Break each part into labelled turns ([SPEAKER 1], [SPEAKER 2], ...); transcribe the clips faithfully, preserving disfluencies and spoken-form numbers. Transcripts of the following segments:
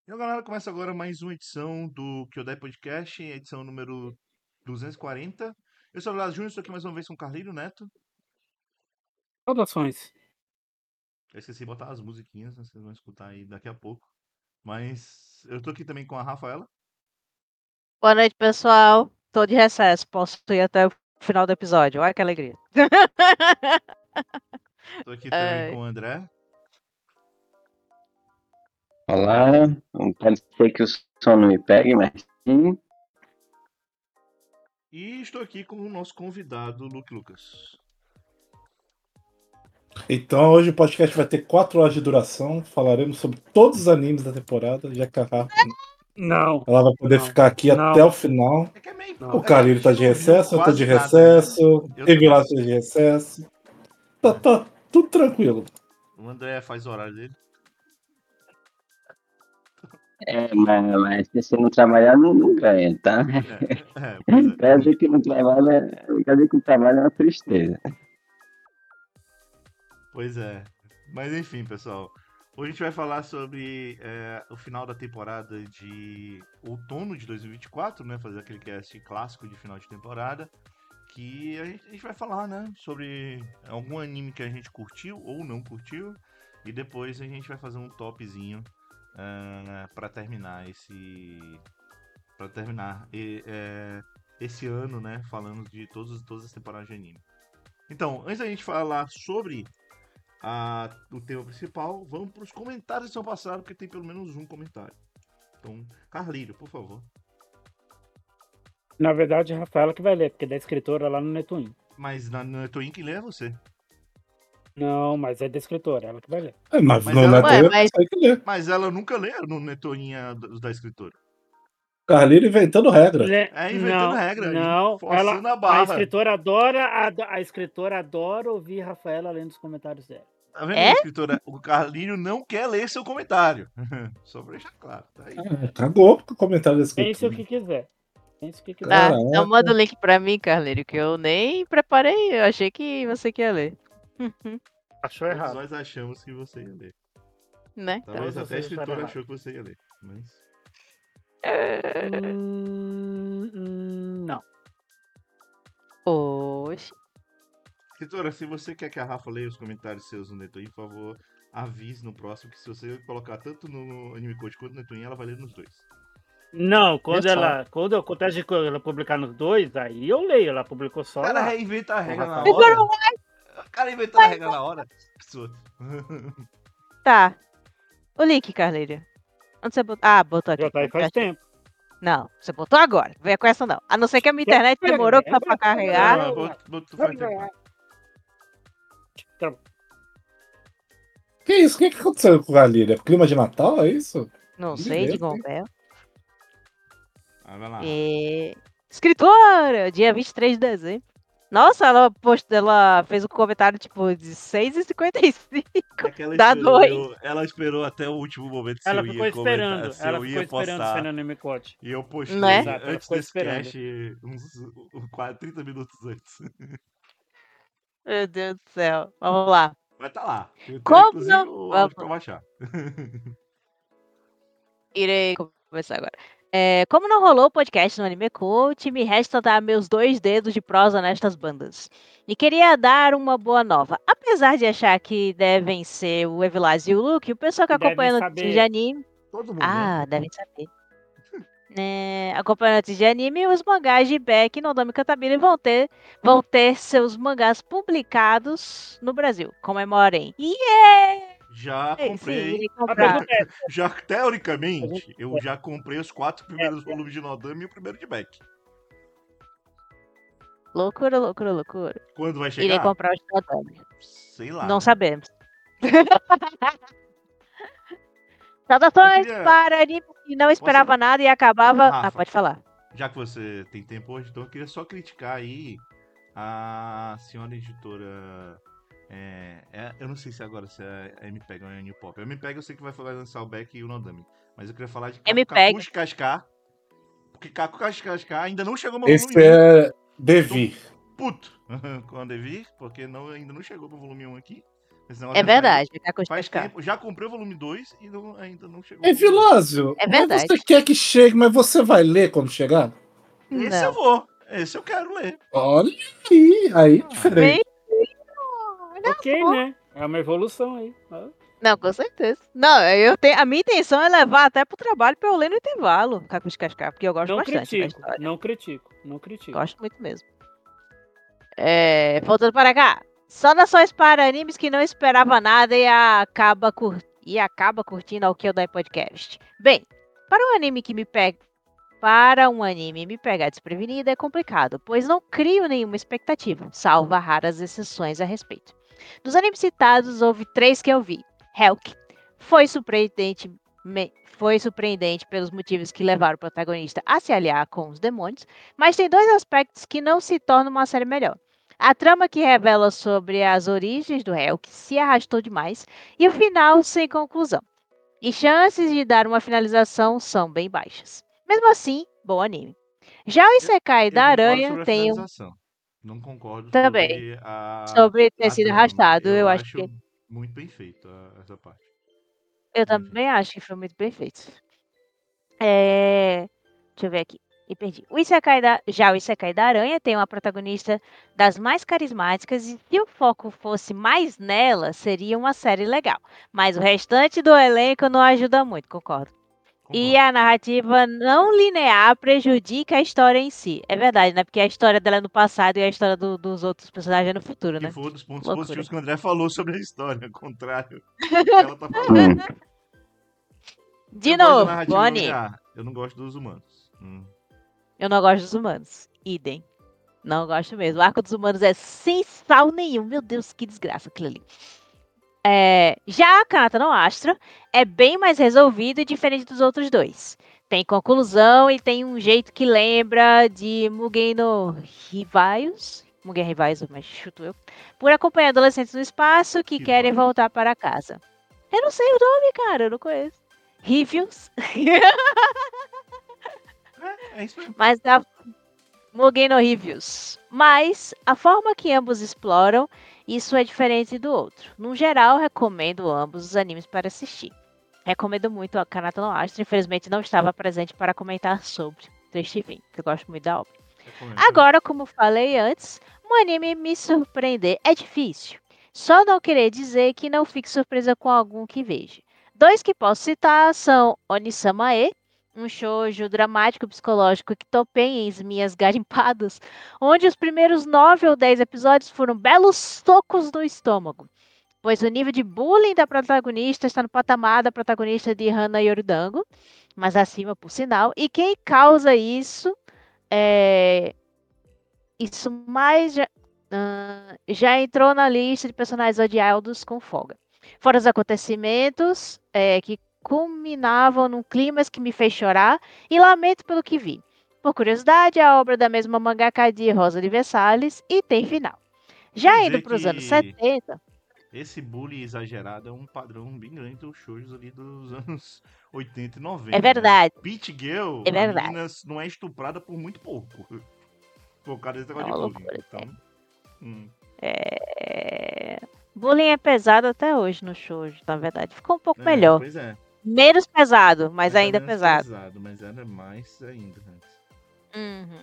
[SPEAKER 1] Então, galera, começa agora mais uma edição do Kyodai Podcast, edição número duzentos e quarenta. Eu sou o Vilas Júnior, estou aqui mais uma vez com o Carlinho Neto.
[SPEAKER 2] Saudações.
[SPEAKER 1] Eu esqueci de botar as musiquinhas, né, vocês vão escutar aí daqui a pouco. Mas eu tô aqui também com a Rafaela.
[SPEAKER 3] Boa noite, pessoal. Tô de recesso, posso ir até o final do episódio. Olha que alegria.
[SPEAKER 1] Tô aqui também com o André.
[SPEAKER 4] Olá, não quero dizer que o som não me pegue, mas sim.
[SPEAKER 1] E estou aqui com o nosso convidado, Luke Lucas.
[SPEAKER 5] Então hoje o podcast vai ter quatro horas de duração. Falaremos sobre todos os animes da temporada, já que a Rafa
[SPEAKER 2] Não.
[SPEAKER 5] ela vai poder
[SPEAKER 2] Não.
[SPEAKER 5] ficar aqui
[SPEAKER 2] Não.
[SPEAKER 5] até o final.
[SPEAKER 1] É que é meio...
[SPEAKER 2] Não.
[SPEAKER 5] O Carlinho tá de recesso, eu tô de recesso,
[SPEAKER 1] Eu
[SPEAKER 5] tem Vilas de recesso. Tá, tá tudo tranquilo.
[SPEAKER 1] O André faz o horário dele.
[SPEAKER 4] É, mas, mas se você não trabalhar, não, não ganha, tá?
[SPEAKER 1] É, é, pois é.
[SPEAKER 4] Quer dizer que não trabalha, quer dizer que não trabalha é uma tristeza.
[SPEAKER 1] Pois é. Mas enfim, pessoal. Hoje a gente vai falar sobre é, o final da temporada de outono de dois mil e vinte e quatro, né? Fazer aquele cast clássico de final de temporada. Que a gente, a gente vai falar, né? Sobre algum anime que a gente curtiu ou não curtiu. E depois a gente vai fazer um topzinho uh, para terminar esse. para terminar e, é, esse ano, né? Falando de todos, todas as temporadas de anime. Então, antes da gente falar sobre a, o tema principal, vamos para os comentários do ano passado, porque tem pelo menos um comentário. Então, Carlinho, por favor.
[SPEAKER 2] Na verdade, é a Rafaela que vai ler, porque é da escritora lá no Netwin.
[SPEAKER 1] Mas na, no Netoin quem lê é você.
[SPEAKER 2] Não, mas é da escritora, ela que vai ler.
[SPEAKER 5] É, mas,
[SPEAKER 1] Mas
[SPEAKER 5] no
[SPEAKER 1] ela-
[SPEAKER 5] Neto
[SPEAKER 3] Ué,
[SPEAKER 5] eu
[SPEAKER 3] mas-
[SPEAKER 5] sei que ler.
[SPEAKER 1] Mas ela nunca lê no Netoinha da, da escritora.
[SPEAKER 5] Carlinho inventando regra.
[SPEAKER 2] Le-
[SPEAKER 1] É, inventando
[SPEAKER 2] não,
[SPEAKER 1] regra,
[SPEAKER 2] Não,
[SPEAKER 1] forçando
[SPEAKER 2] ela,
[SPEAKER 1] a barra.
[SPEAKER 2] a escritora adora, a, a escritora adora ouvir a Rafaela lendo os comentários dela.
[SPEAKER 1] Tá vendo,
[SPEAKER 3] É?
[SPEAKER 1] escritora? O Carlinho não quer ler seu comentário. Só pra deixar claro, tá aí.
[SPEAKER 5] Ah, cagou com o comentário da
[SPEAKER 2] Pense o
[SPEAKER 5] escritura.
[SPEAKER 2] que quiser. Pense o que quiser.
[SPEAKER 3] Tá,
[SPEAKER 5] Caraca.
[SPEAKER 3] então manda o link pra mim, Carleiro, que eu nem preparei. Eu achei que você que ia ler.
[SPEAKER 2] Achou
[SPEAKER 1] Todos
[SPEAKER 2] errado.
[SPEAKER 1] nós achamos que você ia ler.
[SPEAKER 3] Né?
[SPEAKER 1] Talvez
[SPEAKER 2] Todos
[SPEAKER 1] até a
[SPEAKER 2] vocês
[SPEAKER 1] escritora
[SPEAKER 2] acharam
[SPEAKER 1] achou que você ia ler. Mas...
[SPEAKER 2] Hum, hum, não.
[SPEAKER 3] Oxe.
[SPEAKER 1] Escritora, se você quer que a Rafa leia os comentários seus no Netoin, por favor, avise no próximo que se você colocar tanto no Anime Code quanto no Netoin, ela vai ler nos dois.
[SPEAKER 2] Não, quando
[SPEAKER 5] É só.
[SPEAKER 2] ela, quando acontece de ela publicar nos dois, aí eu leio. Ela publicou só
[SPEAKER 1] O cara
[SPEAKER 2] lá.
[SPEAKER 1] reinventa a regra na
[SPEAKER 2] Rafael.
[SPEAKER 1] hora. O cara inventando a regra na hora. Absurdo.
[SPEAKER 3] Tá. O link, Carleiro. Onde você botou? Ah, botou aqui.
[SPEAKER 2] Já tá aí faz
[SPEAKER 3] Já-
[SPEAKER 2] tempo.
[SPEAKER 3] Não, você botou agora. Venha com essa não. A não ser que a minha internet demorou pra, pra carregar.
[SPEAKER 1] Não, botou- botou faz tempo.
[SPEAKER 2] Tá.
[SPEAKER 5] Que isso? O que, que aconteceu com o Carlinho? É clima de Natal, é isso?
[SPEAKER 3] Não
[SPEAKER 5] Que
[SPEAKER 3] sei, de
[SPEAKER 5] beleza, hein?
[SPEAKER 3] Gombel.
[SPEAKER 1] Ah, vai lá.
[SPEAKER 3] E... Escritora, dia vinte e três de dezembro. Nossa, ela, post... ela fez um comentário tipo de seis e cinquenta e cinco.
[SPEAKER 1] É que ela
[SPEAKER 3] Dá
[SPEAKER 1] esperou,
[SPEAKER 3] dois.
[SPEAKER 1] eu- ela esperou até o último momento se
[SPEAKER 2] Ela
[SPEAKER 1] eu
[SPEAKER 2] ficou
[SPEAKER 1] ia comentar,
[SPEAKER 2] esperando.
[SPEAKER 1] se
[SPEAKER 2] Ela
[SPEAKER 1] eu
[SPEAKER 2] ficou
[SPEAKER 1] ia
[SPEAKER 2] esperando
[SPEAKER 1] postar.
[SPEAKER 2] ser no Anime Coach.
[SPEAKER 1] E eu postei
[SPEAKER 3] Né?
[SPEAKER 2] Exato, ela
[SPEAKER 1] antes
[SPEAKER 2] ficou
[SPEAKER 1] desse
[SPEAKER 2] esperando.
[SPEAKER 1] cast, uns um, quase trinta minutos antes.
[SPEAKER 3] Meu Deus do céu. Vamos lá.
[SPEAKER 1] Vai tá lá. Eu tenho,
[SPEAKER 3] Como
[SPEAKER 1] inclusive,
[SPEAKER 3] não?
[SPEAKER 1] o
[SPEAKER 3] Vamos.
[SPEAKER 1] áudio pra baixar.
[SPEAKER 3] Irei começar agora. É, como não rolou o podcast no Anime Coach, me resta dar meus dois dedos de prosa nestas bandas. E queria dar uma boa nova. Apesar de achar que devem ser o Evilás e o Luke, o pessoal que
[SPEAKER 2] Devem
[SPEAKER 3] acompanha notícias
[SPEAKER 2] saber.
[SPEAKER 3] de anime.
[SPEAKER 1] Todo mundo,
[SPEAKER 3] Ah,
[SPEAKER 1] né?
[SPEAKER 3] devem saber. É, acompanhando notícias de anime, os mangás de Beck e Nodame Cantabile vão ter, vão ter seus mangás publicados no Brasil. Comemorem. Yeah!
[SPEAKER 1] Já
[SPEAKER 3] Sim,
[SPEAKER 1] comprei.
[SPEAKER 3] irei
[SPEAKER 2] A
[SPEAKER 3] comprar.
[SPEAKER 2] pergunta é,
[SPEAKER 1] Já, teoricamente, eu já comprei os quatro primeiros
[SPEAKER 2] É, é.
[SPEAKER 1] volumes de Nodame e o primeiro de Beck.
[SPEAKER 3] Loucura, loucura, loucura.
[SPEAKER 1] Quando vai
[SPEAKER 3] Irei
[SPEAKER 1] chegar?
[SPEAKER 3] comprar os de Nodame.
[SPEAKER 1] Sei lá.
[SPEAKER 3] Não
[SPEAKER 1] né?
[SPEAKER 3] sabemos.
[SPEAKER 1] Eu
[SPEAKER 3] Saudações
[SPEAKER 1] queria-
[SPEAKER 3] para anime que não esperava nada e acabava.
[SPEAKER 1] Rafa.
[SPEAKER 3] Ah, pode falar.
[SPEAKER 1] Já que você tem tempo hoje, então eu queria só criticar aí a senhora editora. É, é- eu não sei se agora se é a M-Peg ou é a New Pop. A M-Peg eu sei que vai vai lançar o Beck e o Nodame. Mas eu queria falar de
[SPEAKER 3] M-Peg.
[SPEAKER 1] Kakushi Kashka. Porque Kakushi Kashka ainda não chegou no meu
[SPEAKER 5] Esse
[SPEAKER 1] volume um.
[SPEAKER 5] é Devi.
[SPEAKER 1] Puto com a Devir, porque não, ainda não chegou pro volume um aqui. Esse negócio
[SPEAKER 3] É
[SPEAKER 1] deve sair
[SPEAKER 3] verdade, Kakushi
[SPEAKER 1] faz
[SPEAKER 3] Kashka.
[SPEAKER 1] tempo. Já comprei o volume dois e não- ainda não chegou.
[SPEAKER 5] É
[SPEAKER 1] o volume dois.
[SPEAKER 5] Vilásio,
[SPEAKER 3] É
[SPEAKER 5] mas
[SPEAKER 3] verdade.
[SPEAKER 5] você quer que chegue, mas você vai ler quando chegar?
[SPEAKER 1] Esse eu
[SPEAKER 3] Não.
[SPEAKER 1] vou. Esse eu quero ler.
[SPEAKER 5] Olha aí, aí é
[SPEAKER 1] Ah,
[SPEAKER 5] diferente.
[SPEAKER 3] Olha
[SPEAKER 2] Ok,
[SPEAKER 3] só.
[SPEAKER 2] né? É uma evolução aí. Ó.
[SPEAKER 3] Não, com certeza. Não, eu tenho, a minha intenção é levar até pro trabalho pra eu ler no intervalo, Kakushi Kashka, porque eu gosto
[SPEAKER 2] Não
[SPEAKER 3] bastante da
[SPEAKER 2] critico,
[SPEAKER 3] história.
[SPEAKER 2] não critico, não critico.
[SPEAKER 3] Gosto muito mesmo. É, voltando para cá. Saudações para animes que não esperava nada e acaba, cur... e acaba curtindo ao que eu dou em podcast. Bem, para um anime que me pega. Para um anime me pegar desprevenido é complicado, pois não crio nenhuma expectativa, salvo raras exceções a respeito. Dos animes citados, houve três que eu vi. Helk foi surpreendente, me- foi surpreendente pelos motivos que levaram o protagonista a se aliar com os demônios, mas tem dois aspectos que não se tornam uma série melhor. A trama que revela sobre as origens do Helk se arrastou demais e o final sem conclusão. E chances de dar uma finalização são bem baixas. Mesmo assim, bom anime. Já o Isekai
[SPEAKER 1] Eu
[SPEAKER 3] da
[SPEAKER 1] concordo
[SPEAKER 3] Aranha
[SPEAKER 1] sobre a
[SPEAKER 3] tem um
[SPEAKER 1] finalização. Não concordo
[SPEAKER 3] também.
[SPEAKER 1] sobre a,
[SPEAKER 3] Sobre ter
[SPEAKER 1] a
[SPEAKER 3] sido
[SPEAKER 1] trama.
[SPEAKER 3] arrastado,
[SPEAKER 1] Eu
[SPEAKER 3] eu acho
[SPEAKER 1] acho
[SPEAKER 3] que.
[SPEAKER 1] muito bem feito a- essa parte.
[SPEAKER 3] Eu
[SPEAKER 1] Mas, enfim.
[SPEAKER 3] também acho que foi muito bem feito. É... Deixa eu ver aqui. E perdi. O Isekai da... Já o Isekai da Aranha tem uma protagonista das mais carismáticas e se o foco fosse mais nela, seria uma série legal. Mas o restante do elenco não ajuda muito, concordo. E
[SPEAKER 1] Concordo.
[SPEAKER 3] a narrativa não linear prejudica a história em si. É verdade, né? Porque a história dela é no passado e a história do- dos outros personagens é no futuro,
[SPEAKER 1] Que
[SPEAKER 3] né?
[SPEAKER 1] foi um dos pontos
[SPEAKER 3] Loucura.
[SPEAKER 1] positivos que o André falou sobre a história, ao contrário do que ela tá falando.
[SPEAKER 4] Hum.
[SPEAKER 3] De
[SPEAKER 1] Eu gosto da
[SPEAKER 3] novo, bom
[SPEAKER 1] narrativa
[SPEAKER 3] anime.
[SPEAKER 1] linear. Eu não gosto dos humanos. Hum.
[SPEAKER 3] Eu não gosto dos humanos. Idem. Não gosto mesmo. O arco dos humanos é sem sal nenhum. Meu Deus, que desgraça aquilo ali. É, já a Kanata no Astra é bem mais resolvido e diferente dos outros dois. Tem conclusão e tem um jeito que lembra de Mugen no Rivaios. Mugen Rivaios, mas chuto eu. Por acompanhar adolescentes no espaço que querem
[SPEAKER 1] Rivaios.
[SPEAKER 3] voltar para casa. Eu não sei o nome, cara, eu não conheço. Reviews.
[SPEAKER 1] É, é isso mesmo.
[SPEAKER 3] Mas a Mugen no Reviews. Mas a forma que ambos exploram, isso é diferente do outro. No geral, recomendo ambos os animes para assistir. Recomendo muito a Kanata no Astra, infelizmente não estava presente para comentar sobre. Triste fim, que eu gosto muito da obra.
[SPEAKER 1] Recomendo também.
[SPEAKER 3] Agora, como falei antes, um anime me surpreender é difícil. Só não querer dizer que não fique surpresa com algum que veja. Dois que posso citar são Onisama E, um shoujo dramático psicológico que topei em as minhas garimpadas, onde os primeiros nove ou dez episódios foram belos socos no estômago, pois o nível de bullying da protagonista está no patamar da protagonista de Hana Yoridango, mas acima por sinal, e quem causa isso é isso mais já, ah, já entrou na lista de personagens odiados com folga. Fora os acontecimentos é, que culminavam num clima que me fez chorar e lamento pelo que vi. Por curiosidade, a obra da mesma mangaka de Rosa de Versalhes e tem final. Já
[SPEAKER 1] Quer
[SPEAKER 3] indo
[SPEAKER 1] dizer
[SPEAKER 3] para os anos
[SPEAKER 1] que
[SPEAKER 3] setenta,
[SPEAKER 1] esse bullying exagerado é um padrão bem grande dos shows ali dos anos oitenta e noventa.
[SPEAKER 3] é verdade,
[SPEAKER 1] Né? Pit Girl,
[SPEAKER 3] é
[SPEAKER 1] a
[SPEAKER 3] verdade.
[SPEAKER 1] menina não é estuprada por muito pouco. Por causa desse
[SPEAKER 3] É
[SPEAKER 1] negócio
[SPEAKER 3] uma
[SPEAKER 1] de bullying.
[SPEAKER 3] loucura.
[SPEAKER 1] Então, hum,
[SPEAKER 3] É... Bullying é pesado até hoje no shoujo, na verdade. Ficou um pouco
[SPEAKER 1] é,
[SPEAKER 3] melhor.
[SPEAKER 1] pois é.
[SPEAKER 3] Menos pesado, mas
[SPEAKER 1] Tá
[SPEAKER 3] ainda
[SPEAKER 1] menos
[SPEAKER 3] pesado.
[SPEAKER 1] pesado, mas era mais ainda antes.
[SPEAKER 3] Uhum.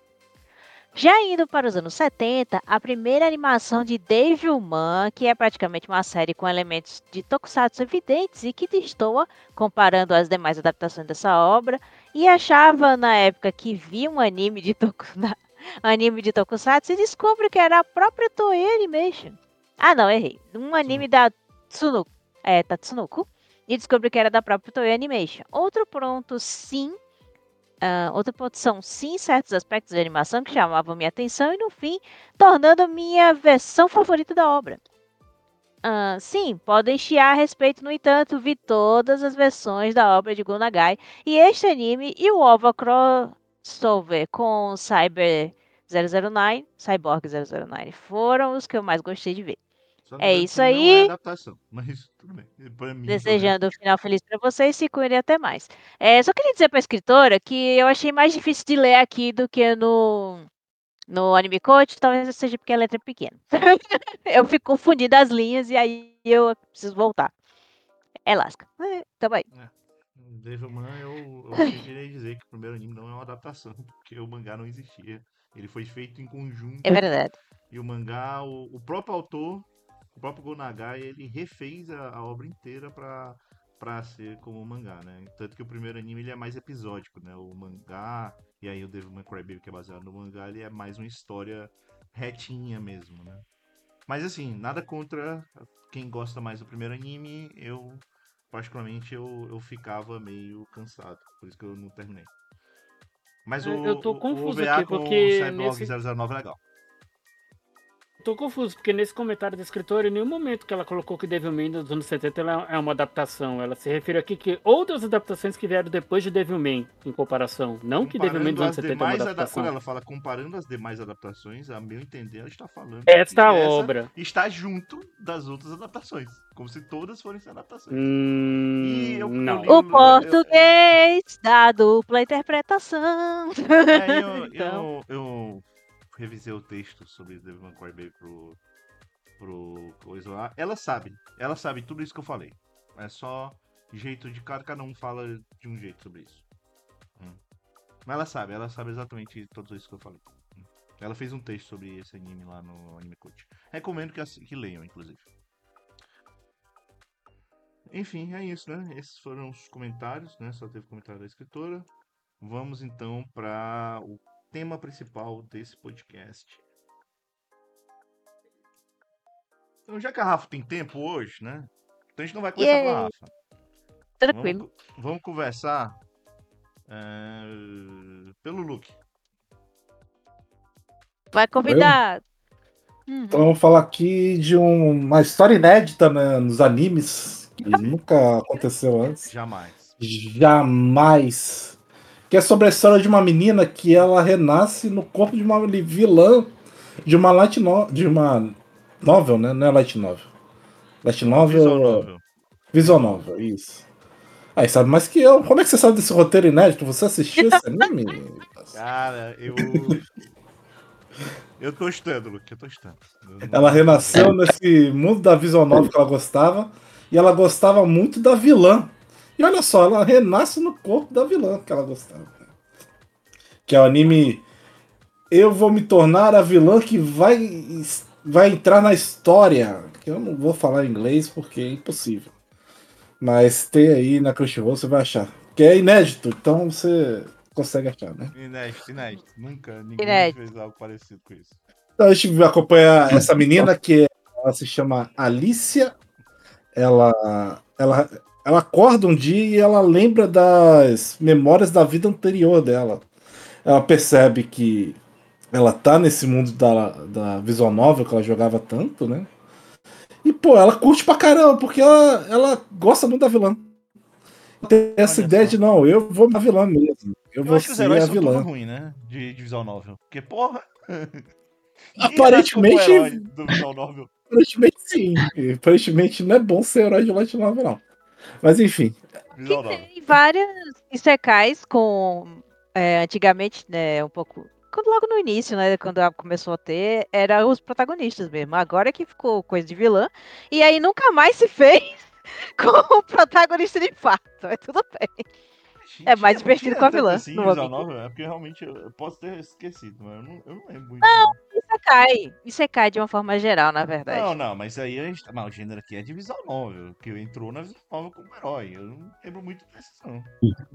[SPEAKER 3] Já indo para os anos setenta, a primeira animação de Devilman, que é praticamente uma série com elementos de tokusatsu evidentes e que destoa comparando as demais adaptações dessa obra, e achava na época que vi um anime de, toku... anime de tokusatsu e descobre que era a própria Toei Animation. Ah, não, errei. Um anime da Tsunuko, é, Tatsunoko, e descobri que era da própria Toei Animation. Outro ponto, sim, Uh, outra ponto são sim certos aspectos de animação que chamavam minha atenção e no fim tornando minha versão favorita da obra. Uh, sim, podem chiar a respeito, no entanto, vi todas as versões da obra de Go Nagai e este anime e o OVA crossover com Cyber zero zero nove, Cyborg zero zero nove foram os que eu mais gostei de ver.
[SPEAKER 1] Só
[SPEAKER 3] É
[SPEAKER 1] lembrando
[SPEAKER 3] isso
[SPEAKER 1] que não é
[SPEAKER 3] aí.
[SPEAKER 1] adaptação, mas tudo bem. Pra mim, pelo menos.
[SPEAKER 3] Desejando um final feliz para vocês, se cuidem até mais. É, só queria dizer para a escritora que eu achei mais difícil de ler aqui do que no No Anime Coach, talvez seja porque a letra é pequena. Eu fico confundindo as linhas e aí eu preciso voltar. É lasca. É, tamo aí.
[SPEAKER 1] Devilman, eu, eu preferia dizer que o primeiro anime não é uma adaptação, porque o mangá não existia. Ele foi feito em conjunto.
[SPEAKER 3] É verdade.
[SPEAKER 1] E o mangá, o, o próprio autor, o próprio Go Nagai, ele refez a, a obra inteira pra, pra ser como o mangá, né? Tanto que o primeiro anime ele é mais episódico, né? O mangá, e aí o Devilman Crybaby, que é baseado no mangá, ele é mais uma história retinha mesmo, né? Mas assim, nada contra quem gosta mais do primeiro anime, eu particularmente eu, eu ficava meio cansado, por isso que eu não terminei. Mas o,
[SPEAKER 2] É, Eu tô
[SPEAKER 1] o, o
[SPEAKER 2] confuso
[SPEAKER 1] O V A
[SPEAKER 2] aqui,
[SPEAKER 1] com o
[SPEAKER 2] porque
[SPEAKER 1] Cyborg
[SPEAKER 2] nesse.
[SPEAKER 1] zero zero nove é legal.
[SPEAKER 2] Tô confuso, porque nesse comentário da escritora, em nenhum momento que ela colocou que Devilman dos anos setenta ela é uma adaptação. Ela se refere aqui que outras adaptações que vieram depois de Devilman, em comparação. Não que Devilman
[SPEAKER 1] Comparando
[SPEAKER 2] dos anos
[SPEAKER 1] as
[SPEAKER 2] setenta é uma
[SPEAKER 1] demais ada- quando
[SPEAKER 2] adaptação.
[SPEAKER 1] ela fala comparando as demais adaptações, a meu entender, ela está falando que
[SPEAKER 2] Esta
[SPEAKER 1] essa
[SPEAKER 2] obra.
[SPEAKER 1] está junto das outras adaptações, como se todas fossem adaptações. E
[SPEAKER 2] Hum,
[SPEAKER 1] eu, eu
[SPEAKER 2] não.
[SPEAKER 1] li
[SPEAKER 3] O
[SPEAKER 1] o- eu-
[SPEAKER 3] português da dupla interpretação.
[SPEAKER 1] é, aí eu,
[SPEAKER 3] Então,
[SPEAKER 1] eu, eu revisei o texto sobre Devil May Cry pro, pro coisa lá. Ela sabe, ela sabe tudo isso que eu falei. É só jeito de cada, cada um fala de um jeito sobre isso. Hum. Mas ela sabe, ela sabe exatamente tudo isso que eu falei. Hum. Ela fez um texto sobre esse anime lá no Anime Coach. Recomendo que, assi- que leiam, inclusive. Enfim, é isso, né? Esses foram os comentários, né? Só teve comentário da escritora. Vamos então para o tema principal desse podcast. Então, já que a Rafa tem tempo hoje, né? Então a gente não vai conversar com a
[SPEAKER 3] yay,
[SPEAKER 1] Rafa.
[SPEAKER 3] tranquilo.
[SPEAKER 1] Vamos, co- vamos conversar é, pelo Luke.
[SPEAKER 3] Vai convidar. Uhum.
[SPEAKER 5] Então vamos falar aqui de um- uma história inédita, né, nos animes, que nunca aconteceu antes.
[SPEAKER 1] Jamais.
[SPEAKER 5] Jamais. Que é sobre a história de uma menina que ela renasce no corpo de uma vilã de uma light no, de uma novel, né? Não é light novel. Light
[SPEAKER 1] Uma visual
[SPEAKER 5] novel,
[SPEAKER 1] novel.
[SPEAKER 5] visual novel, isso. Aí sabe mais que eu. Como é que você sabe desse roteiro inédito? Você assistiu esse anime?
[SPEAKER 1] Cara, eu. Eu tô estudando, Luke, eu tô estudando. Eu não-
[SPEAKER 5] Ela renasceu nesse mundo da visual novel que ela gostava e ela gostava muito da vilã. E olha só, ela renasce no corpo da vilã que ela gostava. Que é o anime Eu Vou Me Tornar a Vilã que vai, vai entrar na história. Que eu não vou falar em inglês porque é impossível. Mas tem aí na Crunchyroll, você vai achar. Que é inédito, então você consegue achar, né?
[SPEAKER 1] Inédito, inédito. Nunca ninguém
[SPEAKER 3] Inédito.
[SPEAKER 1] fez algo parecido com isso.
[SPEAKER 5] Então a gente vai acompanhar essa menina que ela se chama Alicia. Ela, ela, ela acorda um dia e ela lembra das memórias da vida anterior dela. Ela percebe que ela tá nesse mundo da, da visual novel que ela jogava tanto, né? E, pô, ela curte pra caramba, porque ela, ela gosta muito da vilã. Tem essa
[SPEAKER 1] Olha
[SPEAKER 5] ideia
[SPEAKER 1] só.
[SPEAKER 5] de, não, eu vou na vilã mesmo. Eu,
[SPEAKER 1] Eu
[SPEAKER 5] vou
[SPEAKER 1] acho que os
[SPEAKER 5] ser
[SPEAKER 1] heróis
[SPEAKER 5] a
[SPEAKER 1] são tudo
[SPEAKER 5] vilã.
[SPEAKER 1] ruim, né? De, de visual novel. Porque, porra. Ninguém renasce como
[SPEAKER 5] Aparentemente,
[SPEAKER 1] herói do visual novel.
[SPEAKER 5] aparentemente sim. Aparentemente não é bom ser herói de light novel, não. Mas enfim.
[SPEAKER 3] Que
[SPEAKER 1] Visual novel.
[SPEAKER 3] tem várias isekais com. é, antigamente, né, um pouco. Quando, logo no início, né, quando ela começou a ter, eram os protagonistas mesmo. Agora que ficou coisa de vilã. E aí nunca mais se fez com o protagonista de fato. Mas tudo bem. É mais
[SPEAKER 1] Tinha,
[SPEAKER 3] divertido
[SPEAKER 1] tinha
[SPEAKER 3] com a
[SPEAKER 1] tanto
[SPEAKER 3] vilã.
[SPEAKER 1] assim
[SPEAKER 3] Não vou
[SPEAKER 1] visual
[SPEAKER 3] mentir.
[SPEAKER 1] novel, é porque realmente eu, eu posso ter esquecido, mas eu não, eu não lembro muito. Não,
[SPEAKER 3] Isekai. Isekai de uma forma geral, na verdade.
[SPEAKER 1] não, não, mas aí a gente, mas o gênero aqui é de visual novel, que entrou na visual novel como herói. Eu não lembro muito desses, não.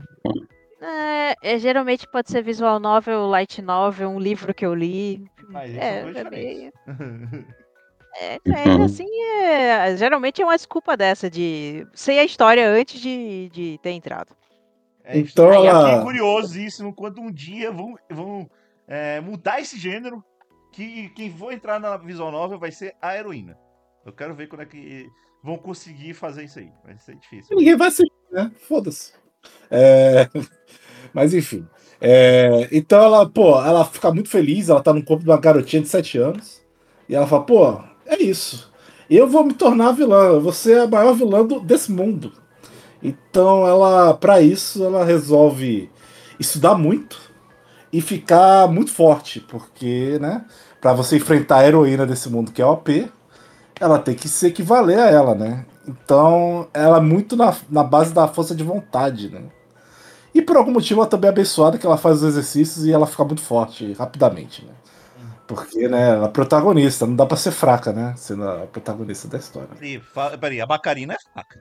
[SPEAKER 3] É, é, geralmente pode ser visual novel, light novel, um livro que eu li.
[SPEAKER 1] Mas eles são
[SPEAKER 3] É,
[SPEAKER 1] coisas
[SPEAKER 3] é meio.
[SPEAKER 1] diferentes.
[SPEAKER 3] É, ainda assim, é, geralmente é uma desculpa dessa de ser a história antes de, de ter entrado.
[SPEAKER 1] É, est-
[SPEAKER 5] Então
[SPEAKER 3] Aí
[SPEAKER 1] eu
[SPEAKER 3] a-
[SPEAKER 1] fiquei
[SPEAKER 5] ela.
[SPEAKER 1] curiosíssimo quando um dia vão, vão é, mudar esse gênero, que quem for entrar na visual novel vai ser a heroína. Eu quero ver quando é que vão conseguir fazer isso aí. Vai ser difícil.
[SPEAKER 5] Ninguém vai assistir, né? Foda-se. É, mas enfim. É, então ela, pô, ela fica muito feliz, ela tá no corpo de uma garotinha de sete anos. E ela fala, pô, é isso. Eu vou me tornar a vilã, eu vou ser a maior vilã do- desse mundo. Então ela, pra isso, ela resolve estudar muito. e ficar muito forte, porque, né, pra você enfrentar a heroína desse mundo que é O P, ela tem que se equivaler a ela, né? Então, ela é muito na, na base da força de vontade, né? E por algum motivo ela também é abençoada que ela faz os exercícios e ela fica muito forte rapidamente, né? Porque, né, ela é protagonista, não dá pra ser fraca, né? Sendo a protagonista da história.
[SPEAKER 1] Peraí, fa- peraí, a Bacarina é fraca.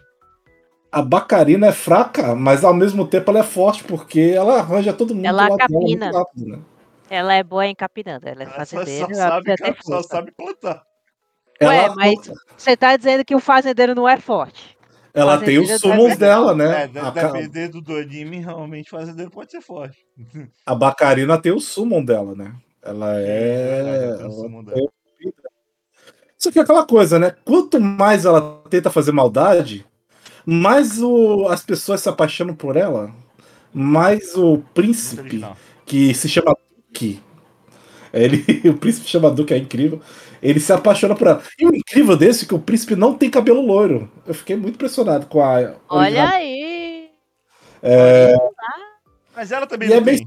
[SPEAKER 5] A Bacarina é fraca, mas ao mesmo tempo ela é forte, porque ela arranja todo mundo
[SPEAKER 3] Ela
[SPEAKER 5] do lado dela muito
[SPEAKER 3] capina.
[SPEAKER 5] rápido, né?
[SPEAKER 3] Ela é boa em capinando. Ela é
[SPEAKER 1] Ela só,
[SPEAKER 3] fazendeira,
[SPEAKER 1] só
[SPEAKER 3] ela
[SPEAKER 1] sabe,
[SPEAKER 3] precisa ter
[SPEAKER 1] cap- só
[SPEAKER 3] força.
[SPEAKER 1] sabe plantar.
[SPEAKER 3] Ué,
[SPEAKER 5] Ela,
[SPEAKER 3] mas você tá dizendo que o fazendeiro não é forte. O
[SPEAKER 5] ela tem os
[SPEAKER 3] fazendeiro deve
[SPEAKER 5] summons
[SPEAKER 3] ser
[SPEAKER 1] Depende-
[SPEAKER 5] dela,
[SPEAKER 1] É,
[SPEAKER 5] né?
[SPEAKER 1] de-
[SPEAKER 5] A, Ca-
[SPEAKER 1] dependendo do anime, realmente fazendeiro pode ser forte.
[SPEAKER 5] a Bacarina tem o summon dela, né? Ela
[SPEAKER 1] Sim, é verdade, ela
[SPEAKER 5] é.
[SPEAKER 1] tem um
[SPEAKER 5] Ela
[SPEAKER 1] summon dela.
[SPEAKER 5] tem... Só que é aquela coisa, né? Quanto mais ela tenta fazer maldade, mais o... as pessoas se apaixonam por ela, mais o
[SPEAKER 1] Muito
[SPEAKER 5] príncipe,
[SPEAKER 1] original.
[SPEAKER 5] que se chama Duque, ele, o príncipe chama Duque, é incrível, ele se apaixona por ela. E o incrível desse é que o príncipe não tem cabelo loiro. Eu fiquei muito impressionado com a
[SPEAKER 3] Olha
[SPEAKER 5] original.
[SPEAKER 3] aí.
[SPEAKER 5] É...
[SPEAKER 1] Mas ela também
[SPEAKER 5] E
[SPEAKER 1] não
[SPEAKER 5] é bem.
[SPEAKER 1] tem.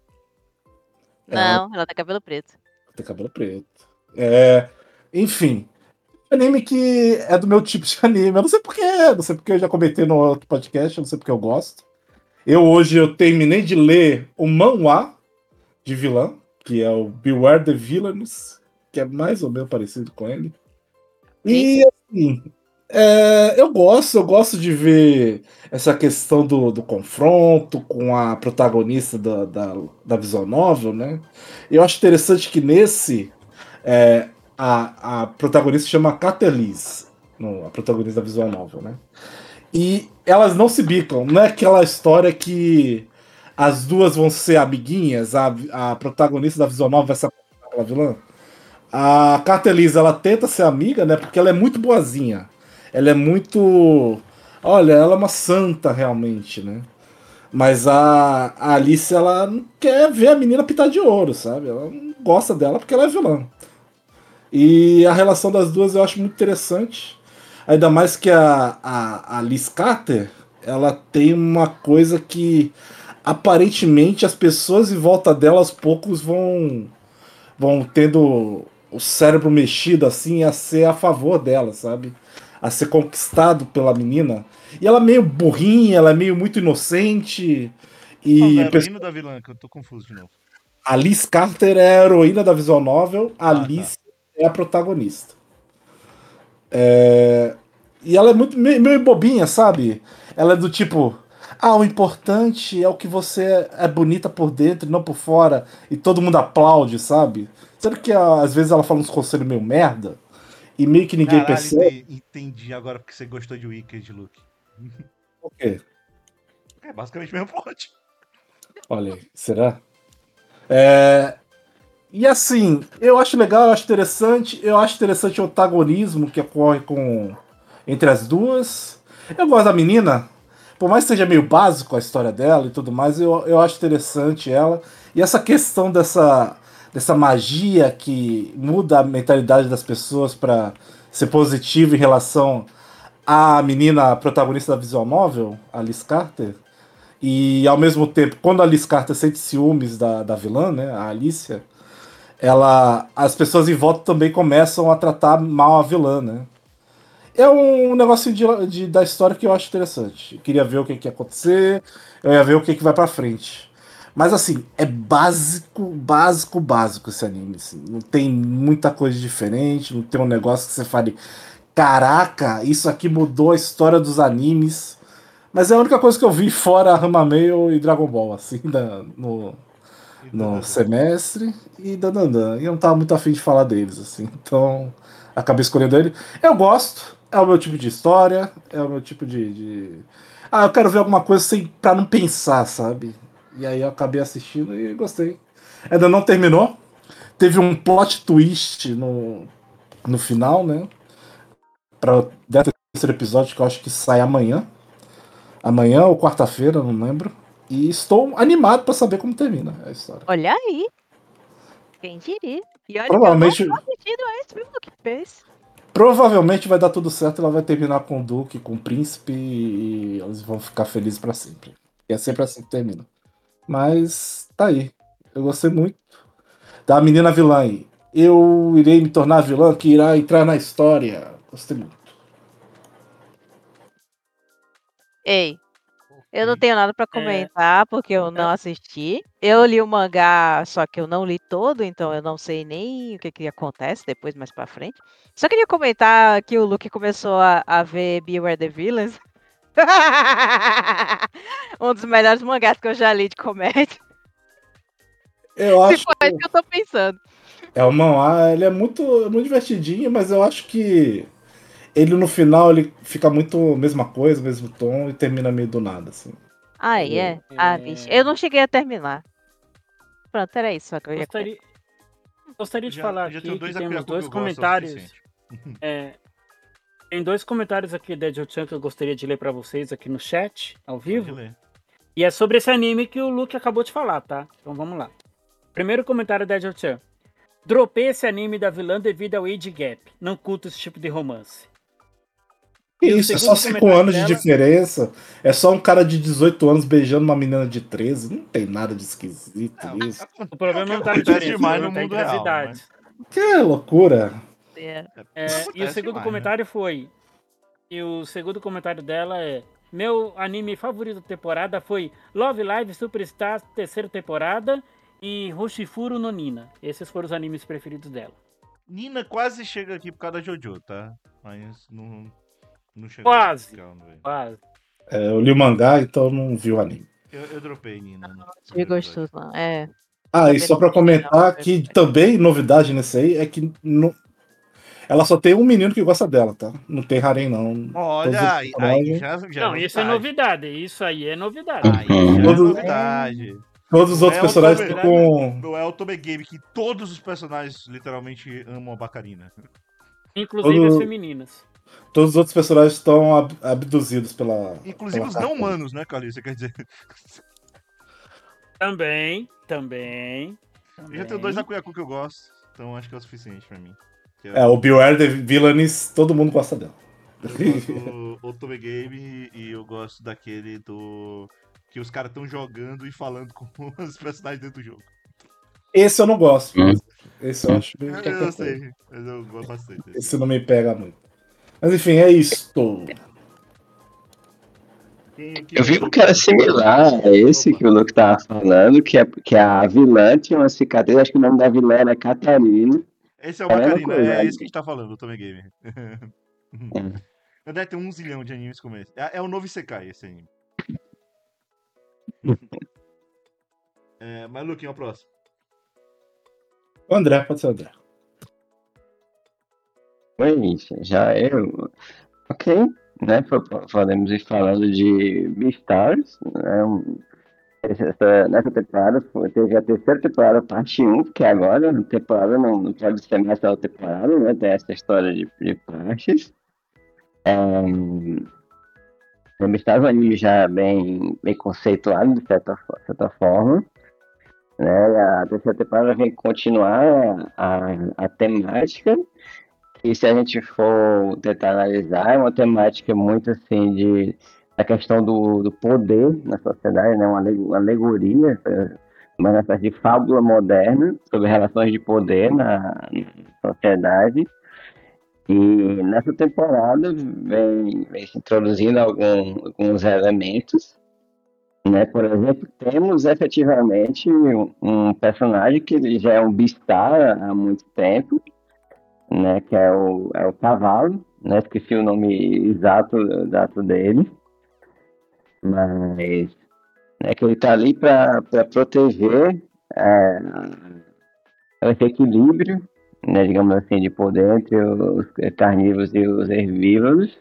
[SPEAKER 5] Ela
[SPEAKER 3] Não, ela tem cabelo preto.
[SPEAKER 5] tem cabelo preto. É... Enfim. Anime que é do meu tipo de anime. Eu não sei porquê, não sei porque eu já comentei no outro podcast, eu não sei porque eu gosto. Eu hoje eu terminei de ler o manhwa de vilã, que é o Beware the Villains, que é mais ou menos parecido com ele. E assim, é, eu gosto, eu gosto de ver essa questão do, do confronto com a protagonista da, da, da visual novel, né? Eu acho interessante que nesse é, a, a protagonista chama Katerlis, a protagonista da visual novel, né? E elas não se bicam, não é aquela história que as duas vão ser amiguinhas, a, a protagonista da visual novel vai se apaixonar pela vilã. A Cartelisa, ela tenta ser amiga, né? Porque ela é muito boazinha. Ela é muito. Olha, ela é uma santa realmente, né? Mas a, a Alice, ela não quer ver a menina pitar de ouro, sabe? Ela não gosta dela porque ela é vilã. E a relação das duas eu acho muito interessante. Ainda mais que a, a, a Liz Carter, ela tem uma coisa que aparentemente as pessoas em volta dela aos poucos vão vão tendo o cérebro mexido assim a ser a favor dela, sabe? A ser conquistado pela menina. E ela é meio burrinha, ela é meio muito inocente.
[SPEAKER 1] Falando da
[SPEAKER 5] E o
[SPEAKER 1] heroína
[SPEAKER 5] pessoal-
[SPEAKER 1] ou da vilã, que eu tô confuso de novo.
[SPEAKER 5] a Liz Carter é a heroína da visual novel, a
[SPEAKER 1] Ah, tá.
[SPEAKER 5] Alice é a protagonista. É, E ela é muito meio, meio bobinha, sabe? Ela é do tipo, ah, o importante é o que você é bonita por dentro e não por fora, e todo mundo aplaude, sabe? Sabe que ah, às vezes ela fala uns conselhos meio merda, e meio que ninguém
[SPEAKER 1] Caralho,
[SPEAKER 5] percebe?
[SPEAKER 1] ente- entendi agora porque você gostou de Wicked, Luke.
[SPEAKER 5] O quê?
[SPEAKER 1] É basicamente o mesmo plot.
[SPEAKER 5] Olha aí, será? É, E assim, eu acho legal, eu acho interessante, eu acho interessante o antagonismo que ocorre com entre as duas. Eu gosto da menina, por mais que seja meio básico a história dela e tudo mais, eu, eu acho interessante ela. E essa questão dessa, dessa magia que muda a mentalidade das pessoas para ser positiva em relação à menina protagonista da visual novel, a Liz Carter. E ao mesmo tempo, quando a Liz Carter sente ciúmes da, da vilã, né, a Alicia, ela, as pessoas em volta também começam a tratar mal a vilã, né? É um negocinho de, de- da história que eu acho interessante. Eu queria ver o que, que ia acontecer, eu ia ver o que, que vai pra frente. Mas assim, é básico, básico, básico esse anime. Assim. Não tem muita coisa diferente, não tem um negócio que você fale, caraca, isso aqui mudou a história dos animes. Mas é a única coisa que eu vi fora Ramameio e Dragon Ball, assim, da- no,
[SPEAKER 1] E
[SPEAKER 5] no
[SPEAKER 1] danada.
[SPEAKER 5] semestre e Danandan. E eu não tava muito afim de falar deles, assim. Então, acabei escolhendo ele. Eu gosto, é o meu tipo de história, é o meu tipo de. de- Ah, eu quero ver alguma coisa sem, pra não pensar, sabe? E aí eu acabei assistindo e gostei. Ainda não terminou. Teve um plot twist no, no final, né? Pra o terceiro episódio que eu acho que sai amanhã. Amanhã ou quarta-feira, não lembro. E estou animado pra saber como termina a história.
[SPEAKER 3] Olha aí. Quem diria? E olha que eu não
[SPEAKER 5] Provavelmente,
[SPEAKER 3] tô assistindo esse filme do que fez.
[SPEAKER 5] provavelmente vai dar tudo certo. Ela vai terminar com o Duque, com o Príncipe e eles vão ficar felizes pra sempre. E é sempre assim que termina. Mas tá aí. Eu gostei muito. Da menina vilã aí. Eu irei me tornar vilã que irá entrar na história. Gostei muito.
[SPEAKER 3] Ei, eu não
[SPEAKER 1] Ok.
[SPEAKER 3] tenho nada pra
[SPEAKER 2] É,
[SPEAKER 3] comentar porque eu não
[SPEAKER 2] é,
[SPEAKER 3] assisti. Eu li o mangá, só que eu não li todo, então eu não sei nem o que, que acontece depois, mais pra frente. Só queria comentar que o Luke começou a, a ver Beware the Villains. Um dos melhores mangás que eu já li de comédia.
[SPEAKER 5] Eu
[SPEAKER 3] Se
[SPEAKER 5] acho
[SPEAKER 3] for
[SPEAKER 5] que
[SPEAKER 3] isso que eu tô pensando.
[SPEAKER 5] é o Manhwa, ele é muito, muito divertidinho, mas eu acho que ele no final ele fica muito mesma coisa, mesmo tom e termina meio do nada, assim.
[SPEAKER 3] Ah,
[SPEAKER 5] Eu-
[SPEAKER 3] é? Ah, vixe. Eu
[SPEAKER 2] é,
[SPEAKER 3] não cheguei a terminar. Pronto, era isso só que eu ia comentar.
[SPEAKER 2] gostaria, gostaria
[SPEAKER 1] Eu
[SPEAKER 2] de
[SPEAKER 1] já,
[SPEAKER 2] falar
[SPEAKER 1] eu já tenho
[SPEAKER 2] aqui que
[SPEAKER 1] dois
[SPEAKER 2] temos
[SPEAKER 1] Akuyaku que
[SPEAKER 2] dois
[SPEAKER 1] eu gosto, é o
[SPEAKER 2] comentários.
[SPEAKER 1] suficiente.
[SPEAKER 2] É, tem dois comentários aqui da Joe-chan que eu gostaria de ler pra vocês aqui no chat, ao
[SPEAKER 1] Pode
[SPEAKER 2] vivo.
[SPEAKER 1] ler.
[SPEAKER 2] E é sobre esse anime que o Luke acabou de falar, tá? Então vamos lá. Primeiro comentário da Joe-chan. Dropei esse anime da vilã devido ao age gap. Não curto esse tipo de romance.
[SPEAKER 5] Que
[SPEAKER 2] E o
[SPEAKER 5] isso, é só
[SPEAKER 2] segundo
[SPEAKER 5] cinco
[SPEAKER 2] comentário
[SPEAKER 5] anos de
[SPEAKER 2] dela.
[SPEAKER 5] diferença. É só um cara de dezoito anos beijando uma menina de treze. Não tem nada de esquisito
[SPEAKER 1] É,
[SPEAKER 5] nisso.
[SPEAKER 1] acon-
[SPEAKER 2] O
[SPEAKER 1] é o que
[SPEAKER 2] problema não tá na
[SPEAKER 1] acontece
[SPEAKER 2] diferença, o
[SPEAKER 1] demais
[SPEAKER 2] problema
[SPEAKER 1] no
[SPEAKER 2] tá
[SPEAKER 1] mundo
[SPEAKER 2] entre as
[SPEAKER 1] real, mas
[SPEAKER 2] idades.
[SPEAKER 5] Que loucura.
[SPEAKER 3] É.
[SPEAKER 1] é,
[SPEAKER 2] É, e o
[SPEAKER 1] acontece
[SPEAKER 2] segundo
[SPEAKER 1] demais, né?
[SPEAKER 2] comentário foi. E o segundo comentário dela é: meu anime favorito da temporada foi Love Live Superstar, terceira temporada, e Hoshifuro no Nina. Esses foram os animes preferidos dela.
[SPEAKER 1] Nina quase chega aqui por causa da Jojo, tá? Mas não, não chegou.
[SPEAKER 2] Quase,
[SPEAKER 1] Calma, velho.
[SPEAKER 2] quase.
[SPEAKER 5] É, eu li o mangá, então não vi o anime.
[SPEAKER 1] Eu, eu dropei Nina no
[SPEAKER 3] Não achei
[SPEAKER 1] primeiro episódio.
[SPEAKER 3] gostoso, não. É.
[SPEAKER 5] Ah, e
[SPEAKER 3] Também
[SPEAKER 5] só
[SPEAKER 3] não
[SPEAKER 5] pra
[SPEAKER 3] gostei, não.
[SPEAKER 5] comentar que também novidade nesse aí é que não- ela só tem um menino que gosta dela, tá? Não tem harém, não. Todos os
[SPEAKER 1] Olha, aí, aí
[SPEAKER 5] personagens,
[SPEAKER 1] já, já é
[SPEAKER 2] Não, isso é
[SPEAKER 1] novidade.
[SPEAKER 2] novidade. Isso aí é novidade.
[SPEAKER 1] Aí já é
[SPEAKER 5] Todo-
[SPEAKER 1] novidade.
[SPEAKER 5] todos os
[SPEAKER 1] Não
[SPEAKER 5] outros
[SPEAKER 1] é o
[SPEAKER 5] personagens
[SPEAKER 1] Tobe,
[SPEAKER 5] estão
[SPEAKER 2] Novidade.
[SPEAKER 5] com.
[SPEAKER 1] não é o Tobe Game que todos os personagens literalmente amam a Bacarina.
[SPEAKER 2] Inclusive as
[SPEAKER 5] todo-
[SPEAKER 2] femininas.
[SPEAKER 5] todos os outros personagens estão ab- abduzidos pela.
[SPEAKER 1] Inclusive
[SPEAKER 5] pela
[SPEAKER 1] os não
[SPEAKER 5] Cartoon.
[SPEAKER 1] humanos, né, Calil? Você quer dizer?
[SPEAKER 2] Também, também.
[SPEAKER 1] Eu já tenho dois
[SPEAKER 2] também.
[SPEAKER 1] Akuyaku que eu gosto, então acho que é o suficiente pra mim. Que
[SPEAKER 5] É, o Beware the Villains, todo mundo gosta dela.
[SPEAKER 1] Eu gosto do Otome Game e eu gosto daquele do. Que os caras estão jogando e falando com os personagens dentro do jogo.
[SPEAKER 5] Esse eu não gosto.
[SPEAKER 4] Hum.
[SPEAKER 5] Esse eu acho bem
[SPEAKER 1] Eu,
[SPEAKER 5] qualquer
[SPEAKER 1] eu
[SPEAKER 5] coisa.
[SPEAKER 1] sei, mas eu gosto bastante desse.
[SPEAKER 5] Esse não me pega muito. Mas enfim, é isso.
[SPEAKER 1] Quem, quem
[SPEAKER 4] Eu vi
[SPEAKER 1] mandou
[SPEAKER 4] um que era
[SPEAKER 1] pra-
[SPEAKER 4] similar a esse
[SPEAKER 1] Opa.
[SPEAKER 4] que o Luke tava falando, que, é, que a vilã tinha uma cicatriz, acho que o nome da vilã era Catarina.
[SPEAKER 1] Esse é o
[SPEAKER 4] É a mesma
[SPEAKER 1] Bacarina,
[SPEAKER 4] coisa,
[SPEAKER 1] é
[SPEAKER 4] né?
[SPEAKER 1] esse que a gente tá falando, o Otome Game. Deve ter um zilhão de animes como esse. É, é o novo Isekai esse anime. É, mas, Luquinho, o próximo.
[SPEAKER 5] O André, pode ser o André.
[SPEAKER 4] Oi, já eu. Ok, né? po- po- Podemos ir falando de Beastars, né? um- essa- nessa temporada foi- teve a terceira temporada, parte um, que é agora, a temporada não, não pode ser mais pela temporada, né? Tem essa história de, de partes. O Beastars é um anime já bem, bem conceituado, de certa, fo- certa forma. Né? A terceira temporada vem continuar a, a temática. E se a gente for tentar analisar, é uma temática muito assim de a questão do, do poder na sociedade, né? Uma, ale- uma alegoria, eh, uma espécie de fábula moderna sobre relações de poder na, na sociedade. E nessa temporada vem, vem se introduzindo algum, alguns elementos, né? Por exemplo, temos efetivamente um, um personagem que ele já é um beastar há muito tempo, né, que é o, é o cavalo, né, esqueci o nome exato, exato dele, mas né, que ele está ali para proteger é, esse equilíbrio, né, digamos assim, de poder entre os carnívoros e os herbívoros.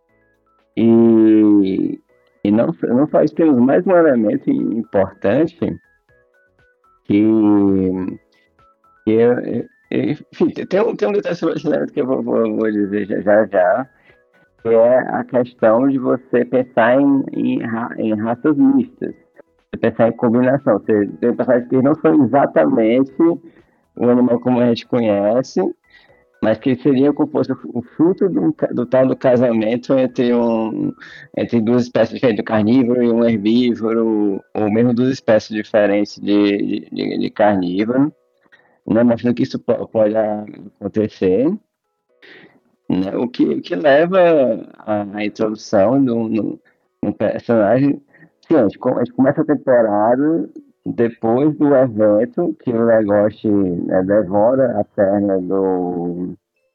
[SPEAKER 4] E, e não, não só isso, temos mais um elemento importante que, que eu, enfim, tem um, tem um detalhe sobre esse elemento que eu vou, vou, vou dizer já já, já que é a questão de você pensar em, em, ra- em raças mistas, você pensar em combinação. Você tem personagens que não são exatamente o animal como a gente conhece, mas que seria como fosse o fruto do, do tal do casamento entre, um, entre duas espécies diferentes, um carnívoro e um herbívoro, ou mesmo duas espécies diferentes de, de, de carnívoro, né, mostrando que isso pode acontecer, né, o, que, o que leva à introdução de um, um personagem. Sim, a gente, a gente começa a temporada depois do evento que o Legoshi, né, devora a perna do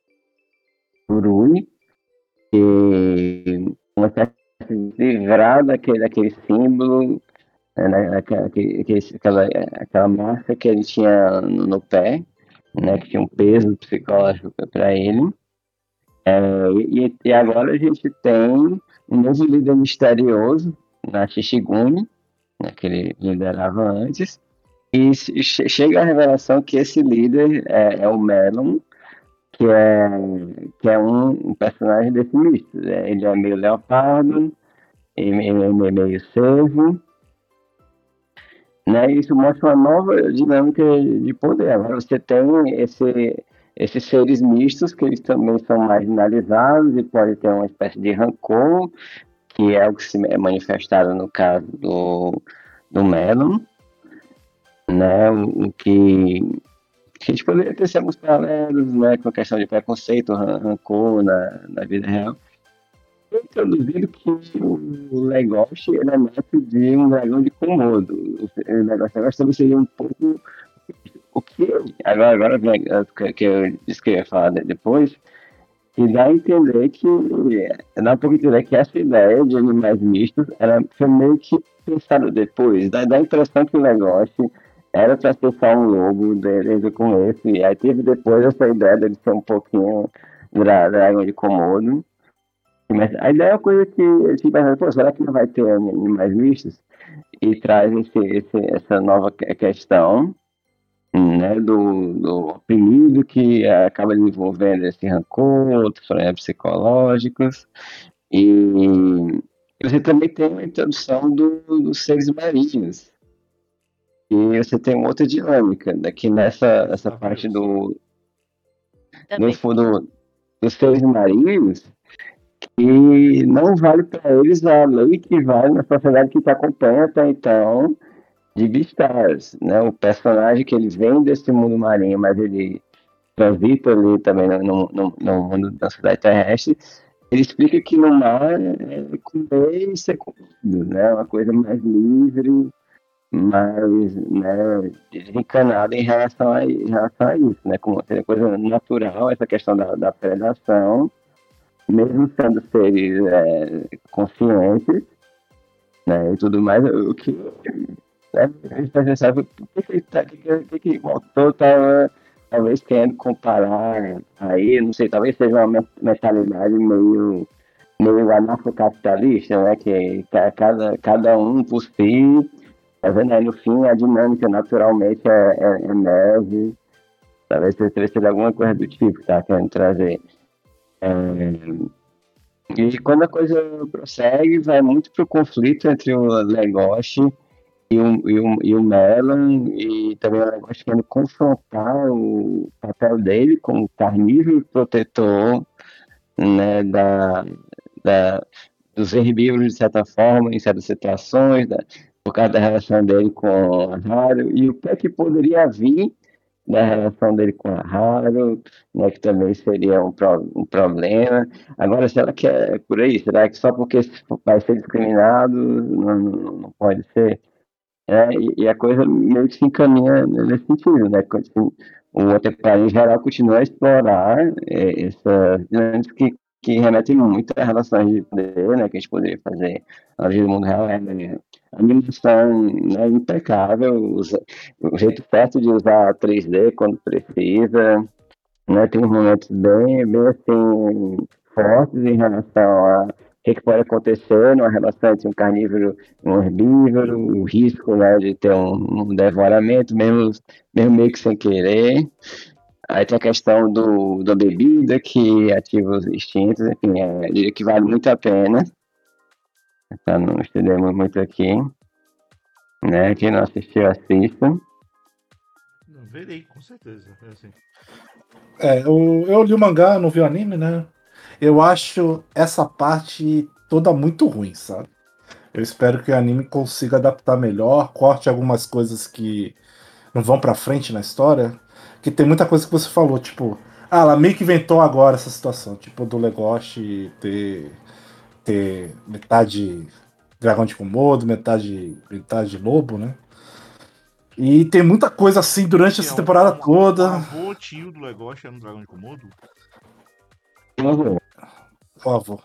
[SPEAKER 4] Urui, e uma espécie de livrar daquele, daquele símbolo, né, daquela, aquela, aquela marca que ele tinha no, no pé, né, que tinha um peso psicológico para ele. É, e, e agora a gente tem um novo líder misterioso na Shishigumi, né, que ele liderava antes, e che- chega a revelação que esse líder é, é o Melon, que é, que é um, um personagem desse misto. Né? Ele é meio leopardo, ele, ele é meio cervo, né? E isso mostra uma nova dinâmica de poder. Agora você tem esse, esses seres mistos, que eles também são marginalizados e podem ter uma espécie de rancor, que é o que se é manifestado no caso do, do Melon, né? O, o que a gente poderia ter alguns paralelos, né, com a questão de preconceito, rancor na, na vida real. Foi introduzido que o Legoshi ele é neto de um dragão de Komodo. O negócio agora também seria um pouco o que agora, agora vem, que eu disse que eu ia falar depois, e dá a entender que dá um pouco de entender que essa ideia de animais mistos ela foi meio que pensada depois. Dá, dá a impressão que o negócio era para ser só um lobo desde o começo, e aí teve depois essa ideia dele ser um pouquinho dra- dragão de Komodo. Mas a ideia é uma coisa que eu fico pensando, pô, será que não vai ter animais mistos? E traz esse, esse, essa nova questão, né, do, do oprimido que acaba desenvolvendo esse rancor, outros problemas psicológicos. E você também tem a introdução do, dos seres marinhos. E você tem outra dinâmica, daqui nessa essa
[SPEAKER 1] Ah,
[SPEAKER 4] parte
[SPEAKER 1] viu?
[SPEAKER 4] do, no
[SPEAKER 3] Também.
[SPEAKER 4] fundo, dos seres marinhos, e não vale para eles a lei que vale na sociedade que te acompanha até então de Beastars, né? O personagem que ele vem desse mundo marinho, mas ele transita ali também no, no, no mundo da sociedade terrestre. Ele explica que no mar é comer e ser comido, né? Uma coisa mais livre, mais, né, desencanada em relação a, em relação a isso, né? Como uma coisa natural, essa questão da, da predação, mesmo sendo seres é, conscientes, né, e tudo mais, o que, né, a gente tá pensando, por que que, tá, que, que, que o autor estava talvez querendo comparar aí, não sei, talvez seja uma mentalidade meio, meio anarcocapitalista, né, que cada, cada um por si, tá vendo aí no fim a dinâmica naturalmente é, é, é neve, talvez seja alguma coisa do tipo que tá querendo trazer. É, e quando a coisa prossegue, vai muito pro conflito entre o Legoshi e o, e o, e o Melon, e também o Legoshi querendo confrontar o papel dele como carnívoro protetor, né, da, da, dos herbívoros, de certa forma, em certas situações, da, por causa da relação dele com a Haru, e o que é que poderia vir da relação dele com a Haru, né, que também seria um, pro, um problema. Agora, será que é por aí? Será que só porque vai ser discriminado não, não, não pode ser? É, e, e a coisa meio que se encaminha nesse sentido, né? O Waterply, em geral, continua a explorar é, essas dinâmicas que, que remetem muito a relações de poder, né? Que a gente poderia fazer na vida do mundo real. É, né? A animação, né, impecável, usa, o jeito certo de usar três D quando precisa, né? Tem uns momentos bem, bem assim, fortes em relação a o que, que pode acontecer numa relação entre um carnívoro e um herbívoro, o risco, né, de ter um, um devoramento, mesmo, mesmo meio que sem querer. Aí tem a questão do, da bebida, que ativa os instintos, enfim, é, eu diria que vale muito a pena, para não estendermos muito aqui, né? Quem não assistiu, assista.
[SPEAKER 1] verei, com certeza. É assim.
[SPEAKER 5] É, eu, eu li o mangá, não vi o anime, né? Eu acho essa parte toda muito ruim, sabe? Eu espero que o anime consiga adaptar melhor, corte algumas coisas que não vão pra frente na história. Que tem muita coisa que você falou, tipo, ah, ela meio que inventou agora essa situação, tipo, do Legoshi ter, ter metade dragão de Komodo, metade, metade lobo, né? E tem muita coisa assim durante
[SPEAKER 1] Que
[SPEAKER 5] essa
[SPEAKER 1] é um,
[SPEAKER 5] temporada
[SPEAKER 1] um- O
[SPEAKER 5] toda.
[SPEAKER 1] avô tio do Legoshi era um dragão de Komodo?
[SPEAKER 4] Uhum.
[SPEAKER 5] Por favor.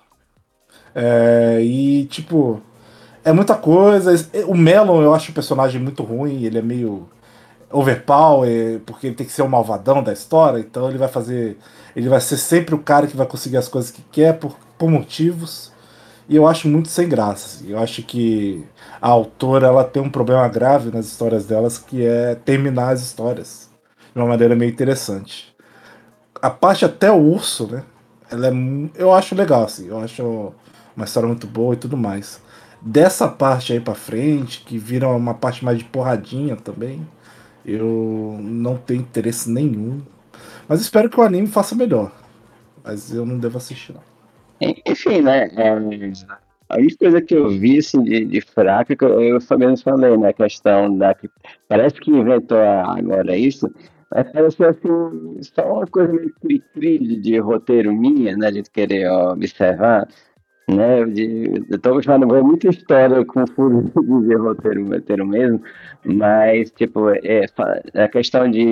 [SPEAKER 5] É, e, tipo, é muita coisa. O Melon eu acho o personagem muito ruim, ele é meio overpower, porque ele tem que ser o malvadão da história, então ele vai fazer. Ele vai ser sempre o cara que vai conseguir as coisas que quer por, por motivos. E eu acho muito sem graça. Assim. Eu acho que a autora ela tem um problema grave nas histórias delas, que é terminar as histórias de uma maneira meio interessante. A parte até o urso, né? Ela é, mu- eu acho legal, assim. Eu acho uma história muito boa e tudo mais. Dessa parte aí pra frente, que vira uma parte mais de porradinha também, eu não tenho interesse nenhum. Mas espero que o anime faça melhor. Mas eu não devo assistir, não.
[SPEAKER 4] Enfim, né? É, a única coisa que eu vi assim, de, de fraca, que eu, eu também falei, né? A questão da. Que parece que inventou agora isso, mas parece assim, só uma coisa meio cri-cri de, de roteiro minha, né? De querer observar, né? De, eu tô falando muita história com furo de dizer roteiro, roteiro mesmo, mas, tipo, é, fa- é a questão de.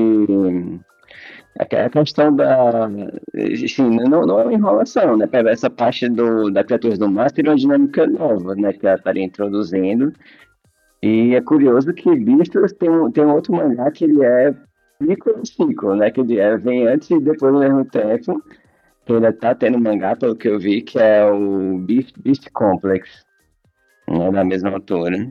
[SPEAKER 4] A que- a questão da. Assim, não, não é uma enrolação, né? Pega essa parte do, da Criaturas do Mar seria uma dinâmica nova, né? Que ela estaria introduzindo. E é curioso que Beastars tem um, tem um outro mangá que ele é ciclo ciclo, né? Que ele é, vem antes e depois ao mesmo tempo. Que ainda tá tendo mangá, pelo que eu vi, que é o Beast, Beast Complex, né? Da mesma autora.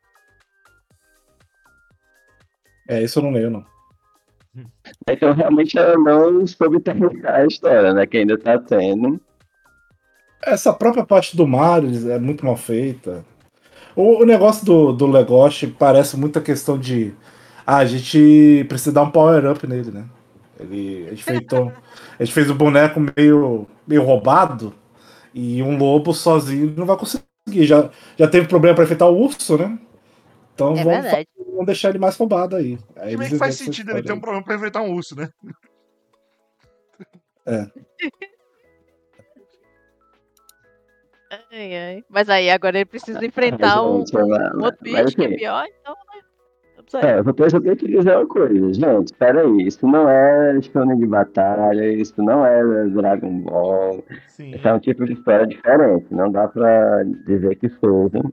[SPEAKER 5] É, isso eu não leio, não.
[SPEAKER 4] Então, realmente, ela não soube terminar a história, né? Que ainda tá tendo.
[SPEAKER 5] Essa própria parte do mar eles- é muito mal feita. O, o negócio do, do Legoshi parece muita questão de. Ah, a gente precisa dar um power-up nele, né? Ele, a, gente fez, então, a gente fez o boneco meio, meio roubado e um lobo sozinho não vai conseguir. Já, já teve problema pra enfrentar o urso, né? Então
[SPEAKER 3] É
[SPEAKER 5] vamos, fa-
[SPEAKER 3] verdade.
[SPEAKER 5] vamos deixar ele mais roubado aí. Aí
[SPEAKER 1] Se bem
[SPEAKER 5] eles
[SPEAKER 1] que faz
[SPEAKER 5] inventam essa
[SPEAKER 1] sentido ele
[SPEAKER 5] história
[SPEAKER 1] ter um
[SPEAKER 5] aí.
[SPEAKER 1] problema pra enfrentar um urso, né?
[SPEAKER 5] É.
[SPEAKER 3] Ai, ai. Mas aí agora ele precisa enfrentar um,
[SPEAKER 4] Gente, mas,
[SPEAKER 3] um outro
[SPEAKER 4] mas
[SPEAKER 3] bicho que é
[SPEAKER 4] assim,
[SPEAKER 3] pior, então, né? Vamos aí.
[SPEAKER 4] é, eu só tenho que dizer uma coisa, gente, peraí, isso não é shonen de batalha, isso não é Dragon Ball, isso é
[SPEAKER 1] Sim.
[SPEAKER 4] um tipo de história diferente, não dá pra dizer que seja.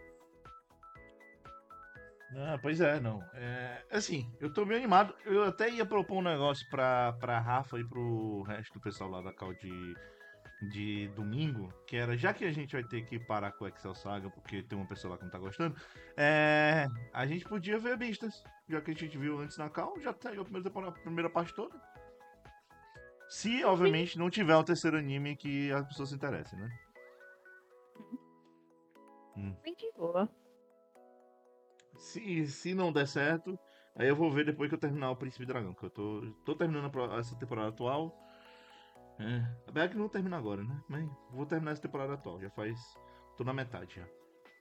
[SPEAKER 1] Ah, pois é, não. É, assim, eu tô bem animado. Eu até ia propor um negócio pra, pra Rafa e pro resto do pessoal lá da Cal de, de domingo, que era, já que a gente vai ter que parar com o Excel Saga, porque tem uma pessoa lá que não tá gostando, é, a gente podia ver Beastars, já que a gente viu antes na Cal, já saiu a primeira, temporada, a primeira parte toda. Se, obviamente, não tiver o terceiro anime que as pessoas se interessem, né? Hum.
[SPEAKER 3] Bem de boa.
[SPEAKER 1] Se, se não der certo, aí eu vou ver depois que eu terminar o Príncipe Dragão, que eu tô, tô terminando a pro- essa temporada atual. É, apesar que não termina agora, né? Mas vou terminar essa temporada atual, já faz. Tô na metade já.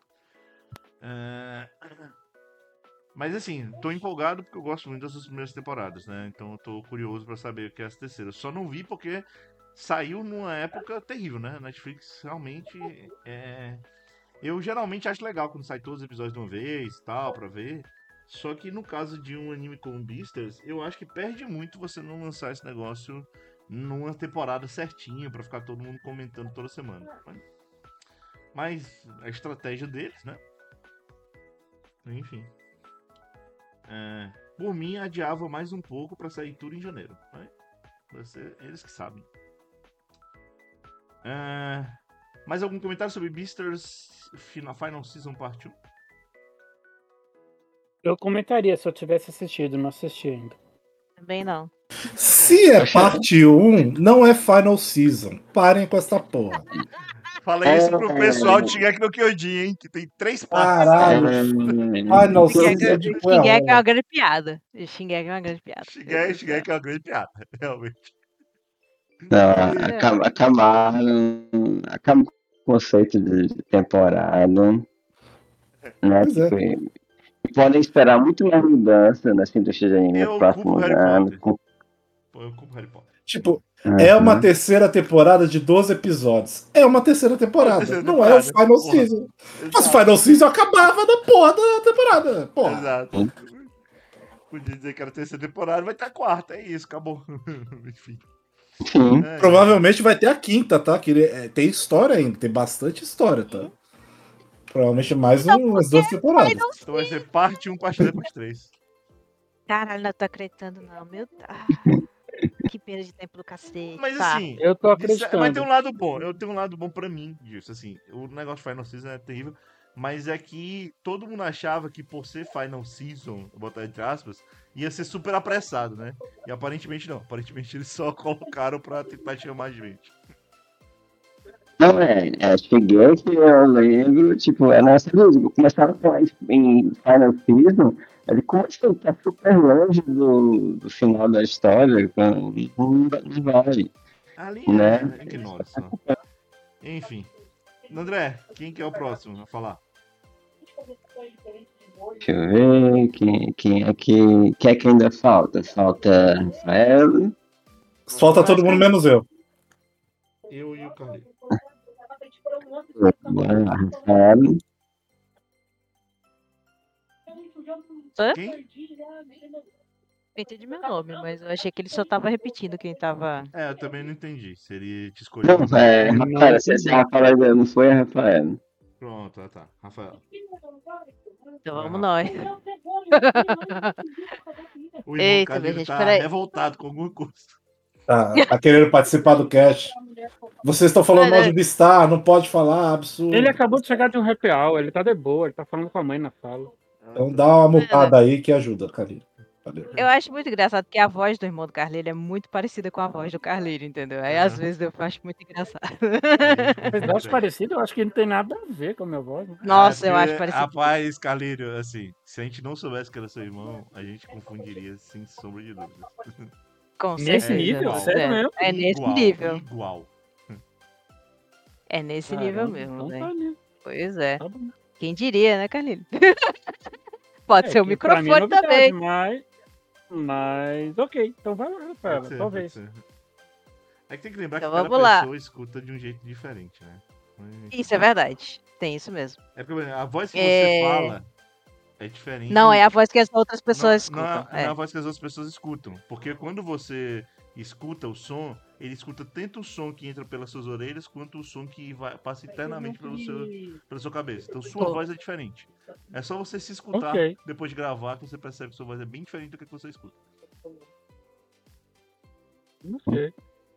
[SPEAKER 1] É, mas assim, tô empolgado porque eu gosto muito dessas primeiras temporadas, né? Então eu tô curioso pra saber o que é essa terceira. Só não vi porque saiu numa época terrível, né? Netflix realmente é. Eu geralmente acho legal quando sai todos os episódios de uma vez e tal, pra ver. Só que no caso de um anime como Beastars, eu acho que perde muito você não lançar esse negócio numa temporada certinha pra ficar todo mundo comentando toda semana. Mas, mas a estratégia deles, né? Enfim. É, por mim, adiava mais um pouco pra sair tudo em janeiro. Mas vai ser eles que sabem. É, mais algum comentário sobre Beastars Final, Final Season Part um?
[SPEAKER 2] Eu comentaria se eu tivesse assistido, não assisti ainda.
[SPEAKER 3] Também não.
[SPEAKER 5] Se é parte um, não é Final Season. Parem com essa porra.
[SPEAKER 1] Fala isso pro pessoal de Shingeki no Kyojin, hein? Que tem três partes.
[SPEAKER 5] Caralho.
[SPEAKER 4] É,
[SPEAKER 5] Final
[SPEAKER 3] Shingeki
[SPEAKER 5] Season de
[SPEAKER 3] Shingeki é uma
[SPEAKER 5] Cuiabá.
[SPEAKER 3] grande piada. Shingeki é uma grande piada. Meu
[SPEAKER 1] Shingeki,
[SPEAKER 3] Deus do céu.
[SPEAKER 1] Shingeki é uma grande piada, realmente.
[SPEAKER 4] não,
[SPEAKER 3] Pois é.
[SPEAKER 4] acaba- acabaram, acaba com o conceito de, de temporada, né?
[SPEAKER 5] Pois é.
[SPEAKER 4] Tipo, e podem esperar muito mais mudança nessa indústria de anime nos
[SPEAKER 1] Eu culpo
[SPEAKER 4] próximos
[SPEAKER 1] Harry
[SPEAKER 4] anos.
[SPEAKER 1] Potter. Pô, eu culpo Harry Potter.
[SPEAKER 5] Tipo, é
[SPEAKER 4] Uhum.
[SPEAKER 5] uma terceira temporada de doze episódios. É uma terceira temporada.
[SPEAKER 1] terceira
[SPEAKER 5] Não é o
[SPEAKER 1] temporada,
[SPEAKER 5] Final
[SPEAKER 1] porra.
[SPEAKER 5] Season. Mas o
[SPEAKER 1] Exato.
[SPEAKER 5] Final Season acabava na porra da temporada. Porra.
[SPEAKER 1] Exato. Podia dizer que era a terceira temporada, vai ter a quarta, é isso, acabou. Enfim.
[SPEAKER 4] Sim.
[SPEAKER 1] É,
[SPEAKER 5] Provavelmente vai ter a quinta, tá? Que ele- é, tem história ainda, tem bastante história, tá? Provavelmente mais
[SPEAKER 3] Então,
[SPEAKER 5] um- umas duas
[SPEAKER 3] porque
[SPEAKER 5] temporadas.
[SPEAKER 3] Final
[SPEAKER 1] Então vai ser parte um, parte dois, parte três.
[SPEAKER 3] Caralho, não tô acreditando, não. Meu Deus. Ah, que perda de tempo do cacete.
[SPEAKER 1] Mas
[SPEAKER 3] Tá.
[SPEAKER 1] assim,
[SPEAKER 2] Eu tô
[SPEAKER 1] de cer- mas tem um
[SPEAKER 2] acreditando.
[SPEAKER 1] lado bom. Eu tenho um lado bom pra mim disso. Assim, o negócio de Final Season é terrível. Mas é que todo mundo achava que por ser Final Season, vou botar entre aspas, ia ser super apressado, né? E aparentemente não. Aparentemente eles só colocaram pra tentar tirar mais gente.
[SPEAKER 4] Não, é, é Shingeki, eu lembro, tipo, é nessa música, começaram a falar em em Final Season, ele começou a estar super longe do, do final da história, não, não vai,
[SPEAKER 1] Ali
[SPEAKER 4] né?
[SPEAKER 1] é, ignora só. Enfim. André, quem que é o próximo a falar?
[SPEAKER 4] Deixa eu ver, quem, quem, é que, quem é que ainda falta? Falta Rafael,
[SPEAKER 5] Falta todo mundo menos eu.
[SPEAKER 1] Eu e o Carlinhos.
[SPEAKER 4] Rafael,
[SPEAKER 3] Hã?
[SPEAKER 1] Quem?
[SPEAKER 3] Eu entendi meu nome, mas eu achei que ele só tava repetindo quem tava.
[SPEAKER 1] É, eu também não entendi. Se ele te escolheu.
[SPEAKER 4] não, é,
[SPEAKER 2] Não
[SPEAKER 4] Rafael, se
[SPEAKER 2] entendi.
[SPEAKER 4] esse Rafael ainda não foi, é Rafael.
[SPEAKER 1] Pronto, ah, tá. Rafael.
[SPEAKER 3] Então
[SPEAKER 1] Vai,
[SPEAKER 3] vamos
[SPEAKER 1] Rafa.
[SPEAKER 3] nós.
[SPEAKER 1] O irmão
[SPEAKER 3] Eita,
[SPEAKER 1] Carlinhos
[SPEAKER 3] minha gente,
[SPEAKER 1] tá
[SPEAKER 3] peraí.
[SPEAKER 1] revoltado com alguma coisa.
[SPEAKER 5] Tá, tá querendo participar do cast. Vocês estão falando mal de Beastar, não pode falar, absurdo.
[SPEAKER 2] Ele acabou de chegar de um happy hour, ele tá de boa, ele tá falando com a mãe na sala.
[SPEAKER 5] Então dá uma mutada aí que ajuda, Carlinhos. Valeu.
[SPEAKER 3] Eu acho muito engraçado que a voz do irmão do Carlinho é muito parecida com a voz do Carlinho, entendeu? Aí às
[SPEAKER 1] Aham.
[SPEAKER 3] vezes eu acho muito engraçado.
[SPEAKER 2] Mas eu acho parecido, eu acho que não tem nada a ver com a minha voz. Né?
[SPEAKER 3] Nossa,
[SPEAKER 1] É,
[SPEAKER 3] eu acho
[SPEAKER 1] porque,
[SPEAKER 3] parecido.
[SPEAKER 1] Rapaz, Carlinhos, assim, se a gente não soubesse que era seu irmão, a gente confundiria sem sombra de dúvidas.
[SPEAKER 3] Com
[SPEAKER 2] Nesse
[SPEAKER 3] certeza.
[SPEAKER 1] nível?
[SPEAKER 3] pois
[SPEAKER 2] Sério
[SPEAKER 3] é.
[SPEAKER 2] mesmo?
[SPEAKER 3] É nesse
[SPEAKER 1] Igual,
[SPEAKER 3] nível.
[SPEAKER 1] Igual.
[SPEAKER 3] É nesse nível
[SPEAKER 2] Caramba,
[SPEAKER 3] mesmo,
[SPEAKER 2] então
[SPEAKER 3] né?
[SPEAKER 2] tá, né?
[SPEAKER 3] Pois é.
[SPEAKER 2] Tá bom.
[SPEAKER 3] Quem diria, né, Carlinho? Pode
[SPEAKER 2] É,
[SPEAKER 3] ser o
[SPEAKER 2] que pra mim é
[SPEAKER 3] microfone
[SPEAKER 2] novidade,
[SPEAKER 3] também.
[SPEAKER 2] Mas, mas ok, então vai lá,
[SPEAKER 1] Pode
[SPEAKER 2] Rafaela,
[SPEAKER 1] ser, pode
[SPEAKER 2] talvez.
[SPEAKER 1] ser. É que tem que lembrar
[SPEAKER 3] Então
[SPEAKER 1] que cada
[SPEAKER 3] vamos lá.
[SPEAKER 1] pessoa escuta de um jeito diferente, né? Mas-
[SPEAKER 3] Isso é verdade. Tem isso mesmo.
[SPEAKER 1] É porque a voz que
[SPEAKER 3] É.
[SPEAKER 1] você fala é diferente.
[SPEAKER 3] Não, é a voz que as outras pessoas
[SPEAKER 1] Não, não,
[SPEAKER 3] escutam.
[SPEAKER 1] é, não é
[SPEAKER 3] É.
[SPEAKER 1] a voz que as outras pessoas escutam. Porque quando você escuta o som, ele escuta tanto o som que entra pelas suas orelhas, quanto o som que vai, passa internamente pelo seu, pela sua cabeça. Então sua
[SPEAKER 3] Pô.
[SPEAKER 1] voz é diferente. É só você se escutar
[SPEAKER 2] Ok.
[SPEAKER 1] depois de gravar que você percebe que sua voz é bem diferente do que você escuta.
[SPEAKER 2] Ok.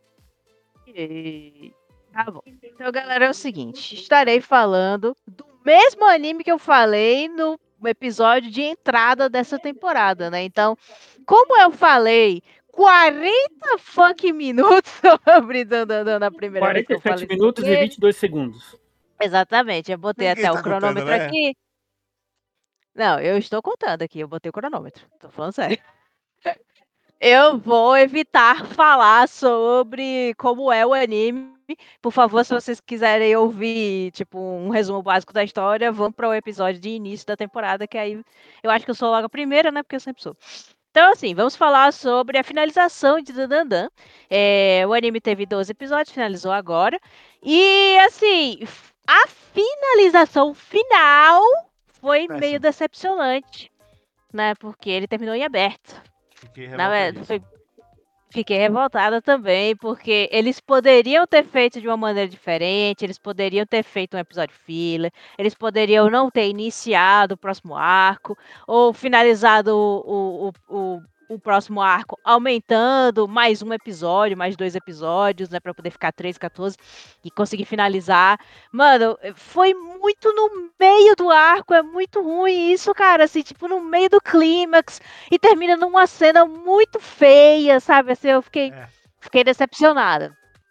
[SPEAKER 3] E- Tá bom. Então, galera, é o seguinte: estarei falando do mesmo anime que eu falei no episódio de entrada dessa temporada, né? Então, como eu falei quarenta fucking minutos sobre Dandadan na primeira vez que eu
[SPEAKER 2] quarenta e sete
[SPEAKER 3] falei
[SPEAKER 2] minutos
[SPEAKER 3] sobre
[SPEAKER 2] e
[SPEAKER 3] ele.
[SPEAKER 2] vinte e dois segundos.
[SPEAKER 3] Exatamente, eu botei
[SPEAKER 1] Ninguém
[SPEAKER 3] até
[SPEAKER 1] tá
[SPEAKER 3] o cronômetro
[SPEAKER 1] contando, né?
[SPEAKER 3] aqui. Não, eu estou contando aqui, eu botei o cronômetro. Tô falando sério. Eu vou evitar falar sobre como é o anime. Por favor, se vocês quiserem ouvir, tipo, um resumo básico da história, vão para o episódio de início da temporada, que aí eu acho que eu sou logo a primeira, né? Porque eu sempre sou. Então, assim, vamos falar sobre a finalização de Dandadan. É, o anime teve doze episódios, finalizou agora. E, assim, a finalização final foi
[SPEAKER 1] Péssimo.
[SPEAKER 3] meio decepcionante, né? Porque ele terminou em aberto.
[SPEAKER 1] Fiquei
[SPEAKER 3] Na verdade,
[SPEAKER 1] revoltadíssimo.
[SPEAKER 3] foi- fiquei revoltada também, porque eles poderiam ter feito de uma maneira diferente, eles poderiam ter feito um episódio filler, eles poderiam não ter iniciado o próximo arco, ou finalizado o, o, o, o próximo arco aumentando mais um episódio, mais dois episódios, né, pra poder ficar três, quatorze e conseguir finalizar. Mano, foi muito no meio do arco, é muito ruim isso, cara, assim, tipo, no meio do clímax, e termina numa cena muito feia, sabe? Assim, eu fiquei,
[SPEAKER 1] É.
[SPEAKER 3] fiquei decepcionada.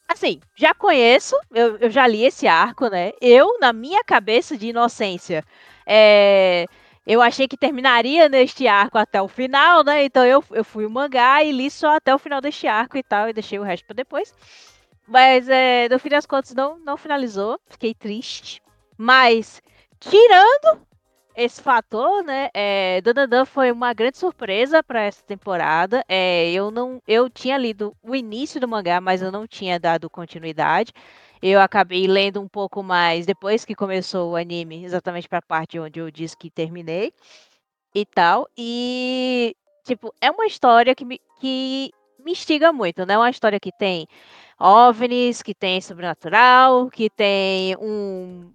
[SPEAKER 3] Assim, já conheço, eu, eu já li esse arco, né? Eu, na minha cabeça de inocência, é, eu achei que terminaria neste arco até o final, né? Então eu, eu fui o mangá e li só até o final deste arco e tal, e deixei o resto pra depois. Mas é, no fim das contas não, não finalizou, fiquei triste. Mas, tirando esse fator, né? É, Dandadan foi uma grande surpresa para essa temporada. É, eu não, eu tinha lido o início do mangá, mas eu não tinha dado continuidade. Eu acabei lendo um pouco mais depois que começou o anime, exatamente para a parte onde eu disse que terminei e tal. E tipo, é uma história que me, que me instiga muito, né? É uma história que tem OVNIs, que tem sobrenatural, que tem um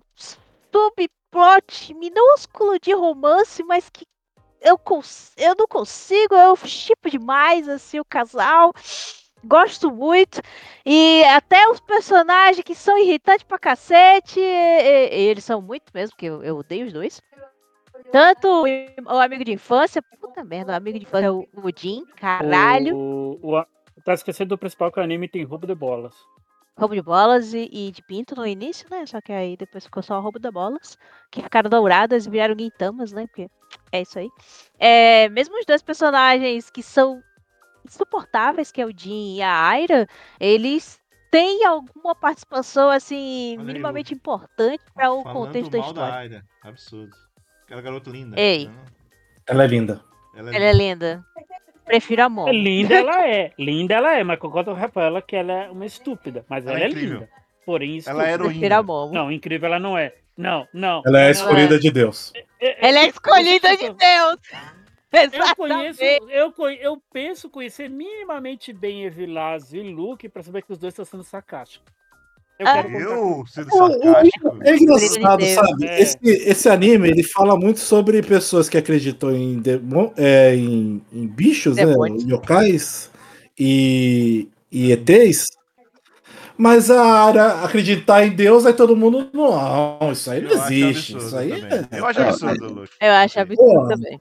[SPEAKER 3] subplot minúsculo de romance, mas que eu, cons eu não consigo, eu chipo demais assim o casal. Gosto muito. E até os personagens que são irritantes pra cacete, e, e- e eles são muito mesmo, porque eu, eu odeio os dois. Tanto o, o amigo de infância, puta merda, o amigo de infância, o, o Jin, caralho.
[SPEAKER 2] O, o, tá esquecendo do principal que o anime tem roubo de bolas.
[SPEAKER 3] Roubo de bolas e, e de pinto no início, né? Só que aí depois ficou só o roubo de bolas, que ficaram douradas e viraram guintamas, né? Porque é isso aí. É, mesmo os dois personagens que são insuportáveis, que é o Jin e a Aira, eles têm alguma participação, assim,
[SPEAKER 1] Olha aí,
[SPEAKER 3] minimamente
[SPEAKER 1] Luke.
[SPEAKER 3] importante para o
[SPEAKER 1] Falando
[SPEAKER 3] contexto da
[SPEAKER 1] mal da
[SPEAKER 3] história.
[SPEAKER 1] Aira. Absurdo. Aquela garota linda.
[SPEAKER 3] Ei,
[SPEAKER 1] Não,
[SPEAKER 5] Ela é linda.
[SPEAKER 1] ela é
[SPEAKER 3] ela é
[SPEAKER 1] linda.
[SPEAKER 3] linda. Prefiro a
[SPEAKER 2] É
[SPEAKER 3] Momo.
[SPEAKER 2] linda ela é. Linda ela é, mas concordo com a Rafaela que ela é uma estúpida. Mas
[SPEAKER 1] Ela
[SPEAKER 2] ela
[SPEAKER 1] é
[SPEAKER 2] é
[SPEAKER 1] incrível.
[SPEAKER 2] linda. Porém,
[SPEAKER 1] Ela é
[SPEAKER 2] estúpida.
[SPEAKER 3] Prefiro a
[SPEAKER 1] heroína.
[SPEAKER 3] Momo.
[SPEAKER 2] Não, incrível ela não é. Não, não.
[SPEAKER 5] Ela é a
[SPEAKER 2] não,
[SPEAKER 5] escolhida
[SPEAKER 3] É.
[SPEAKER 5] de Deus.
[SPEAKER 2] É,
[SPEAKER 3] Ela é
[SPEAKER 2] é,
[SPEAKER 3] escolhida
[SPEAKER 2] vocês
[SPEAKER 3] de
[SPEAKER 2] estão-
[SPEAKER 3] Deus!
[SPEAKER 2] Eu conheço,
[SPEAKER 3] Exatamente.
[SPEAKER 2] eu, co- eu penso conhecer minimamente bem Evilás e Luke pra saber que os dois estão sendo sarcásticos. Eu
[SPEAKER 3] Ah,
[SPEAKER 2] quero contar com
[SPEAKER 1] Eu sendo
[SPEAKER 5] O- o-
[SPEAKER 1] sarcástico?
[SPEAKER 5] É
[SPEAKER 3] Escolhida de
[SPEAKER 5] engraçado,
[SPEAKER 3] Deus.
[SPEAKER 5] sabe?
[SPEAKER 2] É.
[SPEAKER 5] Esse, esse anime ele fala muito sobre pessoas que acreditam em, demo, é, em, em bichos, né?
[SPEAKER 3] Demônios.
[SPEAKER 5] Yokais e, e E Tês. Mas a área acreditar em Deus, aí todo mundo. Não, isso aí não
[SPEAKER 1] Eu acho
[SPEAKER 5] existe. Isso
[SPEAKER 1] absurdo
[SPEAKER 5] aí
[SPEAKER 1] também.
[SPEAKER 5] é.
[SPEAKER 1] Eu acho
[SPEAKER 4] Não,
[SPEAKER 1] absurdo, Luke.
[SPEAKER 3] Eu acho
[SPEAKER 1] Ok.
[SPEAKER 3] absurdo
[SPEAKER 5] Porra.
[SPEAKER 3] também.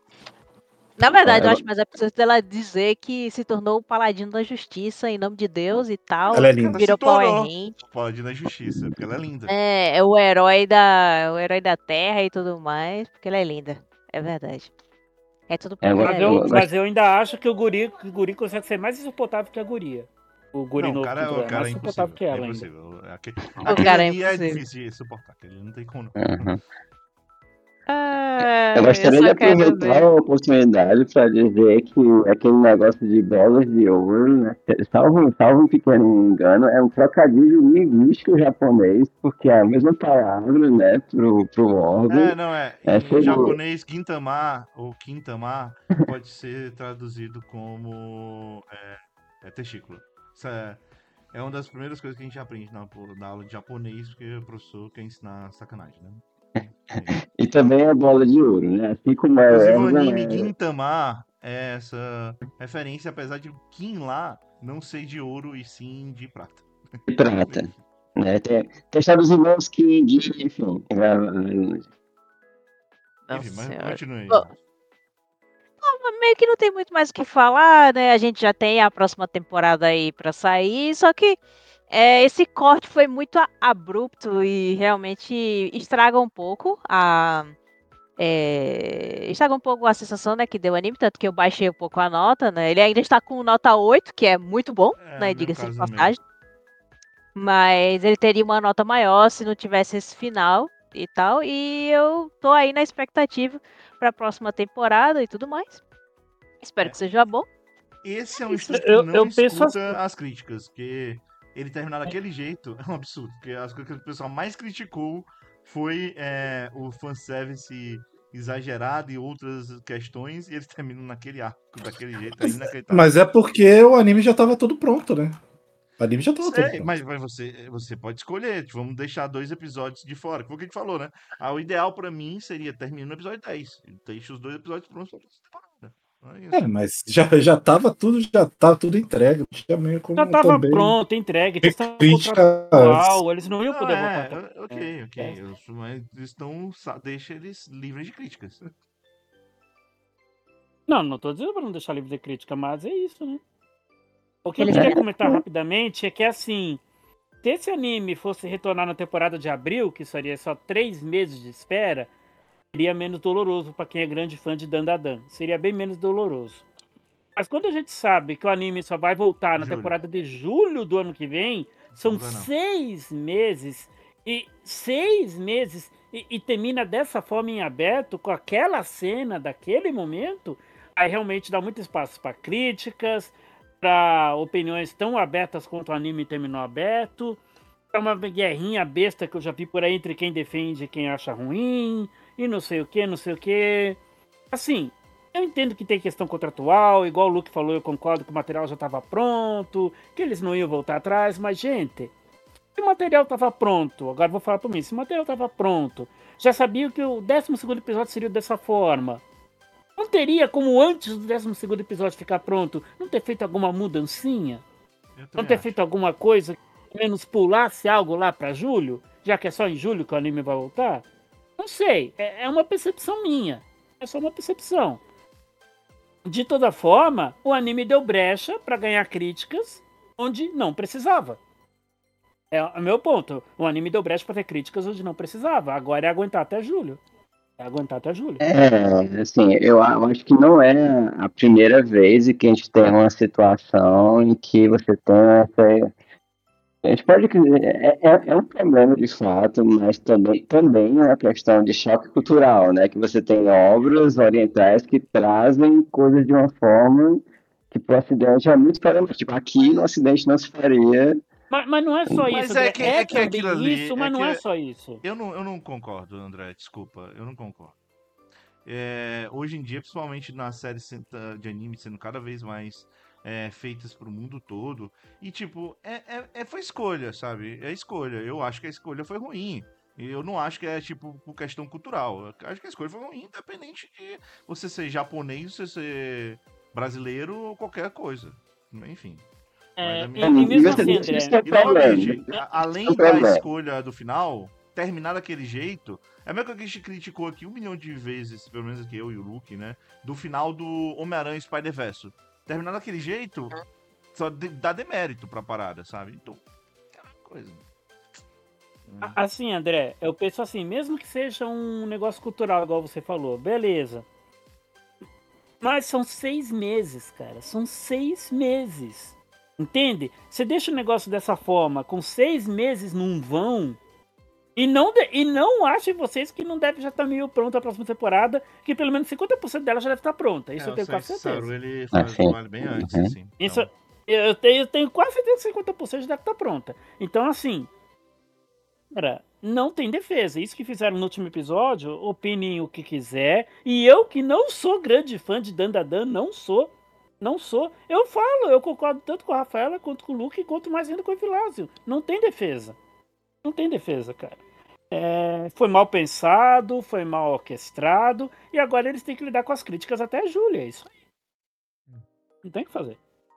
[SPEAKER 3] Na verdade, eu
[SPEAKER 4] Ela-
[SPEAKER 3] acho mais absurdo dela dizer que se tornou o paladino da justiça em nome de Deus e tal.
[SPEAKER 5] Ela é
[SPEAKER 1] Ela
[SPEAKER 5] linda.
[SPEAKER 1] se
[SPEAKER 3] Virou Power
[SPEAKER 1] tornou.
[SPEAKER 3] Ranger.
[SPEAKER 1] Pode ir na justiça, porque ela é linda.
[SPEAKER 3] É, é o herói da, o herói da Terra e tudo mais, porque ela é linda. É verdade. É tudo porque
[SPEAKER 4] É,
[SPEAKER 3] ela
[SPEAKER 2] Mas
[SPEAKER 3] é
[SPEAKER 4] eu-
[SPEAKER 2] eu,
[SPEAKER 3] linda.
[SPEAKER 4] eu
[SPEAKER 2] mas eu ainda acho que o guri, que o guri consegue ser mais insuportável que a guria. O guri
[SPEAKER 1] Não, o
[SPEAKER 2] novo
[SPEAKER 1] cara,
[SPEAKER 2] que
[SPEAKER 1] o
[SPEAKER 2] é
[SPEAKER 1] cara
[SPEAKER 2] mais
[SPEAKER 1] é
[SPEAKER 2] insuportável
[SPEAKER 1] impossível.
[SPEAKER 2] que
[SPEAKER 1] É
[SPEAKER 2] ela ainda.
[SPEAKER 1] impossível. Aquele,
[SPEAKER 3] O
[SPEAKER 1] aquele
[SPEAKER 3] cara é
[SPEAKER 1] ali é
[SPEAKER 3] impossível.
[SPEAKER 1] difícil de suportar. Aquele não tem como.
[SPEAKER 4] Uhum.
[SPEAKER 3] Ah,
[SPEAKER 4] Eu
[SPEAKER 3] eu
[SPEAKER 4] gostaria de
[SPEAKER 3] só quero
[SPEAKER 4] aproveitar
[SPEAKER 3] ver.
[SPEAKER 4] a oportunidade para dizer que aquele negócio de bolas de ouro, né? Salvo, salvo um pequeno engano, é um trocadilho linguístico japonês, porque é a mesma palavra, né, pro, pro órgão.
[SPEAKER 1] É, não, é.
[SPEAKER 4] É,
[SPEAKER 1] Em
[SPEAKER 4] chegou,
[SPEAKER 1] japonês, Gintama ou Kintama pode ser traduzido como é, é testículo. Isso é, é uma das primeiras coisas que a gente aprende na, na aula de japonês, porque o professor quer ensinar sacanagem, né?
[SPEAKER 4] e também é bola de ouro, né? Assim como é
[SPEAKER 1] Inclusive o
[SPEAKER 4] órgão,
[SPEAKER 1] anime
[SPEAKER 4] é
[SPEAKER 1] Gintama é essa referência, apesar de o Kin lá não ser de ouro e sim de prata.
[SPEAKER 4] de prata. Né? Tem, tem Estados Unidos que, enfim, vai-
[SPEAKER 1] Enfim,
[SPEAKER 3] Nossa
[SPEAKER 1] mas
[SPEAKER 3] senhora.
[SPEAKER 1] continue aí.
[SPEAKER 3] Bom, meio que não tem muito mais o que falar, né? A gente já tem a próxima temporada aí pra sair, só que é, esse corte foi muito a- abrupto e realmente estraga um pouco a. É, estraga um pouco a sensação, né, que deu o anime, tanto que eu baixei um pouco a nota, né? Ele ainda está com nota oito, que é muito bom,
[SPEAKER 1] É,
[SPEAKER 3] né?
[SPEAKER 1] mesmo
[SPEAKER 3] Diga-se de
[SPEAKER 1] caso do meu.
[SPEAKER 3] passagem. Mas ele teria uma nota maior se não tivesse esse final e tal. E eu tô aí na expectativa pra próxima temporada e tudo mais. Espero
[SPEAKER 1] É.
[SPEAKER 3] que seja bom.
[SPEAKER 1] Esse é um estúdio que
[SPEAKER 2] Eu,
[SPEAKER 1] não
[SPEAKER 2] eu penso
[SPEAKER 1] escuta
[SPEAKER 2] assim.
[SPEAKER 1] as críticas, porque ele terminar daquele jeito é um absurdo, porque as coisas que o pessoal mais criticou foi é, o fanservice exagerado e outras questões, e eles terminam naquele arco, daquele jeito, é
[SPEAKER 5] Mas,
[SPEAKER 1] inacreditável.
[SPEAKER 5] mas é porque o anime já tava todo pronto, né? O anime já tava todo
[SPEAKER 1] Sei,
[SPEAKER 5] pronto.
[SPEAKER 1] mas, mas você, você pode escolher, tipo, vamos deixar dois episódios de fora, que foi o que a gente falou, né? Ah, o ideal pra mim seria terminar no episódio dez, deixa os dois episódios prontos pra próxima temporada. É isso.
[SPEAKER 5] É, mas já, já tava tudo, já tava tudo entregue. Não tinha meio como
[SPEAKER 2] Já tava
[SPEAKER 5] também
[SPEAKER 2] pronto, entregue, questão
[SPEAKER 5] crítica.
[SPEAKER 2] contratual, eles não iam
[SPEAKER 1] Não,
[SPEAKER 2] poder voltar atrás.
[SPEAKER 1] é, ok, ok. Eu, mas eles estão. Deixa eles livres de críticas.
[SPEAKER 2] Não, não tô dizendo pra não deixar livre de crítica, mas é isso, né? O que eu
[SPEAKER 3] Eles
[SPEAKER 2] queria
[SPEAKER 3] querem-
[SPEAKER 2] comentar rapidamente é que, assim, se esse anime fosse retornar na temporada de abril, que seria só três meses de espera, seria menos doloroso pra quem é grande fã de Dandadan. Seria bem menos doloroso. Mas quando a gente sabe que o anime só vai voltar na
[SPEAKER 1] Julho.
[SPEAKER 2] temporada de julho do ano que vem, são
[SPEAKER 1] Não vai não.
[SPEAKER 2] seis meses, e seis meses, e, e termina dessa forma em aberto, com aquela cena daquele momento, aí realmente dá muito espaço para críticas, para opiniões tão abertas quanto o anime terminou aberto, para uma guerrinha besta que eu já vi por aí entre quem defende e quem acha ruim, e não sei o que, não sei o que. Assim, eu entendo que tem questão contratual, igual o Luke falou, eu concordo que o material já estava pronto, que eles não iam voltar atrás, mas, gente, se o material estava pronto, agora vou falar para mim, se o material estava pronto, já sabia que o décimo segundo episódio seria dessa forma, não teria como antes do décimo segundo episódio ficar pronto, não ter feito alguma mudancinha?
[SPEAKER 1] Eu
[SPEAKER 2] Não
[SPEAKER 1] também
[SPEAKER 2] ter
[SPEAKER 1] acho.
[SPEAKER 2] feito alguma coisa que menos pulasse algo lá para julho, já que é só em julho que o anime vai voltar? Não sei, é é uma percepção minha, é só uma percepção. De toda forma, o anime deu brecha para ganhar críticas onde não precisava. É o meu ponto. O anime deu brecha para ter críticas onde não precisava. Agora é aguentar até julho. É aguentar até julho.
[SPEAKER 4] É, assim, eu a- eu acho que não é a primeira vez que a gente tem uma situação em que você tem essa. A gente pode dizer, é, é, é um problema de fato, mas também, também é uma questão de choque cultural, né? Que você tem obras orientais que trazem coisas de uma forma que para o Ocidente é muito diferente. Tipo, aqui no Ocidente não se faria.
[SPEAKER 2] Mas, mas não é só
[SPEAKER 1] Mas
[SPEAKER 2] isso,
[SPEAKER 1] é
[SPEAKER 2] André.
[SPEAKER 1] que-
[SPEAKER 2] É,
[SPEAKER 1] é que aquilo
[SPEAKER 2] também
[SPEAKER 1] ali-
[SPEAKER 2] isso,
[SPEAKER 1] é
[SPEAKER 2] mas não
[SPEAKER 1] que-
[SPEAKER 2] é só isso.
[SPEAKER 1] Eu não, eu não concordo, André, desculpa, eu não concordo. É, hoje em dia, principalmente nas séries senta- de anime sendo cada vez mais é, feitas pro mundo todo, e tipo, é, é, é- foi escolha, sabe? É escolha. Eu acho que a escolha foi ruim. E eu não acho que é, tipo, por questão cultural. Eu acho que a escolha foi ruim, independente de você ser japonês, você ser brasileiro ou qualquer coisa. Enfim.
[SPEAKER 2] É,
[SPEAKER 1] Mas a
[SPEAKER 2] e,
[SPEAKER 1] minha-
[SPEAKER 2] e mesmo
[SPEAKER 4] Isso-
[SPEAKER 2] assim,
[SPEAKER 4] isso- isso
[SPEAKER 2] André.
[SPEAKER 4] é
[SPEAKER 1] E
[SPEAKER 4] problema.
[SPEAKER 1] novamente, a- além
[SPEAKER 4] Isso é
[SPEAKER 1] da
[SPEAKER 4] problema.
[SPEAKER 1] escolha do final, terminar daquele jeito, é mesmo que a gente criticou aqui um milhão de vezes, pelo menos aqui eu e o Luke, né? Do final do Homem-Aranha Spider-Verse. Terminar daquele jeito, só de- dá demérito pra parada, sabe? Então, é uma coisa.
[SPEAKER 2] A- Assim, André, eu penso assim, mesmo que seja um negócio cultural, igual você falou, beleza. Mas são seis meses, cara. São seis meses. Entende? Você deixa o negócio dessa forma, com seis meses num vão, e não, de- e não achem vocês que não deve já estar meio pronta a próxima temporada, que pelo menos cinquenta por cento dela já deve estar pronta. Isso
[SPEAKER 1] É,
[SPEAKER 2] eu tenho
[SPEAKER 1] sei
[SPEAKER 2] quase
[SPEAKER 1] que
[SPEAKER 2] certeza.
[SPEAKER 1] Saru, ele
[SPEAKER 4] Ah,
[SPEAKER 1] faz o
[SPEAKER 4] sim.
[SPEAKER 1] trabalho bem antes,
[SPEAKER 4] Uhum.
[SPEAKER 1] assim.
[SPEAKER 2] Isso,
[SPEAKER 1] Então,
[SPEAKER 2] eu, tenho, eu tenho quase certeza que cinquenta por cento já deve estar pronta. Então, assim, cara, não tem defesa. Isso que fizeram no último episódio, opinem o que quiser. E eu, que não sou grande fã de Dandadan, não sou. Não sou. Eu falo, eu concordo tanto com a Rafaela, quanto com o Luke, quanto mais ainda com o Evilásio. Não tem defesa. Não tem defesa, cara. É, foi mal pensado, foi mal orquestrado, e agora eles têm que lidar com as críticas até julho, é isso aí. Não tem o que fazer.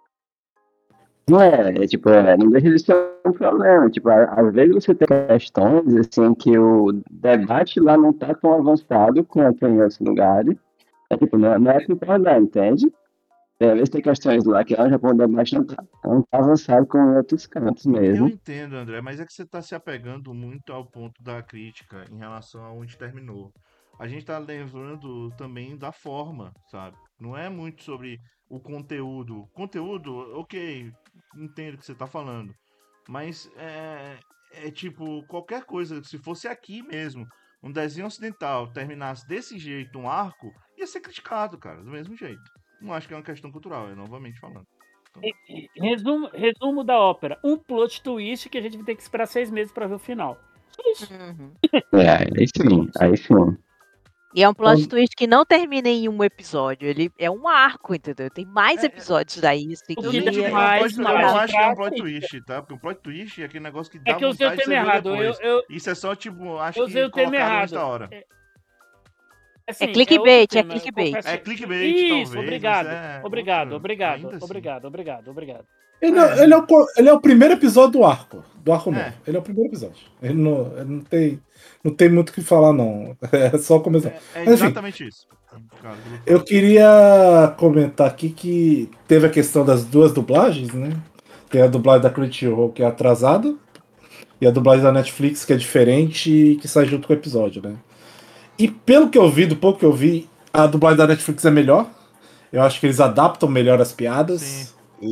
[SPEAKER 4] Não é, é tipo, é, não deixa de ser um problema. Tipo, a- às vezes você tem questões assim que o debate lá não tá tão avançado quanto em outros lugares. É, tipo, não, é- não é concordar, entende? Tem, às vezes tem questões lá que lá no Japão o debate não tá, não tá avançado com em outros cantos
[SPEAKER 1] eu
[SPEAKER 4] mesmo.
[SPEAKER 1] entendo, André, mas é que você tá se apegando muito ao ponto da crítica em relação a onde terminou. A gente tá lembrando também da forma, sabe? Não é muito sobre o conteúdo. Conteúdo, ok, entendo o que você tá falando. Mas é, é tipo, qualquer coisa, se fosse aqui mesmo, um desenho ocidental terminasse desse jeito, um arco, ia ser criticado, cara, do mesmo jeito. Não acho que é uma questão cultural, é novamente falando.
[SPEAKER 2] Resumo, resumo da ópera. Um plot twist que a gente vai ter que esperar seis meses pra ver o final. Só isso.
[SPEAKER 3] Uhum.
[SPEAKER 4] É, aí sim, aí sim.
[SPEAKER 3] E é um plot
[SPEAKER 5] Então-
[SPEAKER 3] twist que não termina em um episódio. Ele é um arco, entendeu? Tem mais
[SPEAKER 1] É, é-
[SPEAKER 3] episódios daí.
[SPEAKER 2] O
[SPEAKER 1] Eu
[SPEAKER 2] que
[SPEAKER 1] nem
[SPEAKER 2] dá
[SPEAKER 1] digo que é um
[SPEAKER 2] mais
[SPEAKER 1] plot, eu não
[SPEAKER 2] margem
[SPEAKER 1] acho que é um
[SPEAKER 2] pra
[SPEAKER 1] plot
[SPEAKER 2] crítica.
[SPEAKER 1] twist, tá? Porque o plot twist é aquele negócio que dá
[SPEAKER 2] É que eu usei o
[SPEAKER 1] vontade de
[SPEAKER 2] termo
[SPEAKER 1] você ver
[SPEAKER 2] errado. Eu,
[SPEAKER 1] depois.
[SPEAKER 2] eu,
[SPEAKER 1] Isso é só, tipo, acho
[SPEAKER 2] eu usei
[SPEAKER 1] que
[SPEAKER 2] o termo
[SPEAKER 1] colocaram
[SPEAKER 2] errado.
[SPEAKER 1] antes da hora.
[SPEAKER 2] É, Assim,
[SPEAKER 3] clickbait,
[SPEAKER 2] outro
[SPEAKER 3] é
[SPEAKER 2] tema, eu
[SPEAKER 3] clickbait.
[SPEAKER 2] confesso-
[SPEAKER 1] É clickbait,
[SPEAKER 2] Isso,
[SPEAKER 1] talvez, mas
[SPEAKER 2] obrigado.
[SPEAKER 1] é
[SPEAKER 2] Obrigado,
[SPEAKER 1] outra-
[SPEAKER 2] obrigado,
[SPEAKER 1] ainda assim.
[SPEAKER 2] obrigado, obrigado, obrigado.
[SPEAKER 5] Ele
[SPEAKER 1] É.
[SPEAKER 5] é, ele, é o, co- ele é o primeiro episódio do arco. Do arco
[SPEAKER 1] É.
[SPEAKER 5] novo. Ele é o primeiro episódio. Ele não, ele não tem. Não tem muito o que falar, não. É só começar.
[SPEAKER 1] É, é
[SPEAKER 5] Mas, enfim,
[SPEAKER 1] exatamente isso. Cara, do Luke
[SPEAKER 5] eu
[SPEAKER 1] falou.
[SPEAKER 5] queria comentar aqui que teve a questão das duas dublagens, né? Tem a dublagem da Crunchyroll que é atrasada e a dublagem da Netflix que é diferente e que sai junto com o episódio, né? E pelo que eu vi, do pouco que eu vi, a dublagem da Netflix é melhor. Eu acho que eles adaptam melhor as piadas.
[SPEAKER 1] Sim.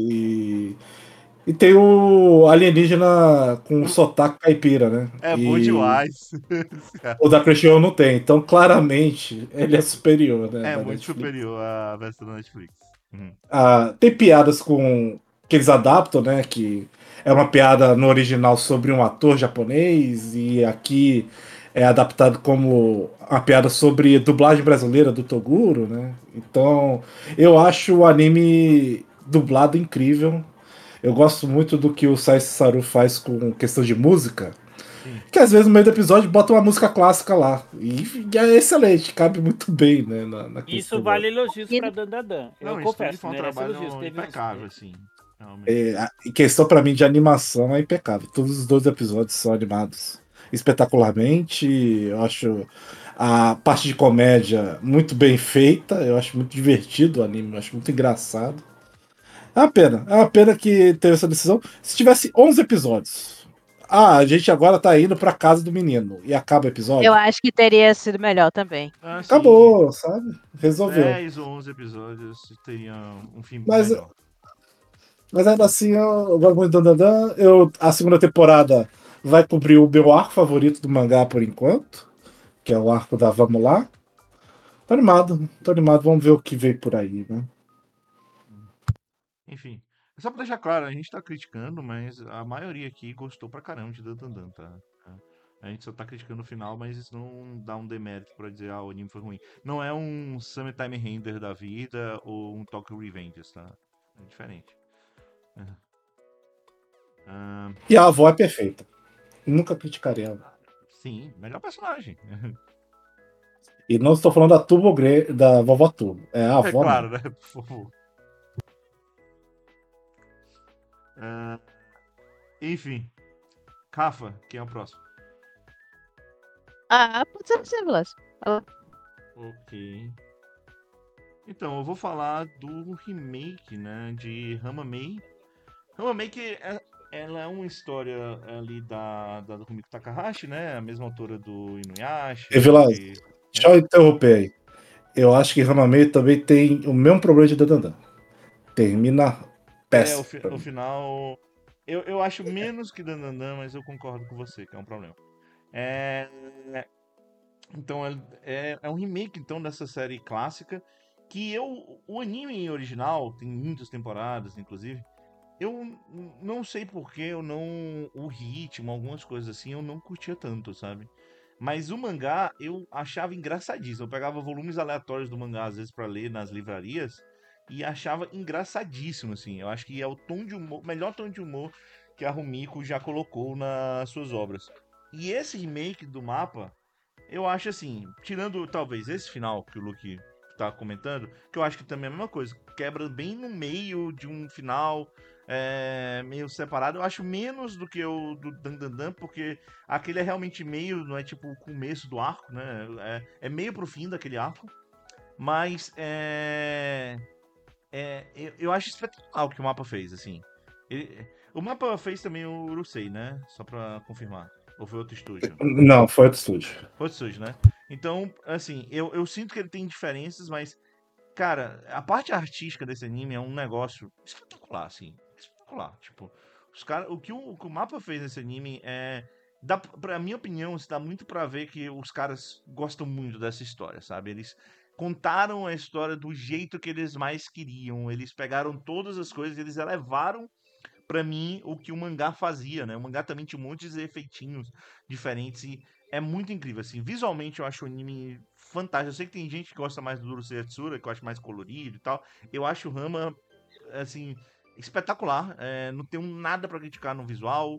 [SPEAKER 5] E, e tem o alienígena com sotaque caipira, né?
[SPEAKER 1] É
[SPEAKER 5] e
[SPEAKER 1] bom demais.
[SPEAKER 5] o da Crunchyroll não tem. Então, claramente, ele é superior, né?
[SPEAKER 1] É
[SPEAKER 5] da
[SPEAKER 1] muito
[SPEAKER 5] Netflix.
[SPEAKER 1] superior à versão da Netflix. Uhum.
[SPEAKER 5] Ah, tem piadas com que eles adaptam, né? Que é uma piada no original sobre um ator japonês e aqui é adaptado como uma piada sobre dublagem brasileira do Toguro, né? Então, eu acho o anime dublado incrível. Eu gosto muito do que o Sai Saru faz com questão de música.
[SPEAKER 1] Sim.
[SPEAKER 5] Que às vezes no meio do episódio bota uma música clássica lá. E é excelente, cabe muito bem, né? Na, na questão
[SPEAKER 2] Isso
[SPEAKER 5] da-
[SPEAKER 2] vale elogios
[SPEAKER 3] E-
[SPEAKER 2] pra Dandadan. Eu
[SPEAKER 1] Não, o estúdio
[SPEAKER 2] confesso,
[SPEAKER 1] foi um
[SPEAKER 2] merece
[SPEAKER 1] trabalho
[SPEAKER 2] elogios. Teve uns-
[SPEAKER 1] impecável, assim. Realmente.
[SPEAKER 5] É, a- em questão pra mim de animação é impecável. Todos os dois episódios são animados espetacularmente. Eu acho a parte de comédia muito bem feita. Eu acho muito divertido o anime, eu acho muito engraçado. É uma pena, é uma pena que teve essa decisão. Se tivesse onze episódios, ah, a gente agora tá indo pra casa do menino e acaba o episódio.
[SPEAKER 3] Eu acho que teria sido melhor também.
[SPEAKER 1] Ah, sim,
[SPEAKER 5] Acabou, sabe? Resolveu.
[SPEAKER 1] dez ou onze episódios teriam um fim
[SPEAKER 5] Mas-
[SPEAKER 1] melhor.
[SPEAKER 5] Mas ainda assim, eu, eu gosto muito do Dandadan. Eu, a segunda temporada vai cobrir o meu arco favorito do mangá por enquanto, que é o arco da Vamos Lá. Tô animado, tô animado. Vamos ver o que vem por aí, né?
[SPEAKER 1] Enfim, só pra deixar claro, a gente tá criticando, mas a maioria aqui gostou pra caramba de Dandadan, tá? A gente só tá criticando o final, mas isso não dá um demérito pra dizer, ah, o anime foi ruim. Não é um Summertime Render da vida ou um Tokyo Revengers, tá? É diferente. É. Ah,
[SPEAKER 5] E a avó é perfeita. Nunca criticarei ela.
[SPEAKER 1] sim, melhor personagem.
[SPEAKER 5] E não estou falando da Turbo Gre da vovó Turbo. É a
[SPEAKER 1] É
[SPEAKER 5] avó.
[SPEAKER 1] claro,
[SPEAKER 5] Não.
[SPEAKER 1] né? Por favor. Ah, enfim. Rafa, quem é o próximo?
[SPEAKER 3] Ah, pode ser você, Velasco.
[SPEAKER 1] Ok. Então, eu vou falar do remake, né, de Hamamei. Hamamei que é, ela é uma história ali da, da do Rumiko Takahashi, né, a mesma autora do Inuyasha.
[SPEAKER 5] E Velasco,
[SPEAKER 1] e-
[SPEAKER 5] deixa eu interromper aí. Eu acho que Hanamei também tem o mesmo problema de Dandadan. Termina
[SPEAKER 1] É, o,
[SPEAKER 5] péssimo.
[SPEAKER 1] fi-
[SPEAKER 5] pra
[SPEAKER 1] o
[SPEAKER 5] mim.
[SPEAKER 1] final... Eu, eu acho menos que Dandandan, mas eu concordo com você, que é um problema. É... Então, é, é, é um remake, então, dessa série clássica, que eu... O anime original, tem muitas temporadas, inclusive, eu n- não sei porque eu não... O ritmo, algumas coisas assim, eu não curtia tanto, sabe? Mas o mangá, eu achava engraçadíssimo. Eu pegava volumes aleatórios do mangá, às vezes, pra ler nas livrarias, e achava engraçadíssimo, assim. Eu acho que é o tom de humor, melhor tom de humor que a Rumiko já colocou nas suas obras. E esse remake do mapa, eu acho assim, tirando talvez esse final que o Luke tá comentando, que eu acho que também é a mesma coisa, quebra bem no meio de um final é, meio separado. Eu acho menos do que o do Dandandan, porque aquele é realmente meio, não é tipo o começo do arco, né? É, é meio pro fim daquele arco. Mas é, é, eu, eu acho espetacular o que o mapa fez, assim. Ele- o mapa fez também o Urusei, né? Só pra confirmar. Ou foi outro estúdio?
[SPEAKER 5] Não, foi outro estúdio.
[SPEAKER 1] Foi outro estúdio, né? Então, assim, eu, eu sinto que ele tem diferenças, mas, cara, a parte artística desse anime é um negócio espetacular, assim. Espetacular. Tipo, os cara, o, que o, o que o mapa fez nesse anime é. Dá, pra minha opinião, isso dá muito pra ver que os caras gostam muito dessa história, sabe? Eles contaram a história do jeito que eles mais queriam. Eles pegaram todas as coisas, eles elevaram pra mim o que o mangá fazia, né? O mangá também tinha um monte de efeitinhos diferentes e é muito incrível, assim. Visualmente eu acho o anime fantástico. Eu sei que tem gente que gosta mais do Urusei Yatsura, que eu acho mais colorido e tal. Eu acho o Rama, assim, espetacular. É, não tenho nada pra criticar no visual.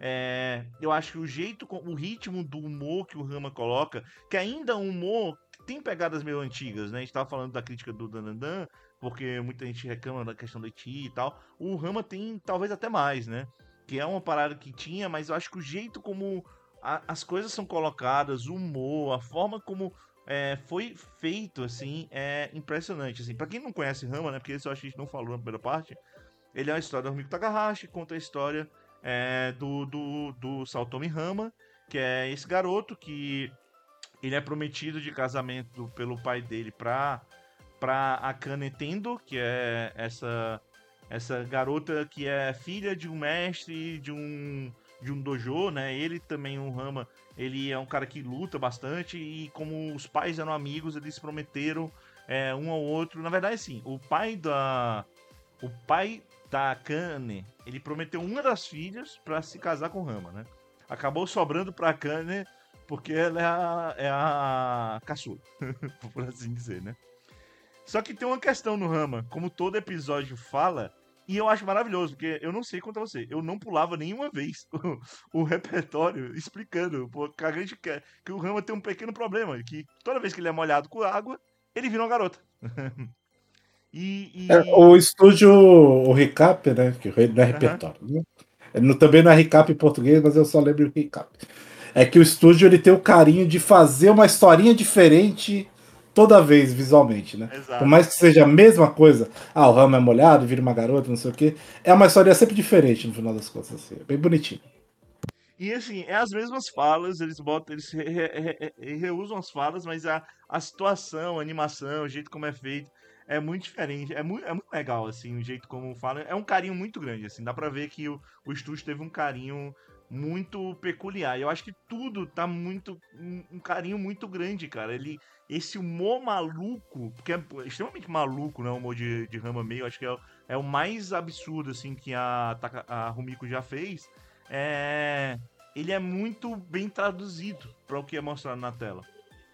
[SPEAKER 1] É, eu acho que o jeito, com- o ritmo do humor que o Rama coloca, que ainda é um humor que tem pegadas meio antigas, né? A gente tava falando da crítica do Danandan, porque muita gente reclama da questão do Eti e tal. O Rama tem talvez até mais, né? Que é uma parada que tinha, mas eu acho que o jeito como a- as coisas são colocadas, o humor, a forma como é, foi feito, assim, é impressionante. Assim. Pra quem não conhece Rama, né? Porque isso eu acho que a gente não falou na primeira parte. Ele é uma história do Rumiko Takahashi, conta a história é, do, do, do Satomi Rama, que é esse garoto que ele é prometido de casamento pelo pai dele pra, pra Akane Tendo, que é essa, essa garota que é filha de um mestre de um, de um dojo, né? Ele também, o Rama, ele é um cara que luta bastante e como os pais eram amigos, eles prometeram é, um ao outro. Na verdade, sim, o pai da... O pai da Akane, ele prometeu uma das filhas pra se casar com o Rama, né? Acabou sobrando pra Akane porque ela é a, é a caçula, por assim dizer, né? Só que tem uma questão no Rama, como todo episódio fala, e eu acho maravilhoso, porque eu não sei quanto a você, eu não pulava nenhuma vez o, o repertório explicando, porque a gente quer que o Rama tem um pequeno problema, que toda vez que ele é molhado com água, ele vira uma garota. e,
[SPEAKER 5] É,
[SPEAKER 1] e...
[SPEAKER 5] o estúdio, o recap, né? Que não é
[SPEAKER 1] Aham.
[SPEAKER 5] repertório, né? É, no- também não é recap em português, mas eu só lembro o recap. É que o estúdio ele tem o carinho de fazer uma historinha diferente toda vez visualmente, né? Por
[SPEAKER 1] Exato.
[SPEAKER 5] mais que seja a mesma coisa, ah, o ramo é molhado, vira uma garota, não sei o quê, é uma história sempre diferente no final das contas, assim, é bem bonitinho.
[SPEAKER 1] E assim, é as mesmas falas, eles botam, eles re- re- re- re- reusam as falas, mas a, a situação, a animação, o jeito como é feito é muito diferente. É muito, é muito legal, assim, o jeito como fala. É um carinho muito grande, assim, dá pra ver que o, o estúdio teve um carinho muito peculiar. E eu acho que tudo tá muito. Um, um carinho muito grande, cara. Ele. Esse humor maluco, porque é extremamente maluco, né? O humor de, de Rama Meio, acho que é, o- é o mais absurdo, assim, que a, Taka- a Rumiko já fez. É, ele é muito bem traduzido para o que é mostrado na tela.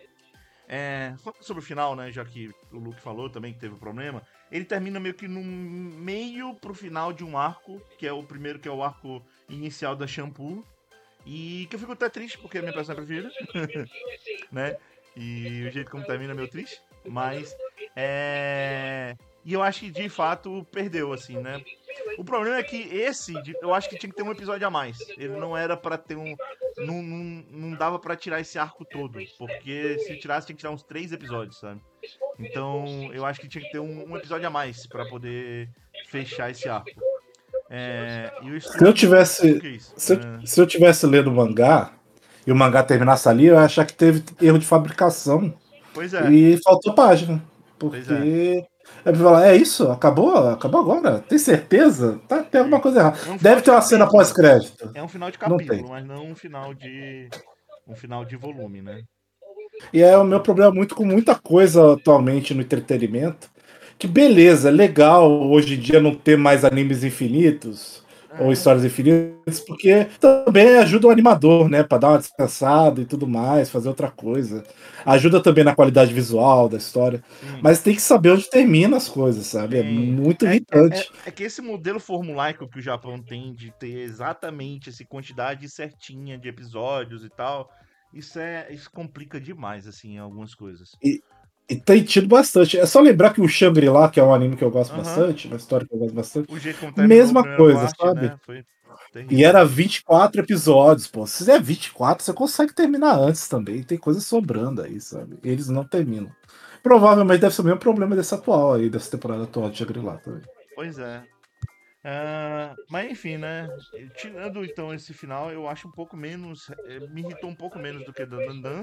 [SPEAKER 1] É, falando sobre o final, né, já que o Luke falou também que teve problema, ele termina meio que no meio pro final de um arco, que é o primeiro, que é o arco inicial da Shampoo, e que eu fico até triste porque é a minha personagem preferida, né, e o jeito como termina é meio triste, mas é... E eu acho que de fato perdeu, assim, né? O problema é que esse, de- eu acho que tinha que ter um episódio a mais. Ele não era pra ter um. Não, não, não dava pra tirar esse arco todo. Porque se tirasse, tinha que tirar uns três episódios, sabe? Então, eu acho que tinha que ter um, um episódio a mais pra poder fechar esse arco. É, e o
[SPEAKER 5] Se eu
[SPEAKER 1] estúdio não
[SPEAKER 5] tivesse,
[SPEAKER 1] quis.
[SPEAKER 5] se eu,
[SPEAKER 1] É,
[SPEAKER 5] se eu tivesse lendo o mangá e o mangá terminasse ali, eu ia achar que teve erro de fabricação
[SPEAKER 1] pois é,
[SPEAKER 5] e faltou página.
[SPEAKER 1] pois é.
[SPEAKER 5] Porque é pra falar, é isso? Acabou? Acabou agora? Tem certeza? Tá, tem alguma coisa errada.
[SPEAKER 1] É um final
[SPEAKER 5] Deve
[SPEAKER 1] de
[SPEAKER 5] ter uma cena
[SPEAKER 1] capítulo.
[SPEAKER 5] pós-crédito.
[SPEAKER 1] É um final de
[SPEAKER 5] Não tem.
[SPEAKER 1] capítulo, mas não um final de. Um final de volume, né?
[SPEAKER 5] E é o meu
[SPEAKER 1] Então,
[SPEAKER 5] problema muito com muita coisa atualmente no entretenimento. Que beleza, é legal hoje em dia não ter mais animes infinitos ou
[SPEAKER 1] é,
[SPEAKER 5] histórias infinitas, porque também ajuda o animador, né, para dar uma descansada e tudo mais, fazer outra coisa. Ajuda também na qualidade visual da história,
[SPEAKER 1] sim.
[SPEAKER 5] mas tem que saber onde termina as coisas, sabe? É
[SPEAKER 1] Tem.
[SPEAKER 5] muito
[SPEAKER 1] É, é, é,
[SPEAKER 5] irritante.
[SPEAKER 1] é que esse modelo formulaico que o Japão tem de ter exatamente essa quantidade certinha de episódios e tal, isso é, isso complica demais, assim, algumas coisas.
[SPEAKER 5] E, e tem tido bastante. É só lembrar que o Shangri-La, que é um anime que eu gosto
[SPEAKER 1] Aham.
[SPEAKER 5] bastante, uma história que eu gosto bastante,
[SPEAKER 1] O jeito como terminou a
[SPEAKER 5] mesma
[SPEAKER 1] primeira
[SPEAKER 5] coisa,
[SPEAKER 1] parte,
[SPEAKER 5] sabe?
[SPEAKER 1] né, foi
[SPEAKER 5] E
[SPEAKER 1] terrível.
[SPEAKER 5] era vinte e quatro episódios, pô. Se fizer vinte e quatro, você consegue terminar antes também. Tem coisa sobrando aí, sabe? Eles não terminam. Provavelmente deve ser o mesmo problema desse atual aí, dessa temporada atual de Shangri-La também.
[SPEAKER 1] Pois é. Ah, mas enfim, né? Tirando então esse final, eu acho um pouco menos. eh, Me irritou um pouco menos do que Dandandan.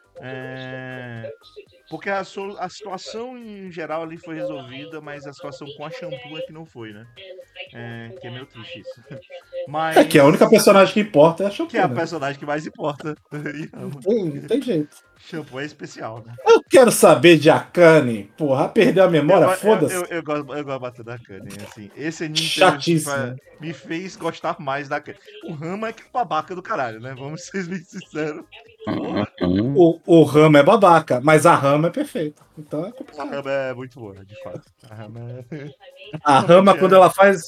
[SPEAKER 1] É, porque a, so- a situação em geral ali foi resolvida, mas a situação com a shampoo é que não foi, né? É, que é meio triste isso.
[SPEAKER 5] É que a
[SPEAKER 1] Mas.
[SPEAKER 5] única personagem que importa é a
[SPEAKER 1] Que é a
[SPEAKER 5] Shampoo, né?
[SPEAKER 1] personagem que mais importa. E
[SPEAKER 5] Não
[SPEAKER 1] amo.
[SPEAKER 5] tem, não tem jeito.
[SPEAKER 1] Shampoo é especial, né?
[SPEAKER 5] Eu quero saber de Akane. Porra, perdeu a
[SPEAKER 1] Eu,
[SPEAKER 5] memória?
[SPEAKER 1] go- eu,
[SPEAKER 5] Foda-se.
[SPEAKER 1] eu, eu gosto, eu gosto bastante da Kanye, assim. Esse anime teve- fa-
[SPEAKER 5] Chatíssimo.
[SPEAKER 1] me fez gostar mais da Kanye. O Rama é que é o babaca do caralho, né? Vamos ser bem sinceros.
[SPEAKER 4] Uhum.
[SPEAKER 5] O, o Rama é babaca, mas a Rama é perfeita. Então é
[SPEAKER 1] A
[SPEAKER 5] complicado.
[SPEAKER 1] Rama é muito boa, de fato. A Rama é...
[SPEAKER 5] A Rama,
[SPEAKER 1] realmente
[SPEAKER 5] quando
[SPEAKER 1] é.
[SPEAKER 5] ela faz.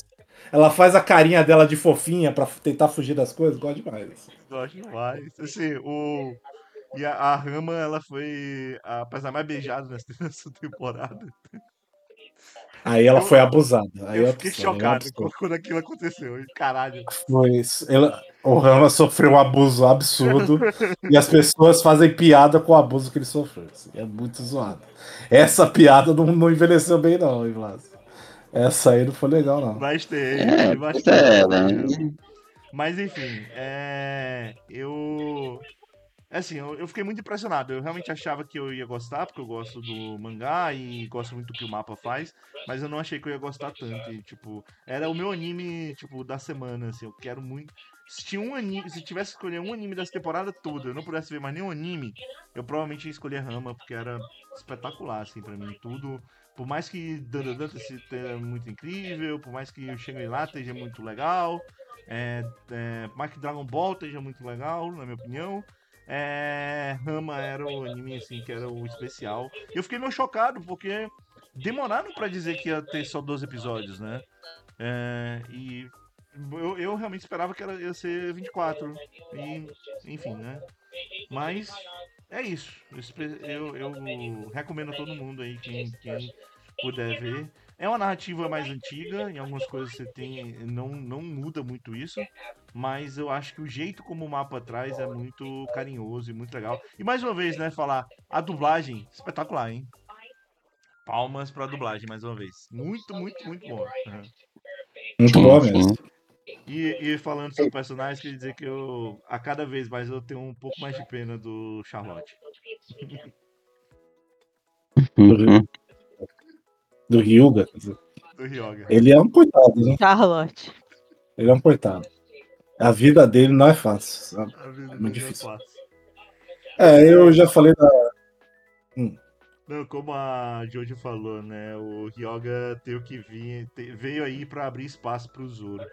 [SPEAKER 5] ela faz a carinha dela de fofinha pra tentar fugir das coisas. Gosto demais.
[SPEAKER 1] Gosto demais. Assim, o... E a, a Rama, ela foi a personagem mais beijada nessa, nessa temporada.
[SPEAKER 5] Aí ela
[SPEAKER 1] Eu,
[SPEAKER 5] foi abusada. Aí
[SPEAKER 1] eu
[SPEAKER 5] é
[SPEAKER 1] fiquei
[SPEAKER 5] absurdo, é um
[SPEAKER 1] chocado
[SPEAKER 5] absurdo.
[SPEAKER 1] quando aquilo aconteceu. Caralho.
[SPEAKER 5] Foi isso. Ela, o Rama sofreu um abuso absurdo e as pessoas fazem piada com o abuso que ele sofreu. Assim, é muito zoado. Essa piada não, não envelheceu bem, não, hein, Vlad? Essa aí não foi legal, não.
[SPEAKER 1] Mas tem,
[SPEAKER 4] É,
[SPEAKER 1] tem
[SPEAKER 4] pois
[SPEAKER 1] bastante.
[SPEAKER 4] é,
[SPEAKER 1] Tem,
[SPEAKER 4] né?
[SPEAKER 1] Rama. Mas enfim, é... eu. Assim, eu, eu fiquei muito impressionado. Eu realmente achava que eu ia gostar, porque eu gosto do mangá e gosto muito do que o mapa faz, mas eu não achei que eu ia gostar tanto. E, tipo, era o meu anime, tipo, da semana, assim. Eu quero muito. Se tinha um anime, se tivesse que escolher um anime dessa temporada toda, eu não pudesse ver mais nenhum anime, eu provavelmente ia escolher Rama, porque era espetacular, assim, pra mim. Tudo. Por mais que Dandadan seja muito incrível, por mais que o Shangri-La esteja muito legal, é, é, por mais que Dragon Ball esteja muito legal, na minha opinião. É, Rama era o anime assim que era o especial. E eu fiquei meio chocado porque demoraram pra dizer que ia ter só doze episódios, né? É, e eu, eu realmente esperava que era, ia ser vinte e quatro. E, enfim, né? Mas é isso. Eu, espe- eu, eu recomendo a todo mundo aí, quem, quem puder ver. É uma narrativa mais antiga, em algumas coisas você tem. Não, não muda muito isso. Mas eu acho que o jeito como o mapa traz é muito carinhoso e muito legal. E mais uma vez, né, falar, a dublagem, espetacular, hein? Palmas pra dublagem, mais uma vez. Muito, muito, muito bom. Uhum.
[SPEAKER 5] Muito
[SPEAKER 4] Sim,
[SPEAKER 5] boa
[SPEAKER 4] sim.
[SPEAKER 5] mesmo.
[SPEAKER 1] E, e falando sobre personagens, queria dizer que eu, a cada vez mais, eu tenho um pouco mais de pena do Charlotte.
[SPEAKER 4] Uhum.
[SPEAKER 5] Do Ryuga. quer dizer.
[SPEAKER 1] Do Ryoga.
[SPEAKER 5] Ele é um coitado, né?
[SPEAKER 3] Charlotte.
[SPEAKER 5] Ele é um coitado. A vida dele não é fácil, sabe?
[SPEAKER 1] A vida
[SPEAKER 5] É muito
[SPEAKER 1] dele é
[SPEAKER 5] difícil.
[SPEAKER 1] fácil.
[SPEAKER 5] É, eu já falei da. Hum.
[SPEAKER 1] Não, como a Jojo falou, né? O Ryoga teve que vir, te- veio aí pra abrir espaço pro Zoro.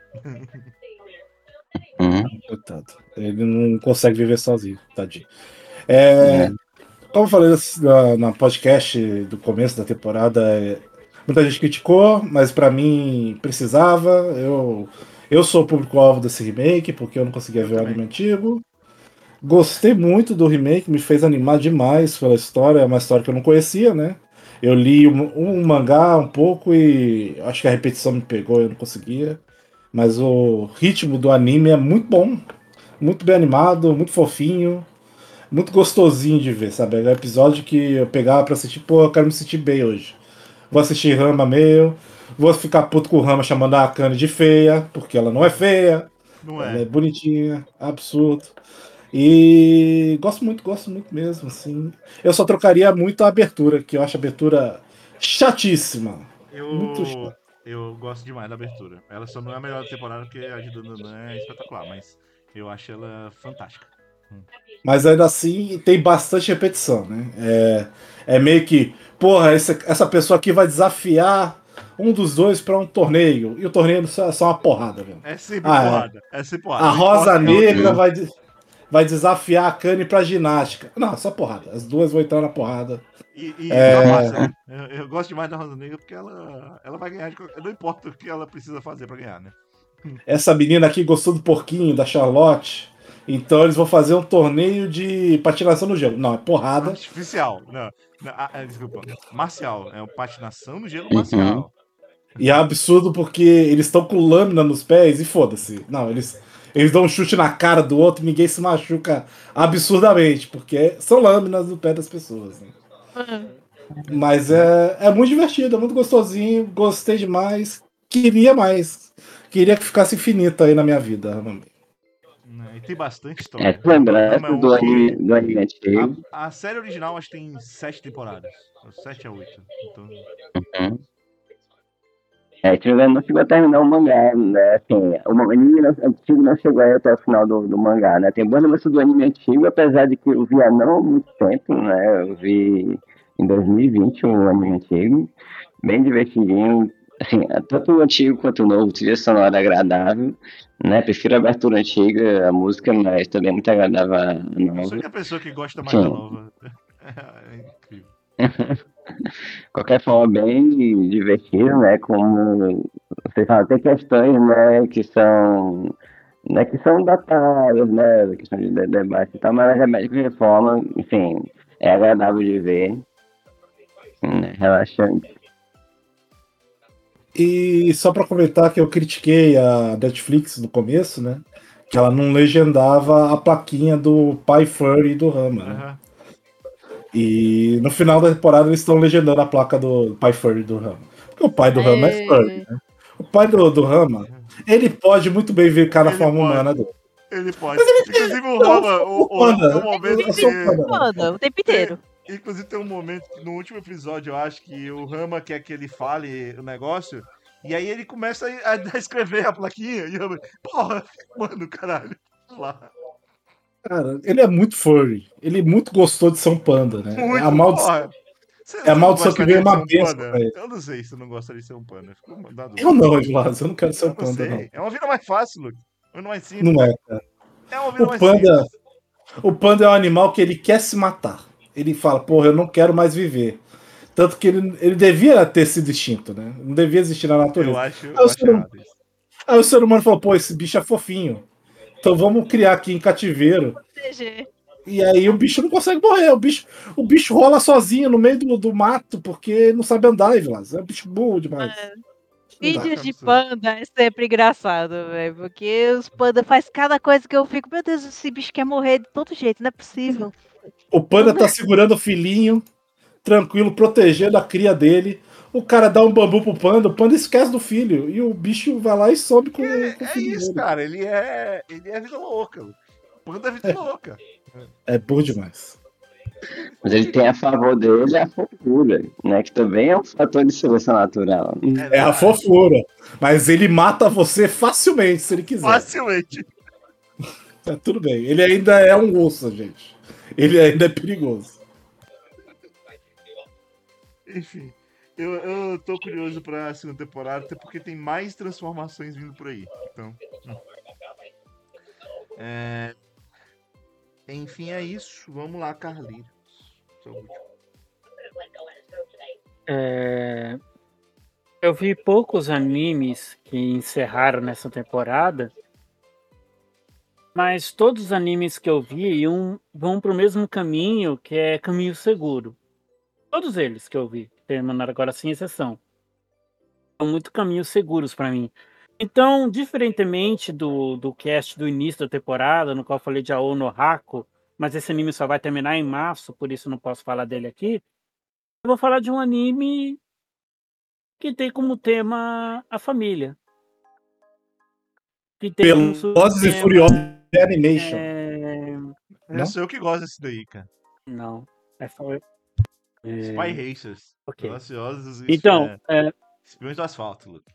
[SPEAKER 4] Uhum.
[SPEAKER 5] Coitado. Ele não consegue viver sozinho, tadinho. É,
[SPEAKER 4] É.
[SPEAKER 5] como eu falei na, na podcast do começo da temporada, é, muita gente criticou, mas pra mim precisava. Eu, eu sou o público-alvo desse remake, porque eu não conseguia
[SPEAKER 1] Eu
[SPEAKER 5] ver o
[SPEAKER 1] também.
[SPEAKER 5] anime antigo. Gostei muito do remake, me fez animar demais pela história, é uma história que eu não conhecia, né? Eu li um, um mangá um pouco e acho que a repetição me pegou, eu não conseguia. Mas o ritmo do anime é muito bom, muito bem animado, muito fofinho, muito gostosinho de ver, sabe? É um episódio que eu pegava pra assistir, pô, eu quero me sentir bem hoje. Vou assistir Rama meio, vou ficar puto com o Rama chamando a Akane de feia, porque ela não é feia,
[SPEAKER 1] Não
[SPEAKER 5] ela
[SPEAKER 1] é?
[SPEAKER 5] é bonitinha, absurdo. E gosto muito, gosto muito mesmo, assim. Eu só trocaria muito a abertura, que eu acho a abertura chatíssima. Muito
[SPEAKER 1] Eu,
[SPEAKER 5] chata.
[SPEAKER 1] eu gosto demais da abertura. Ela só não é a melhor da temporada porque a de Dandadan é espetacular, mas eu acho ela fantástica. Hum.
[SPEAKER 5] Mas ainda assim tem bastante repetição, né? É, é meio que, porra, essa, essa pessoa aqui vai desafiar um dos dois pra um torneio. E o torneio é só uma porrada, velho.
[SPEAKER 1] É sempre
[SPEAKER 5] Ah, é.
[SPEAKER 1] porrada. É sempre porrada.
[SPEAKER 5] A
[SPEAKER 1] Não importa
[SPEAKER 5] Rosa
[SPEAKER 1] quem é o
[SPEAKER 5] Negra
[SPEAKER 1] time.
[SPEAKER 5] vai, de- vai desafiar a Kanye pra ginástica. Não, só porrada. As duas vão entrar na porrada.
[SPEAKER 1] E, e tá
[SPEAKER 5] É,
[SPEAKER 1] massa, né? Eu, eu gosto demais da Rosa Negra porque ela, ela vai ganhar. De qualquer... Não importa o que ela precisa fazer pra ganhar, né?
[SPEAKER 5] essa menina aqui gostou do porquinho, da Charlotte. Então eles vão fazer um torneio de patinação no gelo. Não, é porrada.
[SPEAKER 1] Artificial. Não, não, ah, ah, desculpa. Marcial. É uma patinação no gelo
[SPEAKER 4] Uhum.
[SPEAKER 1] marcial.
[SPEAKER 5] E é absurdo porque eles estão com lâmina nos pés e foda-se. Não, eles, eles dão um chute na cara do outro e ninguém se machuca absurdamente, porque são lâminas no pé das pessoas. Né? Mas é, é muito divertido, é muito gostosinho, gostei demais. Queria mais. Queria que ficasse infinito aí na minha vida.
[SPEAKER 1] Né, e tem bastante
[SPEAKER 4] É,
[SPEAKER 1] história.
[SPEAKER 4] tu lembrança
[SPEAKER 1] Rama é um
[SPEAKER 4] do anime,
[SPEAKER 1] que.
[SPEAKER 4] do anime antigo.
[SPEAKER 1] A, a série original acho que tem sete temporadas. Sete a oito. Então.
[SPEAKER 4] Uhum. É, que não não chegou a terminar o mangá, né? Assim, o anime antigo não chegou aí até o final do, do mangá, né? Tem boas lembranças do anime antigo, apesar de que eu vi há não muito tempo, né? Eu vi em dois mil e vinte o anime antigo, bem divertidinho. Assim, tanto o antigo quanto o novo, trilha sonora agradável, né? Prefiro a abertura antiga, a música, mas também muito agradável a
[SPEAKER 1] Eu sou a
[SPEAKER 4] nova.
[SPEAKER 1] única pessoa que gosta mais da
[SPEAKER 4] Sim.
[SPEAKER 1] nova. É incrível.
[SPEAKER 4] Qualquer forma, bem divertido, né? Como Você fala, tem questões, né, que são, né, que são datadas, né, questão de de- debate e tal, mas a Remédio com Reforma, enfim, é agradável de ver, né, relaxante.
[SPEAKER 5] E só pra comentar que eu critiquei a Netflix no começo, né? Que ela não legendava a plaquinha do pai Furry e do Rama, né?
[SPEAKER 1] Aham.
[SPEAKER 5] E no final da temporada eles estão legendando a placa do pai Furry e do Rama. Porque o pai do Rama é Furry.
[SPEAKER 3] É,
[SPEAKER 5] O pai do, do Rama, ele pode muito bem vir cá na
[SPEAKER 1] Ele
[SPEAKER 5] forma
[SPEAKER 1] pode.
[SPEAKER 5] humana dele.
[SPEAKER 1] Ele pode. Inclusive o
[SPEAKER 5] Não, eu
[SPEAKER 1] Rama,
[SPEAKER 5] sou
[SPEAKER 1] o,
[SPEAKER 5] um
[SPEAKER 1] o Rama tem um
[SPEAKER 5] panda.
[SPEAKER 1] momento
[SPEAKER 5] Eu sou um
[SPEAKER 1] que.
[SPEAKER 5] panda.
[SPEAKER 3] manda, o tempo
[SPEAKER 1] Tem,
[SPEAKER 3] inteiro.
[SPEAKER 1] inclusive tem um momento que no último episódio eu acho que o Rama quer que ele fale o negócio. E aí ele começa a, a escrever a plaquinha. E eu, porra, mano, caralho. Vamos lá.
[SPEAKER 5] Cara, ele é muito furry. Ele muito gostou de ser um panda, né? É a
[SPEAKER 1] Muito,
[SPEAKER 5] maldição,
[SPEAKER 1] porra. Você,
[SPEAKER 5] é a
[SPEAKER 1] você não
[SPEAKER 5] maldição que
[SPEAKER 1] gostaria
[SPEAKER 5] veio
[SPEAKER 1] de ser
[SPEAKER 5] uma
[SPEAKER 1] um
[SPEAKER 5] bênção
[SPEAKER 1] panda?
[SPEAKER 5] pra ele.
[SPEAKER 1] Eu não sei se você não gostaria de ser um panda. Fico na dúvida.
[SPEAKER 5] Eu não, Edilaz, eu não quero ser um
[SPEAKER 1] Eu não
[SPEAKER 5] panda, não.
[SPEAKER 1] sei. É uma vida mais fácil, Luke. Uma vida mais simples.
[SPEAKER 5] Não é, cara.
[SPEAKER 1] É uma vida
[SPEAKER 5] O
[SPEAKER 1] mais
[SPEAKER 5] panda,
[SPEAKER 1] simples.
[SPEAKER 5] o panda é um animal que ele quer se matar. Ele fala, porra, eu não quero mais viver. Tanto que ele, ele devia ter sido extinto, né? Não devia existir na
[SPEAKER 1] Eu
[SPEAKER 5] natureza.
[SPEAKER 1] acho,
[SPEAKER 5] Aí
[SPEAKER 1] eu
[SPEAKER 5] o,
[SPEAKER 1] acho
[SPEAKER 5] ser, hum-
[SPEAKER 1] errado isso.
[SPEAKER 5] aí o ser humano falou, pô, esse bicho é fofinho. Então vamos criar aqui em cativeiro.
[SPEAKER 3] Proteger.
[SPEAKER 5] E aí o bicho não consegue morrer. O bicho, o bicho rola sozinho no meio do, do mato, porque não sabe andar, Vilas. É um bicho burro demais. Não dá.
[SPEAKER 3] Vídeos de
[SPEAKER 1] absurdo.
[SPEAKER 3] panda é sempre engraçado, velho. Porque os panda faz cada coisa que eu fico, meu Deus, esse bicho quer morrer de todo jeito, não é possível.
[SPEAKER 5] O panda tá segurando o filhinho, tranquilo, protegendo a cria dele. O cara dá um bambu pro panda, o panda esquece do filho. E o bicho vai lá e sobe com, com o
[SPEAKER 1] É
[SPEAKER 5] filho
[SPEAKER 1] isso,
[SPEAKER 5] dele.
[SPEAKER 1] cara. Ele é, ele é vida louca. Luke. Panda é vida louca.
[SPEAKER 5] É burro demais.
[SPEAKER 4] Mas ele tem a favor dele a fofura, né, que também é um fator de seleção natural.
[SPEAKER 5] É a
[SPEAKER 1] verdade.
[SPEAKER 5] fofura. Mas ele mata você facilmente, se ele quiser.
[SPEAKER 1] Facilmente.
[SPEAKER 5] É, tudo bem. Ele ainda é um osso, gente. Ele ainda é perigoso.
[SPEAKER 1] Enfim. Eu, eu tô curioso pra segunda temporada, até porque tem mais transformações vindo por aí. Então. hum. É, Enfim, é isso. Vamos lá, Carlinhos. Seu último.
[SPEAKER 2] É, Eu vi poucos animes que encerraram nessa temporada, mas todos os animes que eu vi iam- vão para o mesmo caminho, que é caminho seguro. Todos eles que eu vi, terminaram agora sem exceção. São muito caminhos seguros para mim. Então, diferentemente do, do cast do início da temporada, no qual eu falei de Ao no Hako, mas esse anime só vai terminar em março, por isso não posso falar dele aqui. Eu vou falar de um anime que tem como tema a família. Que tem como
[SPEAKER 5] Velozes e
[SPEAKER 2] subtema.
[SPEAKER 5] Furiosos de Animation.
[SPEAKER 2] É...
[SPEAKER 1] Eu
[SPEAKER 5] Não?
[SPEAKER 1] sou eu que gosto desse daí, cara.
[SPEAKER 2] Não. É só... é...
[SPEAKER 1] Spy Racers.
[SPEAKER 2] Ok.
[SPEAKER 1] Velociosos e
[SPEAKER 2] Então,
[SPEAKER 1] é,
[SPEAKER 2] é...
[SPEAKER 1] Espiões do Asfalto, Luke.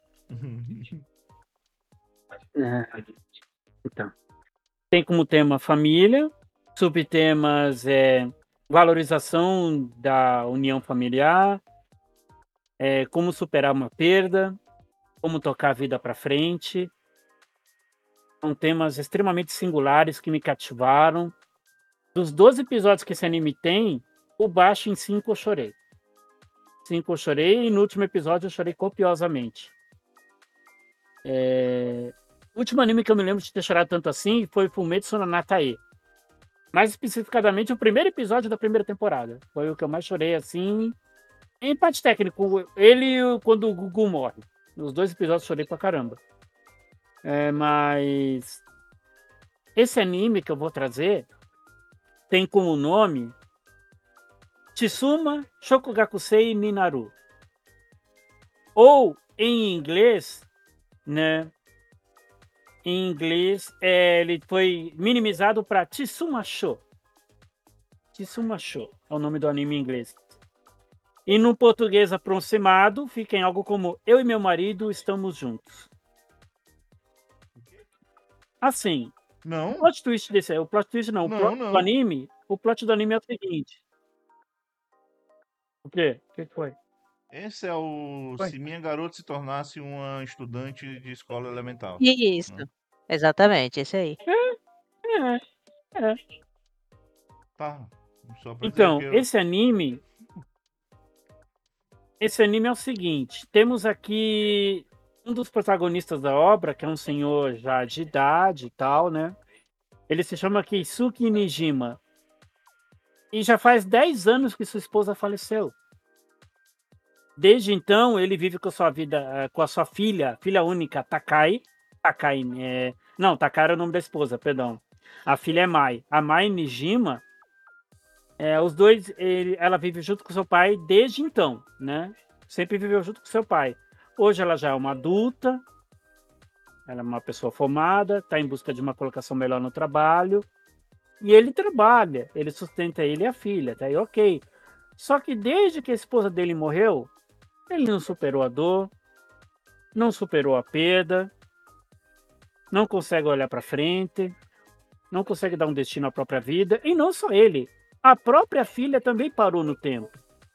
[SPEAKER 2] é, então, tem como tema família, subtemas é valorização da união familiar, é, como superar uma perda, como tocar a vida para frente. São temas extremamente singulares que me cativaram. Dos doze episódios que esse anime tem, o baixo em cinco eu chorei. Cinco eu chorei e no último episódio eu chorei copiosamente. É... O último anime que eu me lembro de ter chorado tanto assim foi Fumetsu no Natae. Mais especificadamente, o primeiro episódio da primeira temporada. Foi o que eu mais chorei, assim. Em parte técnico, ele quando o Gugu morre. Nos dois episódios eu chorei pra caramba. É, mas... Esse anime que eu vou trazer tem como nome Tsuma Shokugakusei Minaru. Ou, em inglês, né? Em inglês, é, ele foi minimizado para Tsuma Sho. Tsuma Sho é o nome do anime em inglês. E no português aproximado, fica em algo como Eu e meu marido estamos juntos. Assim, o
[SPEAKER 1] Não?
[SPEAKER 2] plot twist desse, o plot twist não, o
[SPEAKER 1] Não,
[SPEAKER 2] plot
[SPEAKER 1] não.
[SPEAKER 2] do anime, o plot do anime é o seguinte. O quê? O que foi?
[SPEAKER 1] Esse é o
[SPEAKER 2] Foi.
[SPEAKER 1] Se Minha Garota se tornasse uma estudante de escola elemental.
[SPEAKER 3] Isso.
[SPEAKER 1] Hum.
[SPEAKER 3] Exatamente, esse aí.
[SPEAKER 2] É, é.
[SPEAKER 1] Tá. Só pra
[SPEAKER 2] Então,
[SPEAKER 1] dizer que eu...
[SPEAKER 2] esse anime. Esse anime é o seguinte: temos aqui um dos protagonistas da obra, que é um senhor já de idade e tal, né? Ele se chama Keisuke Nijima. E já faz dez anos que sua esposa faleceu. Desde então, ele vive com a sua vida, eh, com a sua filha, filha única, Takai. Takai, é... Não, Takai era o nome da esposa, perdão. A filha é Mai. A Mai Nijima, é, os dois, ele, ela vive junto com seu pai desde então, né? Sempre viveu junto com seu pai. Hoje ela já é uma adulta, ela é uma pessoa formada, está em busca de uma colocação melhor no trabalho. E ele trabalha, ele sustenta ele e a filha, tá aí ok. Só que desde que a esposa dele morreu, ele não superou a dor, não superou a perda, não consegue olhar para frente, não consegue dar um destino à própria vida. E não só ele, a própria filha também parou no tempo.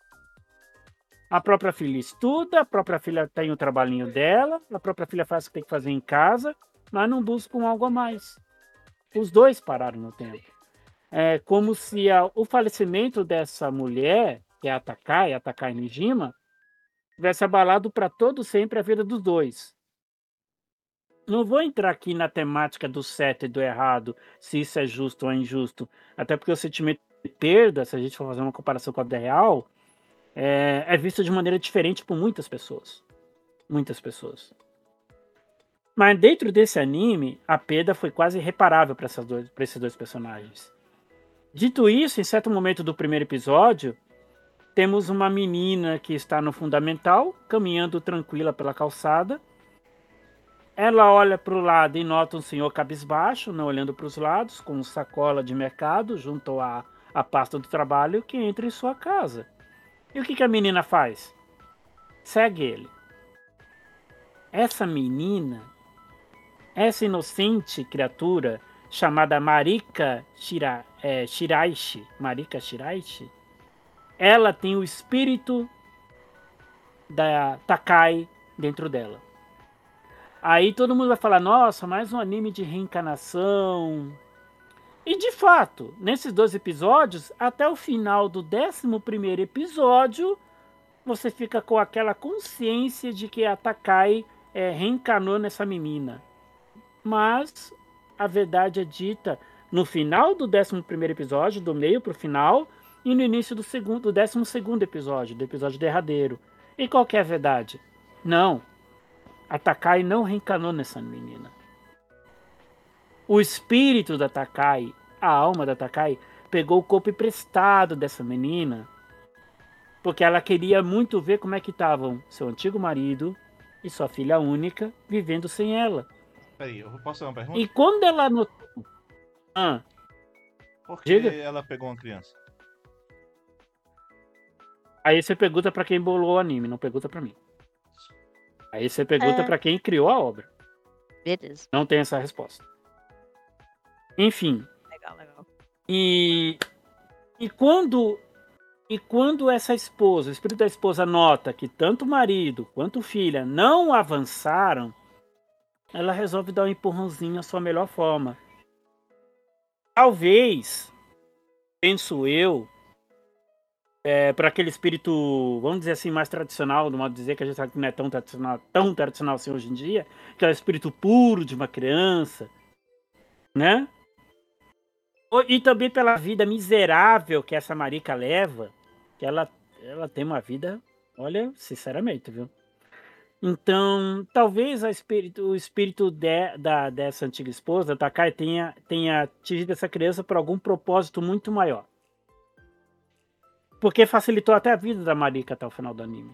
[SPEAKER 2] A própria filha estuda, a própria filha tem o trabalhinho dela, a própria filha faz o que tem que fazer em casa, mas não buscam algo a mais. Os dois pararam no tempo. É como se a, o falecimento dessa mulher, que é a Takai, a Takai Nijima, tivesse abalado para todo sempre a vida dos dois. Não vou entrar aqui na temática do certo e do errado, se isso é justo ou é injusto, até porque o sentimento de perda, se a gente for fazer uma comparação com a vida real, é, é visto de maneira diferente por muitas pessoas. Muitas pessoas. Mas dentro desse anime, a perda foi quase irreparável para esses dois personagens. Dito isso, em certo momento do primeiro episódio, temos uma menina que está no fundamental, caminhando tranquila pela calçada. Ela olha para o lado e nota um senhor cabisbaixo, não olhando para os lados, com uma sacola de mercado junto à, à pasta do trabalho, que entra em sua casa. E o que, que a menina faz? Segue ele. Essa menina, essa inocente criatura chamada Marika Shira, é, Shiraishi, Marika Shiraishi, ela tem o espírito da Takai dentro dela. Aí todo mundo vai falar, nossa, mais um anime de reencarnação. E de fato, nesses dois episódios, até o final do décimo primeiro episódio, você fica com aquela consciência de que a Takai é, reencarnou nessa menina. Mas a verdade é dita no final do décimo primeiro episódio, do meio para o final, e no início do, segundo, do décimo segundo episódio, do episódio derradeiro. E qual que é a verdade? Não. A Takai não reencarnou nessa menina. O espírito da Takai, a alma da Takai, pegou o corpo emprestado dessa menina, porque ela queria muito ver como é que estavam seu antigo marido e sua filha única vivendo sem ela.
[SPEAKER 1] Peraí, eu posso fazer uma pergunta?
[SPEAKER 2] E quando ela notou... Ah,
[SPEAKER 1] Por que
[SPEAKER 2] diga.
[SPEAKER 1] ela pegou uma criança?
[SPEAKER 2] Aí você pergunta pra quem bolou o anime, não pergunta pra mim. Aí você pergunta
[SPEAKER 3] É.
[SPEAKER 2] pra quem criou a obra.
[SPEAKER 3] Beleza.
[SPEAKER 2] Não tem essa resposta. Enfim.
[SPEAKER 3] Legal, legal.
[SPEAKER 2] E, e, quando, e quando essa esposa, o espírito da esposa nota que tanto o marido quanto a filha não avançaram, ela resolve dar um empurrãozinho à sua melhor forma. Talvez, penso eu, é, para aquele espírito, vamos dizer assim, mais tradicional, do modo de dizer que a gente sabe que não é tão tradicional, tão tradicional assim hoje em dia, que é o espírito puro de uma criança, né? E também pela vida miserável que essa Marika leva, que ela, ela tem uma vida, olha, sinceramente, viu? Então, talvez a espírito, o espírito de, da, dessa antiga esposa, Takai, tenha, tenha atingido essa criança por algum propósito muito maior. Porque facilitou até a vida da Marika até o final do anime.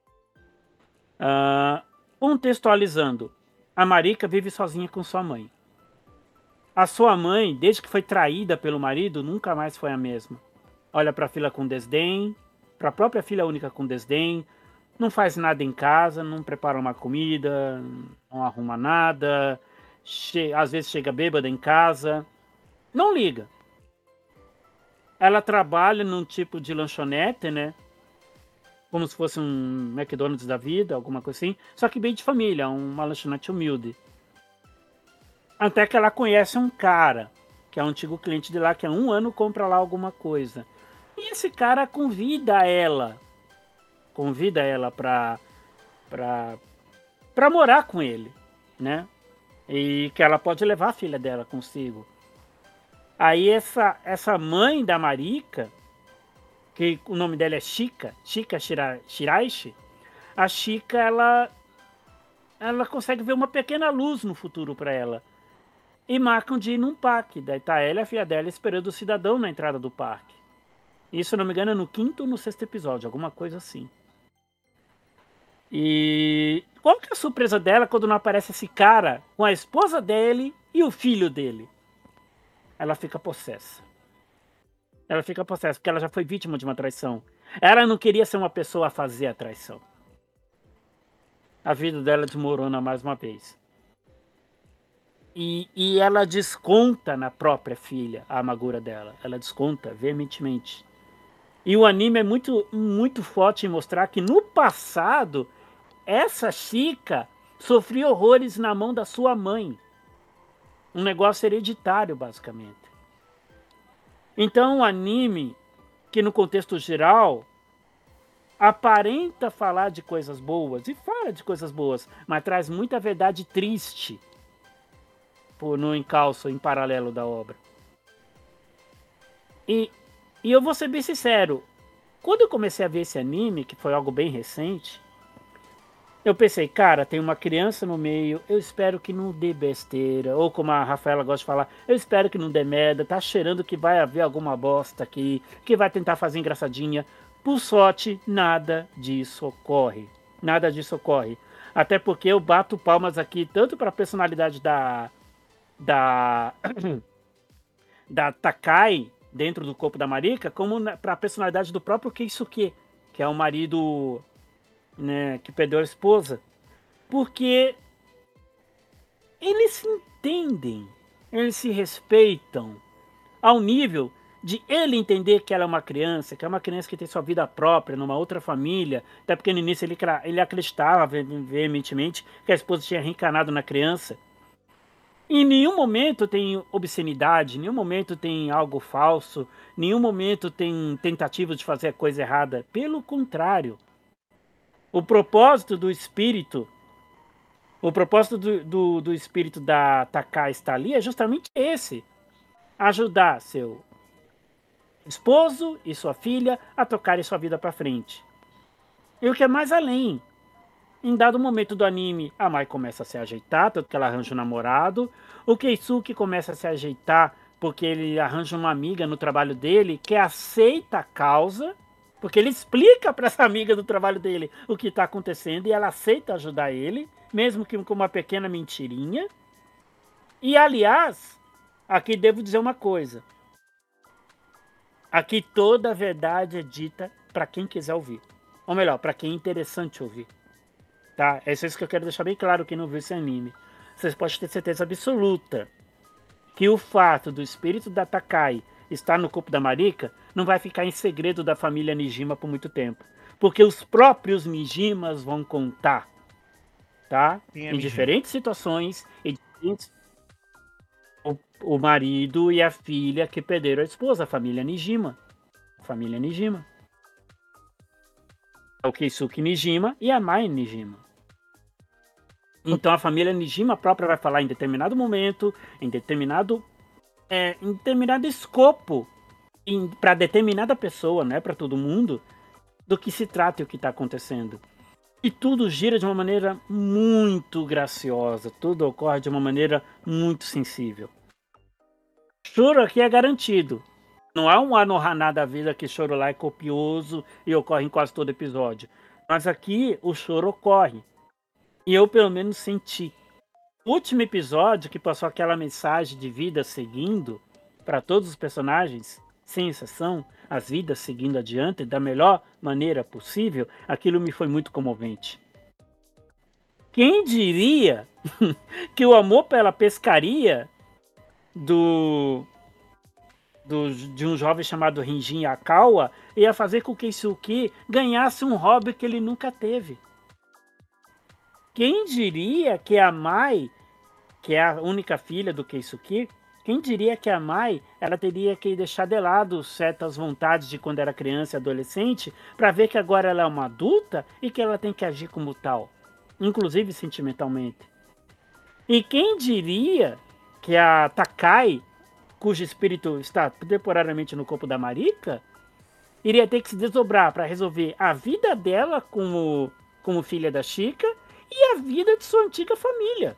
[SPEAKER 2] Uh, contextualizando, a Marika vive sozinha com sua mãe. A sua mãe, desde que foi traída pelo marido, nunca mais foi a mesma. Olha para a filha com desdém, para a própria filha única com desdém, não faz nada em casa, não prepara uma comida, não arruma nada, che- às vezes chega bêbada em casa, não liga. Ela trabalha num tipo de lanchonete, né? Como se fosse um McDonald's da vida, alguma coisa assim, só que bem de família, uma lanchonete humilde. Até que ela conhece um cara, que é um antigo cliente de lá, que há um ano compra lá alguma coisa. E esse cara convida ela, convida ela para para para morar com ele, né? E que ela pode levar a filha dela consigo. Aí essa, essa mãe da Marika, que o nome dela é Chica, Chica Shira, Shiraishi, a Chica, ela, ela consegue ver uma pequena luz no futuro para ela. E marcam de ir num parque. Daí tá ela e a filha dela esperando o cidadão na entrada do parque. Isso, se não me engano, é no quinto ou no sexto episódio, alguma coisa assim. E qual que é a surpresa dela quando não aparece esse cara com a esposa dele e o filho dele? Ela fica possessa. Ela fica possessa, porque ela já foi vítima de uma traição. Ela não queria ser uma pessoa a fazer a traição. A vida dela desmorona mais uma vez. E, e ela desconta na própria filha a amargura dela. Ela desconta veementemente. E o anime é muito, muito forte em mostrar que no passado, essa Chica sofria horrores na mão da sua mãe. Um negócio hereditário, basicamente. Então, o anime, que no contexto geral, aparenta falar de coisas boas, e fala de coisas boas, mas traz muita verdade triste por, no encalço, em paralelo da obra. E, e eu vou ser bem sincero, quando eu comecei a ver esse anime, que foi algo bem recente, eu pensei, cara, tem uma criança no meio, eu espero que não dê besteira, ou como a Rafaela gosta de falar, eu espero que não dê merda, tá cheirando que vai haver alguma bosta aqui, que vai tentar fazer engraçadinha. Por sorte, nada disso ocorre, nada disso ocorre. Até porque eu bato palmas aqui, tanto para a personalidade da, da, da Takai, dentro do corpo da Marika, como para a personalidade do próprio Keisuke, que é o marido... Né, que perdeu a esposa, porque eles se entendem, eles se respeitam, ao nível de ele entender que ela é uma criança, que é uma criança que tem sua vida própria, numa outra família, até porque no início ele, ele acreditava veementemente que a esposa tinha reencarnado na criança. Em nenhum momento tem obscenidade, em nenhum momento tem algo falso, em nenhum momento tem tentativa de fazer a coisa errada, pelo contrário. O propósito do espírito, o propósito do, do, do espírito da Takai estar ali é justamente esse. Ajudar seu esposo e sua filha a tocarem sua vida para frente. E o que é mais além, em dado momento do anime, a Mai começa a se ajeitar, tanto que ela arranja um namorado. O Keisuke começa a se ajeitar porque ele arranja uma amiga no trabalho dele que aceita a causa. Porque ele explica para essa amiga do trabalho dele o que está acontecendo e ela aceita ajudar ele, mesmo que com uma pequena mentirinha. E, aliás, aqui devo dizer uma coisa. Aqui toda a verdade é dita para quem quiser ouvir. Ou melhor, para quem é interessante ouvir. Tá? É isso que eu quero deixar bem claro quem não viu esse anime. Vocês podem ter certeza absoluta que o fato do espírito da Takai estar no corpo da Marika não vai ficar em segredo da família Nijima por muito tempo. Porque os próprios Nijimas vão contar. Tá?
[SPEAKER 1] Quem é
[SPEAKER 2] em
[SPEAKER 1] Nijima?
[SPEAKER 2] diferentes situações. Em diferentes... O, o marido e a filha que perderam a esposa. A família Nijima. A família Nijima. O Keisuke Nijima e a Mai Nijima. Então a família Nijima própria vai falar em determinado momento, em determinado, é, em determinado escopo, para determinada pessoa, não é para todo mundo, do que se trata e o que está acontecendo. E tudo gira de uma maneira muito graciosa, tudo ocorre de uma maneira muito sensível. Choro aqui é garantido. Não há um Anohana da vida que choro lá é copioso e ocorre em quase todo episódio. Mas aqui o choro ocorre. E eu pelo menos senti. O último episódio que passou aquela mensagem de vida seguindo para todos os personagens, sem exceção, as vidas seguindo adiante da melhor maneira possível, aquilo me foi muito comovente. Quem diria que o amor pela pescaria do, do, de um jovem chamado Rinjin Akawa ia fazer com que Keisuke ganhasse um hobby que ele nunca teve? Quem diria que a Mai, que é a única filha do Keisuke, quem diria que a Mai ela teria que deixar de lado certas vontades de quando era criança e adolescente para ver que agora ela é uma adulta e que ela tem que agir como tal? inclusive sentimentalmente. E quem diria que a Takai, cujo espírito está temporariamente no corpo da Marika, iria ter que se desdobrar para resolver a vida dela como, como filha da Chika e a vida de sua antiga família.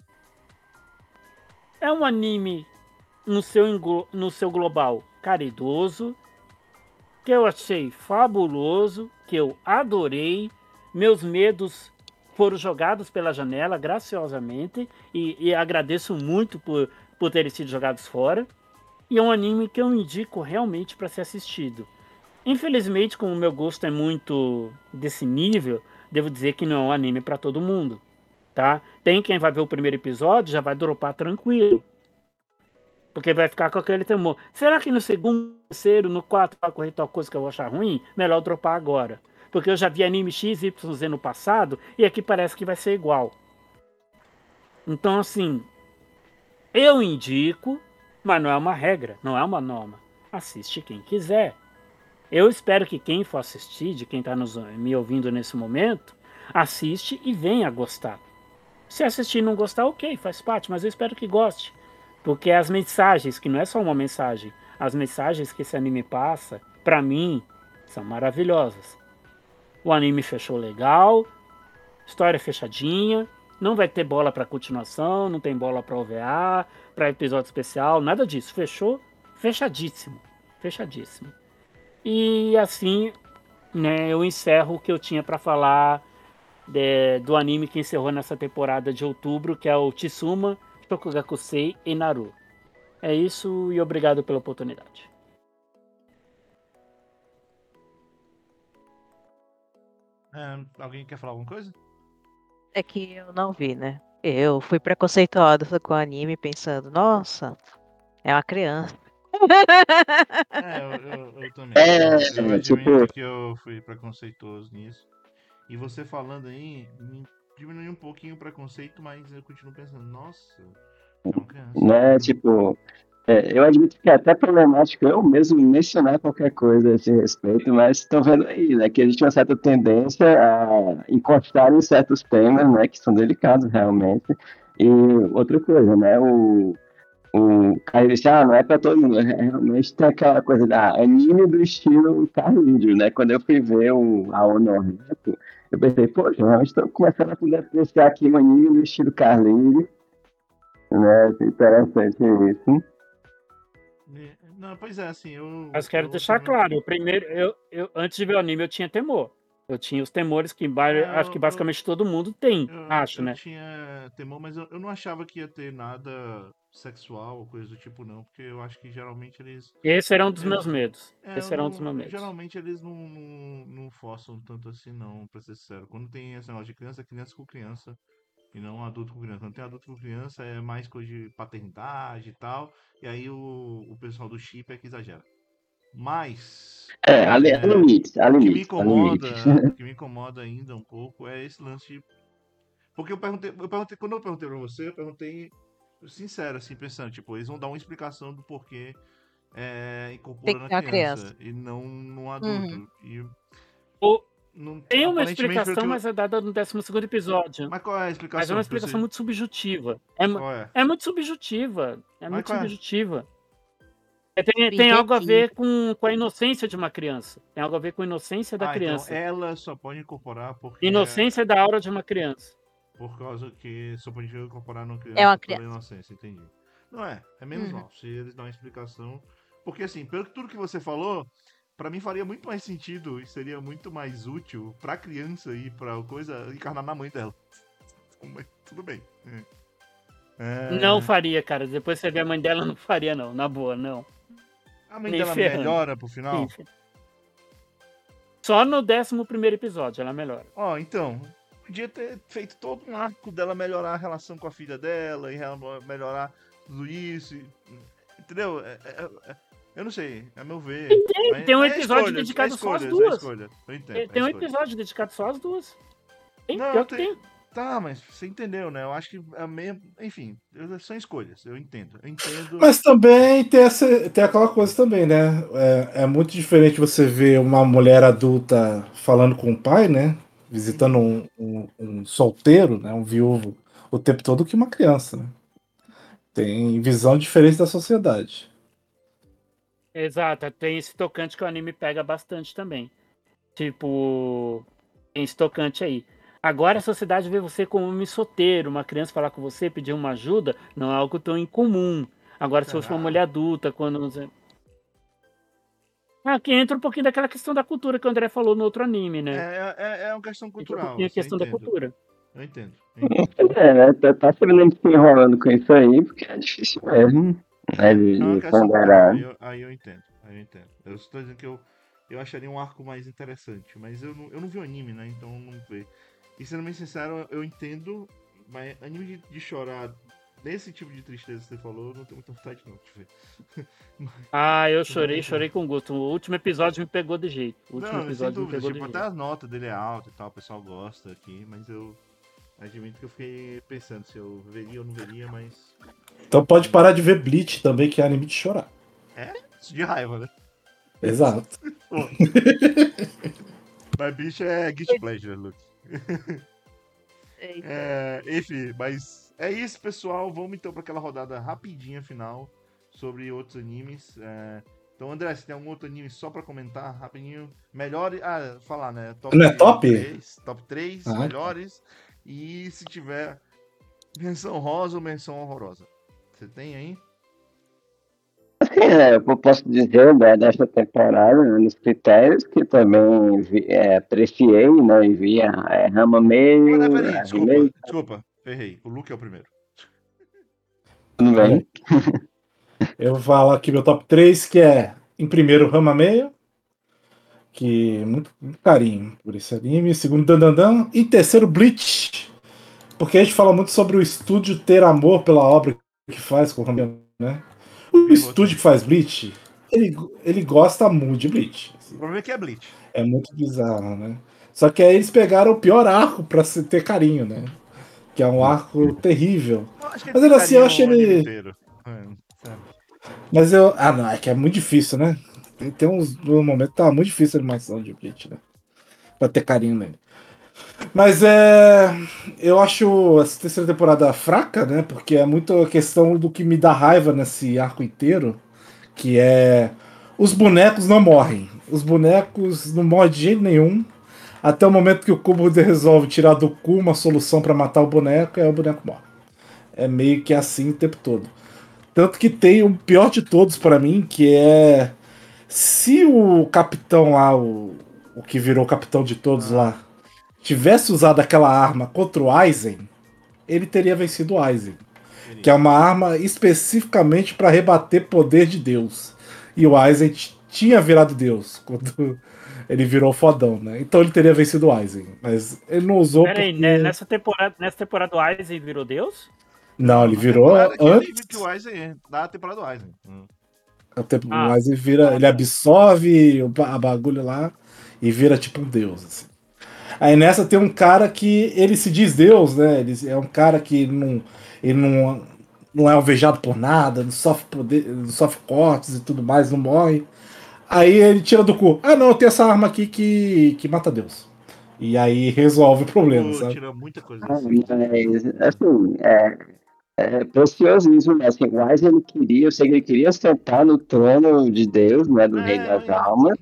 [SPEAKER 2] É um anime no seu, no seu global caridoso, que eu achei fabuloso, que eu adorei. Meus medos foram jogados pela janela, graciosamente, e, e agradeço muito por, por terem sido jogados fora. E é um anime que eu indico realmente para ser assistido. Infelizmente, como o meu gosto é muito desse nível, devo dizer que não é um anime para todo mundo, tá? Tem quem vai ver o primeiro episódio, já vai dropar tranquilo. Porque vai ficar com aquele temor. Será que no segundo, no terceiro, no quarto vai ocorrer tal coisa que eu vou achar ruim? Melhor dropar agora. Porque eu já vi anime X Y Z no passado e aqui parece que vai ser igual. Então, assim, eu indico, mas não é uma regra, não é uma norma. Assiste quem quiser. Eu espero que quem for assistir, de quem está me ouvindo nesse momento, assiste e venha gostar. Se assistir e não gostar, ok, faz parte, mas eu espero que goste. Porque as mensagens, que não é só uma mensagem, as mensagens que esse anime passa, pra mim, são maravilhosas. O anime fechou legal, história fechadinha, não vai ter bola pra continuação, não tem bola pra O V A, pra episódio especial, nada disso. Fechou fechadíssimo, fechadíssimo. E assim, né, eu encerro o que eu tinha pra falar de, do anime que encerrou nessa temporada de outubro, que é o Tsuma Shokugakusei e Naru. É isso e obrigado pela oportunidade.
[SPEAKER 1] É, alguém quer falar alguma coisa?
[SPEAKER 3] É que eu não vi, né? Eu fui preconceituosa com o anime pensando, nossa, é uma criança.
[SPEAKER 1] É, eu, eu, eu também.
[SPEAKER 4] É,
[SPEAKER 1] Eu, eu admito
[SPEAKER 4] tipo-
[SPEAKER 1] que eu fui preconceituoso nisso. E você falando aí, me diminuiu um pouquinho o preconceito, mas eu continuo pensando, nossa, é uma criança.
[SPEAKER 4] né, tipo, é, eu admito que é até problemático eu mesmo mencionar qualquer coisa a esse respeito, mas estou vendo aí, né, que existe uma certa tendência a encostar em certos temas, né, que são delicados realmente. E outra coisa, né, o, o Caio disse, ah, não é para todo mundo, é, realmente tem aquela coisa da anime do estilo Carlídio, né, quando eu fui ver o a Honor Reto, eu pensei, poxa, realmente estou começando a poder apreciar aqui um anime do estilo Carlídio, né, interessante isso.
[SPEAKER 1] E- Não, pois é, assim, eu.
[SPEAKER 2] Mas quero
[SPEAKER 1] eu
[SPEAKER 2] deixar
[SPEAKER 1] também-
[SPEAKER 2] claro, o primeiro, eu, eu, antes de ver o anime eu tinha temor. Eu tinha os temores que ba-
[SPEAKER 1] É,
[SPEAKER 2] acho que
[SPEAKER 1] eu-
[SPEAKER 2] basicamente todo mundo tem,
[SPEAKER 1] Eu,
[SPEAKER 2] acho,
[SPEAKER 1] eu
[SPEAKER 2] né?
[SPEAKER 1] tinha temor, mas eu, eu não achava que ia ter nada sexual ou coisa do tipo, não, porque eu acho que geralmente eles.
[SPEAKER 2] Esse era um dos
[SPEAKER 1] É,
[SPEAKER 2] meus medos.
[SPEAKER 1] É,
[SPEAKER 2] Esse
[SPEAKER 1] eu
[SPEAKER 2] era um dos
[SPEAKER 1] não-
[SPEAKER 2] meus medos.
[SPEAKER 1] geralmente eles não, não, não forçam tanto assim, não, pra ser sincero. Quando tem esse negócio de criança, é criança com criança. E não adulto com criança. Quando tem adulto com criança, é mais coisa de paternidade e tal. E aí o, o pessoal do chip é que exagera. Mas.
[SPEAKER 4] É, há li- há
[SPEAKER 1] é,
[SPEAKER 4] limites, há
[SPEAKER 1] o que me
[SPEAKER 4] limites, há
[SPEAKER 1] incomoda,
[SPEAKER 4] limites.
[SPEAKER 1] o que me incomoda ainda um pouco é esse lance de. Porque eu perguntei, eu perguntei, quando eu perguntei pra você, eu perguntei sincero, assim, pensando, tipo, eles vão dar uma explicação do porquê é,
[SPEAKER 3] Tem
[SPEAKER 1] incorporando
[SPEAKER 3] que
[SPEAKER 1] a
[SPEAKER 3] ter uma
[SPEAKER 1] criança,
[SPEAKER 3] criança.
[SPEAKER 1] e não num adulto.
[SPEAKER 3] Uhum.
[SPEAKER 1] E
[SPEAKER 2] O-
[SPEAKER 1] não,
[SPEAKER 2] Tem uma
[SPEAKER 1] aparentemente, pelo
[SPEAKER 2] explicação,
[SPEAKER 1] que eu-
[SPEAKER 2] mas é dada no décimo segundo episódio.
[SPEAKER 1] Mas qual é a
[SPEAKER 2] Mas é
[SPEAKER 1] explicação?
[SPEAKER 2] uma
[SPEAKER 1] Pra
[SPEAKER 2] explicação
[SPEAKER 1] você?
[SPEAKER 2] muito subjetiva. É, mu-
[SPEAKER 1] Qual é?
[SPEAKER 2] é muito subjetiva. É
[SPEAKER 1] Mas
[SPEAKER 2] muito
[SPEAKER 1] qual é?
[SPEAKER 2] subjetiva. É, tem, tem algo a
[SPEAKER 3] Subjetivo.
[SPEAKER 2] ver com, com a inocência de uma criança. Tem algo a ver com a inocência da
[SPEAKER 1] Ah, então
[SPEAKER 2] criança.
[SPEAKER 1] ela só pode incorporar porque
[SPEAKER 2] Inocência da aura de uma criança.
[SPEAKER 1] por causa que só pode incorporar numa criança
[SPEAKER 3] É uma
[SPEAKER 1] pela
[SPEAKER 3] criança.
[SPEAKER 1] inocência, entendi. Não é, é menos
[SPEAKER 3] Uhum.
[SPEAKER 1] mal, se eles dão uma explicação. Porque assim, pelo que tudo que você falou, pra mim faria muito mais sentido e seria muito mais útil pra criança e pra coisa encarnar na mãe dela. Mas tudo bem. É. É,
[SPEAKER 2] Não faria, cara. Depois você vê a mãe dela, não faria, não. Na boa, não.
[SPEAKER 1] A mãe
[SPEAKER 2] nem
[SPEAKER 1] dela
[SPEAKER 2] ferrando.
[SPEAKER 1] melhora pro final?
[SPEAKER 2] Enfim. Só no décimo primeiro episódio ela melhora.
[SPEAKER 1] Ó, então, podia ter feito todo um arco dela melhorar a relação com a filha dela e ela melhorar tudo isso. e- Entendeu? É- é- é- eu não sei, a meu ver.
[SPEAKER 2] Tem,
[SPEAKER 1] Mas-
[SPEAKER 2] tem um
[SPEAKER 1] mas é
[SPEAKER 2] episódio
[SPEAKER 1] escolhas,
[SPEAKER 2] dedicado
[SPEAKER 1] é
[SPEAKER 2] só às
[SPEAKER 1] escolhas, é
[SPEAKER 2] duas.
[SPEAKER 1] escolha. Eu entendo,
[SPEAKER 2] Tem,
[SPEAKER 1] é
[SPEAKER 2] tem um
[SPEAKER 1] escolha.
[SPEAKER 2] episódio dedicado só às duas. Tem,
[SPEAKER 1] Não,
[SPEAKER 2] pior que
[SPEAKER 1] tem-
[SPEAKER 2] tem.
[SPEAKER 1] Tá, mas você entendeu, né? Eu acho que a meia. Enfim, eu- são escolhas, eu entendo. Eu entendo.
[SPEAKER 5] Mas também tem, essa, tem aquela coisa também, né? É, é muito diferente você ver uma mulher adulta falando com o pai, né? visitando um, um, um solteiro, né, um viúvo, o tempo todo que uma criança, né? Tem visão diferente da sociedade.
[SPEAKER 2] Exato, tem esse tocante que o anime pega bastante também. Tipo, tem esse tocante aí. Agora a sociedade vê você como um homem solteiro, uma criança falar com você, pedir uma ajuda, não é algo tão incomum. Agora, se fosse uma
[SPEAKER 1] Será?
[SPEAKER 2] mulher adulta, quando você. Aqui entra um pouquinho daquela questão da cultura que o André falou no outro anime, né?
[SPEAKER 1] É, é, é uma questão
[SPEAKER 2] Entra um
[SPEAKER 1] cultural,
[SPEAKER 2] pouquinho a
[SPEAKER 1] assim, eu
[SPEAKER 2] questão da
[SPEAKER 1] entendo.
[SPEAKER 2] cultura.
[SPEAKER 1] Eu entendo, eu entendo.
[SPEAKER 4] É, né? Tá, tá simplesmente se enrolando com isso aí, porque é difícil mesmo, né? De,
[SPEAKER 1] É uma
[SPEAKER 4] de
[SPEAKER 1] questão cultural,
[SPEAKER 4] ponderar.
[SPEAKER 1] aí eu, aí eu entendo, aí eu entendo. Eu estou dizendo que eu, eu acharia um arco mais interessante, mas eu não, eu não vi o anime, né? Então não vi. E sendo bem sincero, eu entendo, mas anime de, de chorar nesse tipo de tristeza que você falou, eu não tenho muita vontade não de ver.
[SPEAKER 2] Ah, eu chorei, chorei com gosto. O último episódio me pegou de jeito. O último
[SPEAKER 1] Não, sem
[SPEAKER 2] episódio me
[SPEAKER 1] dúvida,
[SPEAKER 2] pegou
[SPEAKER 1] tipo,
[SPEAKER 2] de
[SPEAKER 1] até
[SPEAKER 2] jeito.
[SPEAKER 1] a nota dele é alta e tal, o pessoal gosta aqui, mas eu admito que eu fiquei pensando se eu veria ou não veria, mas.
[SPEAKER 5] Então pode parar de ver Bleach também, que é anime de chorar.
[SPEAKER 1] É? Isso de raiva, né?
[SPEAKER 5] Exato.
[SPEAKER 1] Pô. Mas bicho é Guilty Pleasure, Luke.
[SPEAKER 3] Eita.
[SPEAKER 1] É, enfim, mas é isso, pessoal. Vamos então para aquela rodada rapidinha final sobre outros animes. É, então, André, você tem algum outro anime só para comentar rapidinho? Melhor. Ah, falar, né? Top
[SPEAKER 5] Não é top?
[SPEAKER 1] três, top três
[SPEAKER 5] Ah,
[SPEAKER 1] melhores. E se tiver menção rosa ou menção horrorosa. Você tem aí?
[SPEAKER 4] É, eu posso dizer, né, desta temporada, né, nos critérios que também vi, é, apreciei, né, e vi a é, Rama Meio,
[SPEAKER 1] Peraí, peraí,
[SPEAKER 4] a
[SPEAKER 1] desculpa,
[SPEAKER 4] Remake,
[SPEAKER 1] desculpa. Ferrei. O Luke é o primeiro.
[SPEAKER 4] tudo
[SPEAKER 5] tá bom.
[SPEAKER 4] bem.
[SPEAKER 5] Eu vou falar aqui meu top três, que é, em primeiro, Rama Meio, que muito, muito carinho por esse anime. Segundo, Dandandan. E terceiro, Bleach. Porque a gente fala muito sobre o estúdio ter amor pela obra que faz com o Rama Meio, né? O
[SPEAKER 1] Pivô
[SPEAKER 5] estúdio
[SPEAKER 1] também.
[SPEAKER 5] que faz Bleach, ele, ele gosta muito de Bleach.
[SPEAKER 1] O problema é que é Bleach.
[SPEAKER 5] É muito bizarro, né? Só que aí eles pegaram o pior arco pra se ter carinho, né? Que é um arco terrível.
[SPEAKER 1] Eu acho que
[SPEAKER 5] Mas
[SPEAKER 1] tem
[SPEAKER 5] ainda assim, eu acho
[SPEAKER 1] carinho o anime
[SPEAKER 5] ele.
[SPEAKER 1] inteiro. É, sério.
[SPEAKER 5] Mas eu. Ah, não, é que é muito difícil, né? Tem, tem uns um momento que tá muito difícil a animação de Bleach, né? Pra ter carinho nele. Mas é. Eu acho essa terceira temporada fraca, né? Porque é muito a questão do que me dá raiva nesse arco inteiro. Que é. Os bonecos não morrem. Os bonecos não morrem de jeito nenhum. Até o momento que o Cubo resolve tirar do cu uma solução pra matar o boneco, aí o boneco morre. É meio que assim o tempo todo. Tanto que tem o pior de todos pra mim, que é se o capitão lá, o, o que virou capitão de todos
[SPEAKER 1] Ah.
[SPEAKER 5] lá, tivesse usado aquela arma contra o Aizen, ele teria vencido o Aizen. Que é uma arma especificamente pra rebater poder de Deus. E o Aizen t- tinha virado Deus quando ele virou fodão, né? Então ele teria vencido o Aizen. Mas ele não usou
[SPEAKER 2] Pera aí,
[SPEAKER 5] porque.
[SPEAKER 2] né, nessa temporada, nessa temporada o Aizen virou Deus?
[SPEAKER 5] Não, ele
[SPEAKER 1] na
[SPEAKER 5] virou
[SPEAKER 1] temporada que
[SPEAKER 5] antes.
[SPEAKER 1] ele que o Aizen da temporada do Aizen. Hum.
[SPEAKER 5] O tempo-
[SPEAKER 2] Ah.
[SPEAKER 5] o Aizen vira.
[SPEAKER 2] Ah,
[SPEAKER 5] Ele
[SPEAKER 2] tá.
[SPEAKER 5] absorve o ba- a bagulho lá e vira tipo um Deus. Assim. Aí nessa tem um cara que ele se diz Deus, né? Ele é um cara que não, ele não, não é alvejado por nada, não sofre, poder, não sofre cortes e tudo mais, não morre. Aí ele tira do cu. Ah, não, eu tenho essa arma aqui que, que mata Deus. E aí resolve o problema,
[SPEAKER 1] Pô,
[SPEAKER 5] sabe?
[SPEAKER 1] tira muita coisa
[SPEAKER 4] Ah,
[SPEAKER 1] assim.
[SPEAKER 4] mas, assim, é, é preciosismo, né? Assim, o Aizen, ele queria, eu sei que ele queria sentar no trono de Deus, né, do Rei
[SPEAKER 1] É,
[SPEAKER 4] das
[SPEAKER 1] mas
[SPEAKER 4] Almas,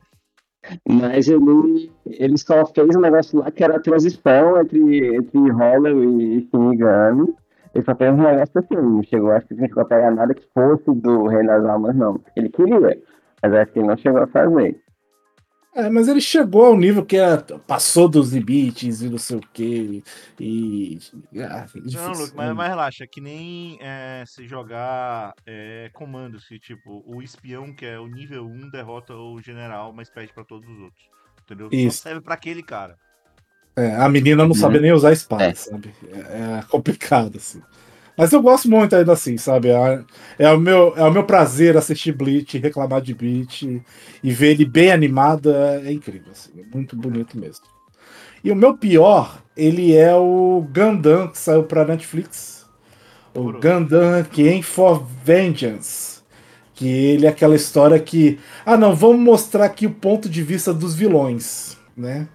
[SPEAKER 4] mas ele, ele só fez um negócio lá que era a transição entre, entre Hollow e Shinigami. Ele só fez um negócio assim, não chegou, acho que não chegou a pegar nada que fosse do Rei das Almas, não. Ele queria, mas acho que ele não chegou a fazer.
[SPEAKER 5] É, mas ele chegou ao nível que é, passou dos limites e não sei o que. E. Ah,
[SPEAKER 1] Não,
[SPEAKER 5] difícil.
[SPEAKER 1] Luke, mas, mas relaxa, é que nem é, se jogar é, comandos, que tipo, o espião, que é o nível um, derrota o general, mas perde pra todos os outros. Entendeu? Só
[SPEAKER 5] Isso.
[SPEAKER 1] serve pra aquele cara.
[SPEAKER 5] É, a menina não
[SPEAKER 4] Uhum.
[SPEAKER 5] sabe nem usar espada,
[SPEAKER 4] É.
[SPEAKER 5] sabe? É, é complicado, assim. Mas eu gosto muito ainda assim, sabe? É, é, o meu, é o meu prazer assistir Bleach, reclamar de Bleach e ver ele bem animado, é, é incrível, assim, é muito bonito mesmo. E o meu pior, ele é o Gundam, que saiu pra Netflix. O
[SPEAKER 1] Horroroso.
[SPEAKER 5] Gundam Game for Vengeance. Que ele é aquela história que. Ah, não, vamos mostrar aqui o ponto de vista dos vilões, né?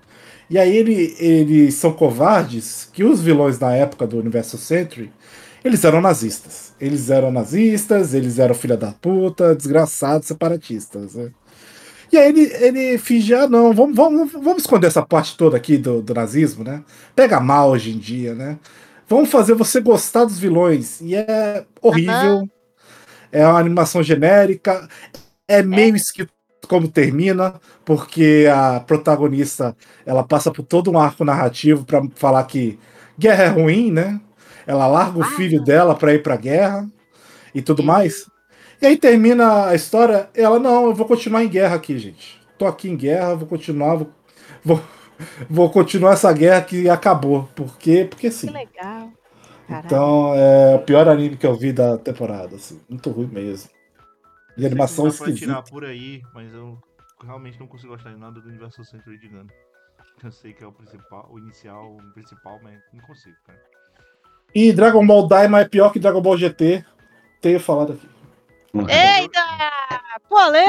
[SPEAKER 5] E aí ele, eles são covardes que os vilões na época do Universo Century, eles eram nazistas. Eles eram nazistas, eles eram filha da puta, desgraçados, separatistas, né? E aí ele, ele finge, ah não, vamos, vamos, vamos esconder essa parte toda aqui do, do nazismo, né? Pega mal hoje em dia, né? Vamos fazer você gostar dos vilões. E é horrível, é uma animação genérica, é meio esquisito como termina, porque a protagonista ela passa por todo um arco narrativo para falar que guerra é ruim, né? Ela larga o filho dela para ir pra guerra e tudo mais. E aí termina a história, ela, não, eu vou continuar em guerra aqui, gente. Tô aqui em guerra, vou continuar, vou, vou, vou continuar essa guerra que acabou. Por quê? Porque sim.
[SPEAKER 3] Que legal. Caralho.
[SPEAKER 5] Então, é o pior anime que eu vi da temporada, assim. Muito ruim mesmo.
[SPEAKER 1] Eu
[SPEAKER 5] De
[SPEAKER 1] sei
[SPEAKER 5] animação
[SPEAKER 1] que dá pra tirar
[SPEAKER 5] esquisita.
[SPEAKER 1] por aí, mas eu realmente não consigo gostar de nada do Universo Century de Gundam. Eu sei que é o principal, o inicial, o principal, mas não consigo, cara.
[SPEAKER 5] E Dragon Ball Daima é pior que Dragon Ball G T. Tenho falado aqui.
[SPEAKER 3] Eita! Polê!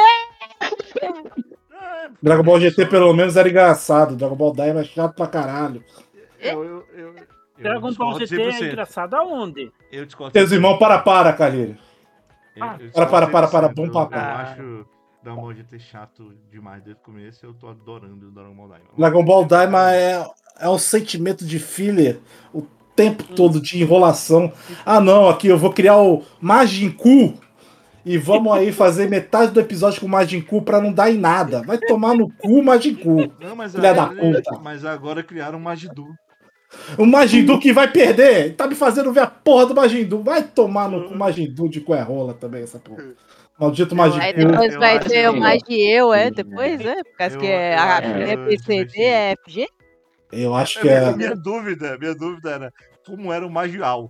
[SPEAKER 1] É,
[SPEAKER 5] Dragon Ball G T
[SPEAKER 1] só-
[SPEAKER 5] pelo menos era engraçado. Dragon Ball Daima é chato pra caralho.
[SPEAKER 1] Eu, eu, eu, eu
[SPEAKER 2] Dragon Ball
[SPEAKER 1] discordo
[SPEAKER 2] G T é
[SPEAKER 1] cem por cento.
[SPEAKER 2] engraçado aonde?
[SPEAKER 1] Eu discordo
[SPEAKER 5] Teus
[SPEAKER 1] cem por cento.
[SPEAKER 5] irmãos, para, para, Calheiro.
[SPEAKER 1] Eu,
[SPEAKER 2] Ah,
[SPEAKER 1] eu
[SPEAKER 5] para, para,
[SPEAKER 1] discordo
[SPEAKER 5] para, para,
[SPEAKER 1] cem por cento.
[SPEAKER 5] bom
[SPEAKER 1] Eu,
[SPEAKER 5] papo.
[SPEAKER 1] eu acho Dragon Ball G T chato demais desde o começo e eu tô adorando o Dragon Ball Daima.
[SPEAKER 5] Dragon Ball Daima é, é um sentimento de filler o tempo todo, de enrolação. Ah, não, aqui eu vou criar o Majin Ku e vamos aí fazer metade do episódio com o Majin Ku pra não dar em nada. Vai tomar no cu, Majin Ku.
[SPEAKER 1] Não, mas,
[SPEAKER 5] Filha
[SPEAKER 1] a-
[SPEAKER 5] da puta.
[SPEAKER 1] mas agora criaram um Majidu.
[SPEAKER 5] O Majin Buu que vai perder. Tá me fazendo ver a porra do Majin Buu. Vai tomar no cu Majin Buu de cuerrola também, essa porra. Maldito Majin
[SPEAKER 3] Aí
[SPEAKER 5] Buu.
[SPEAKER 3] depois
[SPEAKER 1] eu
[SPEAKER 3] vai
[SPEAKER 1] acho-
[SPEAKER 3] ter o mais de eu, é? Depois, é? Por causa
[SPEAKER 1] Eu-
[SPEAKER 3] que é
[SPEAKER 1] eu
[SPEAKER 3] a
[SPEAKER 1] acho
[SPEAKER 3] é P C D,
[SPEAKER 1] divertido.
[SPEAKER 3] é F G?
[SPEAKER 5] Eu acho
[SPEAKER 1] É,
[SPEAKER 5] que
[SPEAKER 1] minha,
[SPEAKER 5] é.
[SPEAKER 1] minha dúvida, minha dúvida era como era o Magial.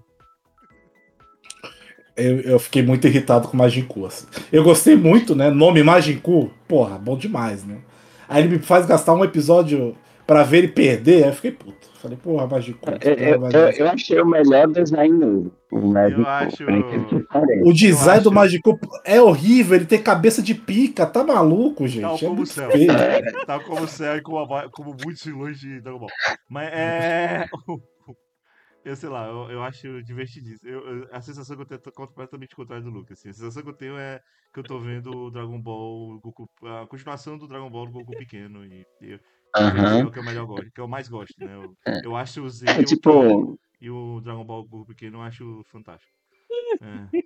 [SPEAKER 5] Eu, eu fiquei muito irritado com o Majin Buu. Assim. Eu gostei muito, né? Nome Majin Buu, porra, bom demais, né? Aí ele me faz gastar um episódio pra ver ele perder, aí eu fiquei puto. Falei, porra, Majin Buu.
[SPEAKER 4] Eu, eu, eu, eu achei o melhor design novo. O Magic
[SPEAKER 1] Eu acho-
[SPEAKER 4] por incrível que pareça.
[SPEAKER 5] O design
[SPEAKER 1] Eu acho-
[SPEAKER 5] do Majin Buu é horrível, ele tem cabeça de pica, tá maluco, gente?
[SPEAKER 1] Tal
[SPEAKER 5] É
[SPEAKER 1] como o
[SPEAKER 5] muito
[SPEAKER 1] céu.
[SPEAKER 5] feio.
[SPEAKER 1] Tal como o céu e como, a va- como muitos vilões de Dragon Ball. Mas é. Eu sei lá, eu, eu acho divertidíssimo. Eu, eu- a sensação que eu tenho é completamente contrária do Lucas. Assim. A sensação que eu tenho é que eu tô vendo o Dragon Ball Goku, a continuação do Dragon Ball do Goku pequeno. E, e eu-
[SPEAKER 4] Aham.
[SPEAKER 1] é o que eu melhor gosto, que eu mais gosto, né? Eu, eu acho o Z
[SPEAKER 4] É tipo,
[SPEAKER 1] e o Dragon Ball Goku pequeno eu acho fantástico. É.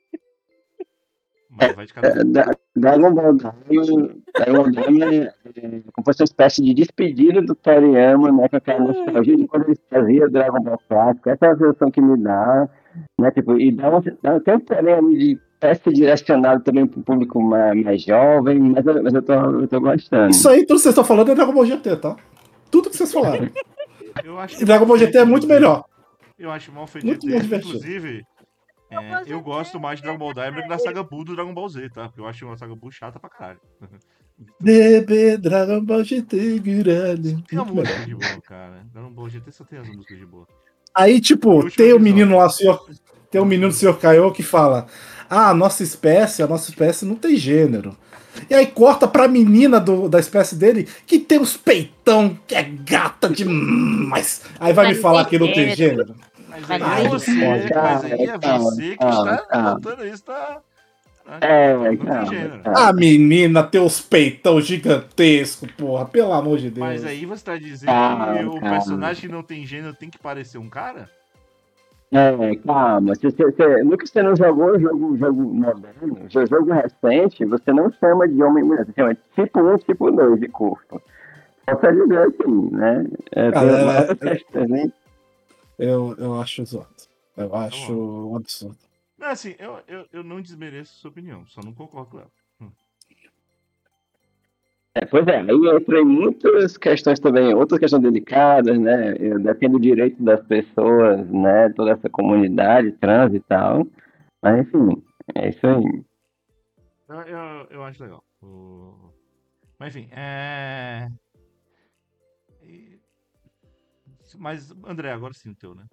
[SPEAKER 1] Mas vai de cada
[SPEAKER 4] é,
[SPEAKER 1] um.
[SPEAKER 4] Da- Dragon Ball Daima, Dragon Daima é, é como se fosse uma espécie de despedida do Toriyama, né? Com aquela nostalgia de quando ele fazia Dragon Ball clássico. Essa é a versão que me dá, né? Tipo, e dá, uma, dá até um também ali de teste direcionado também para o público mais, mais jovem, mas, eu- mas eu, tô, eu tô gostando.
[SPEAKER 5] Isso aí, tudo que vocês estão falando é Dragon Ball G T, tá? Tudo que vocês falaram.
[SPEAKER 1] Eu acho
[SPEAKER 5] E Dragon Ball G T é muito melhor.
[SPEAKER 1] Eu acho mal feito
[SPEAKER 5] Muito
[SPEAKER 1] G T.
[SPEAKER 5] mais divertido.
[SPEAKER 1] Inclusive, é, eu gosto mais de Dragon Ball Daima do que da saga Buu do Dragon Ball Z, tá? Porque eu acho uma saga Buu chata pra caralho.
[SPEAKER 5] Bebê, Dragon Ball G T, grande.
[SPEAKER 1] Tem a
[SPEAKER 5] Muito
[SPEAKER 1] música
[SPEAKER 5] melhor.
[SPEAKER 1] de boa, cara. Dragon Ball G T só tem as músicas de boa.
[SPEAKER 5] Aí, tipo,
[SPEAKER 1] Último
[SPEAKER 5] tem o
[SPEAKER 1] episódio.
[SPEAKER 5] menino lá, o senhor, tem o menino do senhor Kaiô que fala: Ah, a nossa espécie, a nossa espécie não tem gênero. E aí corta pra menina do, da espécie dele que tem uns peitão, que é gata demais. Aí vai
[SPEAKER 3] Mas
[SPEAKER 5] me
[SPEAKER 3] não
[SPEAKER 5] falar
[SPEAKER 3] tem
[SPEAKER 5] que não tem
[SPEAKER 3] gênero.
[SPEAKER 5] gênero.
[SPEAKER 1] Mas
[SPEAKER 3] Mas
[SPEAKER 1] aí
[SPEAKER 3] não
[SPEAKER 1] é
[SPEAKER 3] tem
[SPEAKER 1] você,
[SPEAKER 5] gênero.
[SPEAKER 1] mas aí é
[SPEAKER 4] Calma,
[SPEAKER 1] você que
[SPEAKER 4] calma,
[SPEAKER 1] está
[SPEAKER 4] calma.
[SPEAKER 1] botando isso, tá?
[SPEAKER 4] É,
[SPEAKER 1] Não tem
[SPEAKER 4] calma,
[SPEAKER 1] gênero.
[SPEAKER 4] calma.
[SPEAKER 5] A menina tem uns peitão gigantesco, porra, pelo amor de Deus.
[SPEAKER 1] Mas aí você tá dizendo
[SPEAKER 4] Calma,
[SPEAKER 1] que o
[SPEAKER 4] calma.
[SPEAKER 1] personagem que não tem gênero tem que parecer um cara?
[SPEAKER 4] É, calma. Se você, você, nunca você não jogou um jogo, jogo moderno, jo- jogo recente, você não chama de homem e mulher, você chama de tipo um, tipo dois de corpo. Só pra dizer assim, né? É,
[SPEAKER 5] Cara,
[SPEAKER 4] tem uma
[SPEAKER 5] é-
[SPEAKER 4] outra questão, né?
[SPEAKER 5] Eu, eu acho zoado. Eu
[SPEAKER 1] Tá
[SPEAKER 5] acho um absurdo.
[SPEAKER 1] Não, assim, eu, eu, eu não desmereço sua opinião, só não concordo com ela.
[SPEAKER 4] É, pois é, aí entra em muitas questões também, outras questões delicadas, né? Eu defendo o direito das pessoas, né? Toda essa comunidade trans e tal. Mas enfim, é isso aí.
[SPEAKER 1] Eu, eu, eu acho legal. O- Mas enfim, é. E- Mas, André, agora sim o teu, né?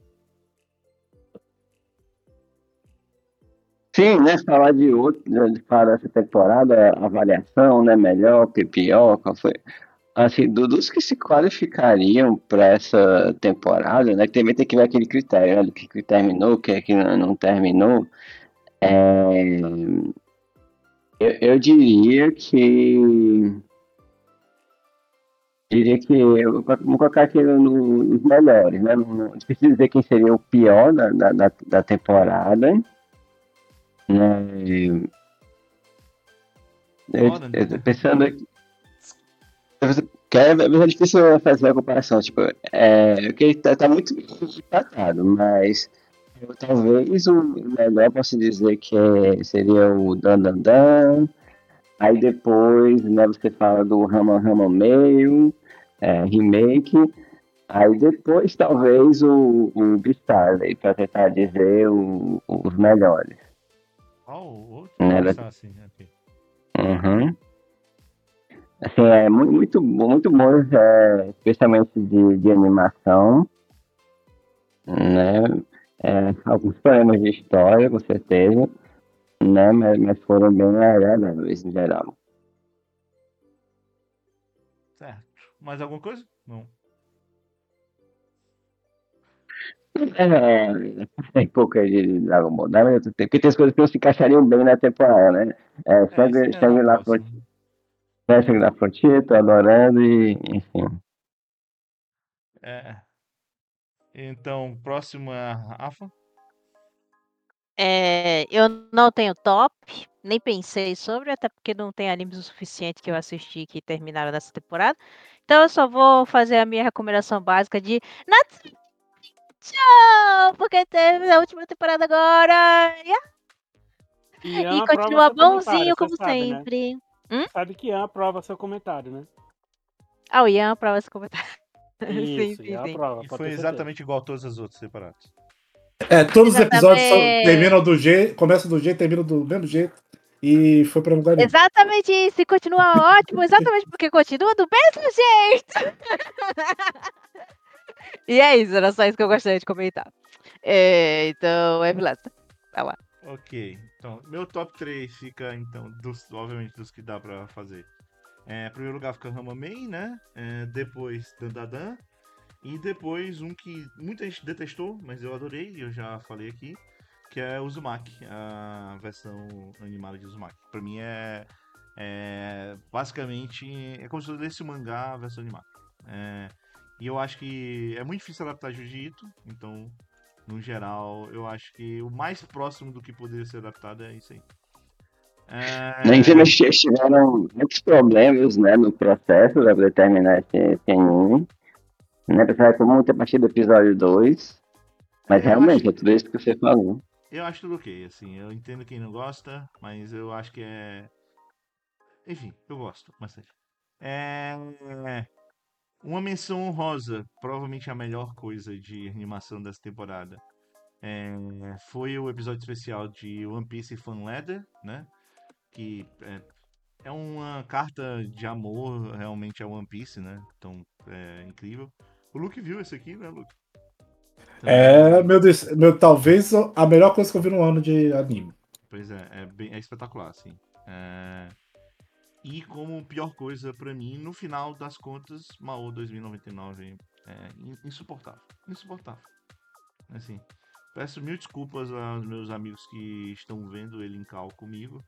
[SPEAKER 4] Sim, né? Falar de outro, de falar dessa temporada, avaliação, né? Melhor, pior, qual foi? assim, do- dos que se qualificariam para essa temporada, né? Que também tem que ver aquele critério, né? Do que, que terminou, o que é que não não terminou. É, eu, eu diria que. Diria que eu vou colocar aqui no- no- nos melhores, né? Não, não preciso dizer quem seria o pior da, da, da da temporada, né? Eu,
[SPEAKER 1] Foda,
[SPEAKER 4] eu tô
[SPEAKER 1] né?
[SPEAKER 4] pensando aqui. Que é, mas é difícil fazer a comparação, tipo, é, porque tá, tá muito empatado, mas eu, talvez o melhor posso dizer que é- seria o Dan Dan Dan, aí depois, né, você fala do Rama Rama Meio, é, remake, aí depois talvez o, o Beastars, aí, pra tentar dizer o- os melhores,
[SPEAKER 1] Ó, o outro
[SPEAKER 4] né?
[SPEAKER 1] está assim, aqui.
[SPEAKER 4] Uhum. Assim, é muito, muito, bom- muito bom, é, especialmente de, de animação, né? É, alguns problemas de história, com certeza, né? Mas, mas foram bem agradáveis em geral.
[SPEAKER 1] Certo. Mais alguma coisa? Não.
[SPEAKER 4] É, tem pouco aí de Dragon Ball, né? Mas tem- Porque tem as coisas que não se encaixariam bem na temporada, né? É,
[SPEAKER 1] É, isso
[SPEAKER 4] Shangri-
[SPEAKER 1] é na
[SPEAKER 4] Shangri-La
[SPEAKER 1] próxima.
[SPEAKER 4] Frontier, né? Shangri-La Frontier, tô adorando e, enfim.
[SPEAKER 1] É. Então, próximo é a Rafa.
[SPEAKER 3] É, eu não tenho top, nem pensei sobre, até porque não tem animes o suficiente que eu assisti que terminaram nessa temporada. Então eu só vou fazer a minha recomendação básica de Natsume, porque teve a última temporada agora.
[SPEAKER 2] E
[SPEAKER 3] E
[SPEAKER 2] Ian aprova
[SPEAKER 3] continua
[SPEAKER 2] seu comentário,
[SPEAKER 3] bonzinho
[SPEAKER 2] você
[SPEAKER 3] como
[SPEAKER 2] sabe, né?
[SPEAKER 3] sempre. Hum?
[SPEAKER 2] Sabe que Ian aprova seu comentário, né?
[SPEAKER 3] Ah, o Ian aprova esse comentário. Sim,
[SPEAKER 2] Isso,
[SPEAKER 3] sim,
[SPEAKER 2] Ian
[SPEAKER 3] sim.
[SPEAKER 2] aprova,
[SPEAKER 1] E
[SPEAKER 2] pode
[SPEAKER 1] foi
[SPEAKER 2] ter certeza.
[SPEAKER 1] exatamente igual a todas as outras separadas.
[SPEAKER 5] É, todos os episódios são-
[SPEAKER 3] Exatamente.
[SPEAKER 5] terminam do jeito, começam do jeito, terminam do mesmo jeito. E foi pra lugar nenhum.
[SPEAKER 3] Exatamente isso. E continua ótimo, exatamente porque continua do mesmo jeito. E é isso, era só isso que eu gostaria de comentar. É, então, é beleza. Vai lá.
[SPEAKER 1] Ok. Então, meu top três fica, então, dos, obviamente, dos que dá pra fazer. É, em primeiro lugar fica Ramamei, né? É, depois Dandadan. E depois um que muita gente detestou, mas eu adorei, eu já falei aqui, que é o Uzumaki, a versão animada de Uzumaki. Pra mim é, é basicamente é como se eu lesse o mangá a versão animada. É, e eu acho que é muito difícil adaptar Jiu-Jitsu, então, no geral, eu acho que o mais próximo do que poderia ser adaptado é isso aí.
[SPEAKER 4] Né,
[SPEAKER 1] É,
[SPEAKER 4] infelizmente, eles tiveram muitos problemas, né, no processo para poder terminar esse, esse anime. Né, apesar de todo mundo ter partido do episódio dois. Mas
[SPEAKER 1] eu acho,
[SPEAKER 4] realmente, é tudo isso que você falou.
[SPEAKER 1] eu acho tudo ok, assim, eu entendo quem não gosta, mas eu acho que é. Enfim, eu gosto bastante. É. Uma menção honrosa, provavelmente a melhor coisa de animação dessa temporada. É, foi o episódio especial de One Piece Fan Letter, né? Que é, é uma carta de amor realmente a One Piece, né? Então é incrível. O Luke viu esse aqui, né, Luke?
[SPEAKER 5] É,
[SPEAKER 1] Então,
[SPEAKER 5] meu Deus, meu, talvez a melhor coisa que eu vi no ano de anime.
[SPEAKER 1] pois é, é, bem, é espetacular, assim. É, e como pior coisa pra mim, no final das contas, Mao dois mil e noventa e nove é in- insuportável. Insuportável. Assim, peço mil desculpas aos meus amigos que estão vendo ele em cal comigo.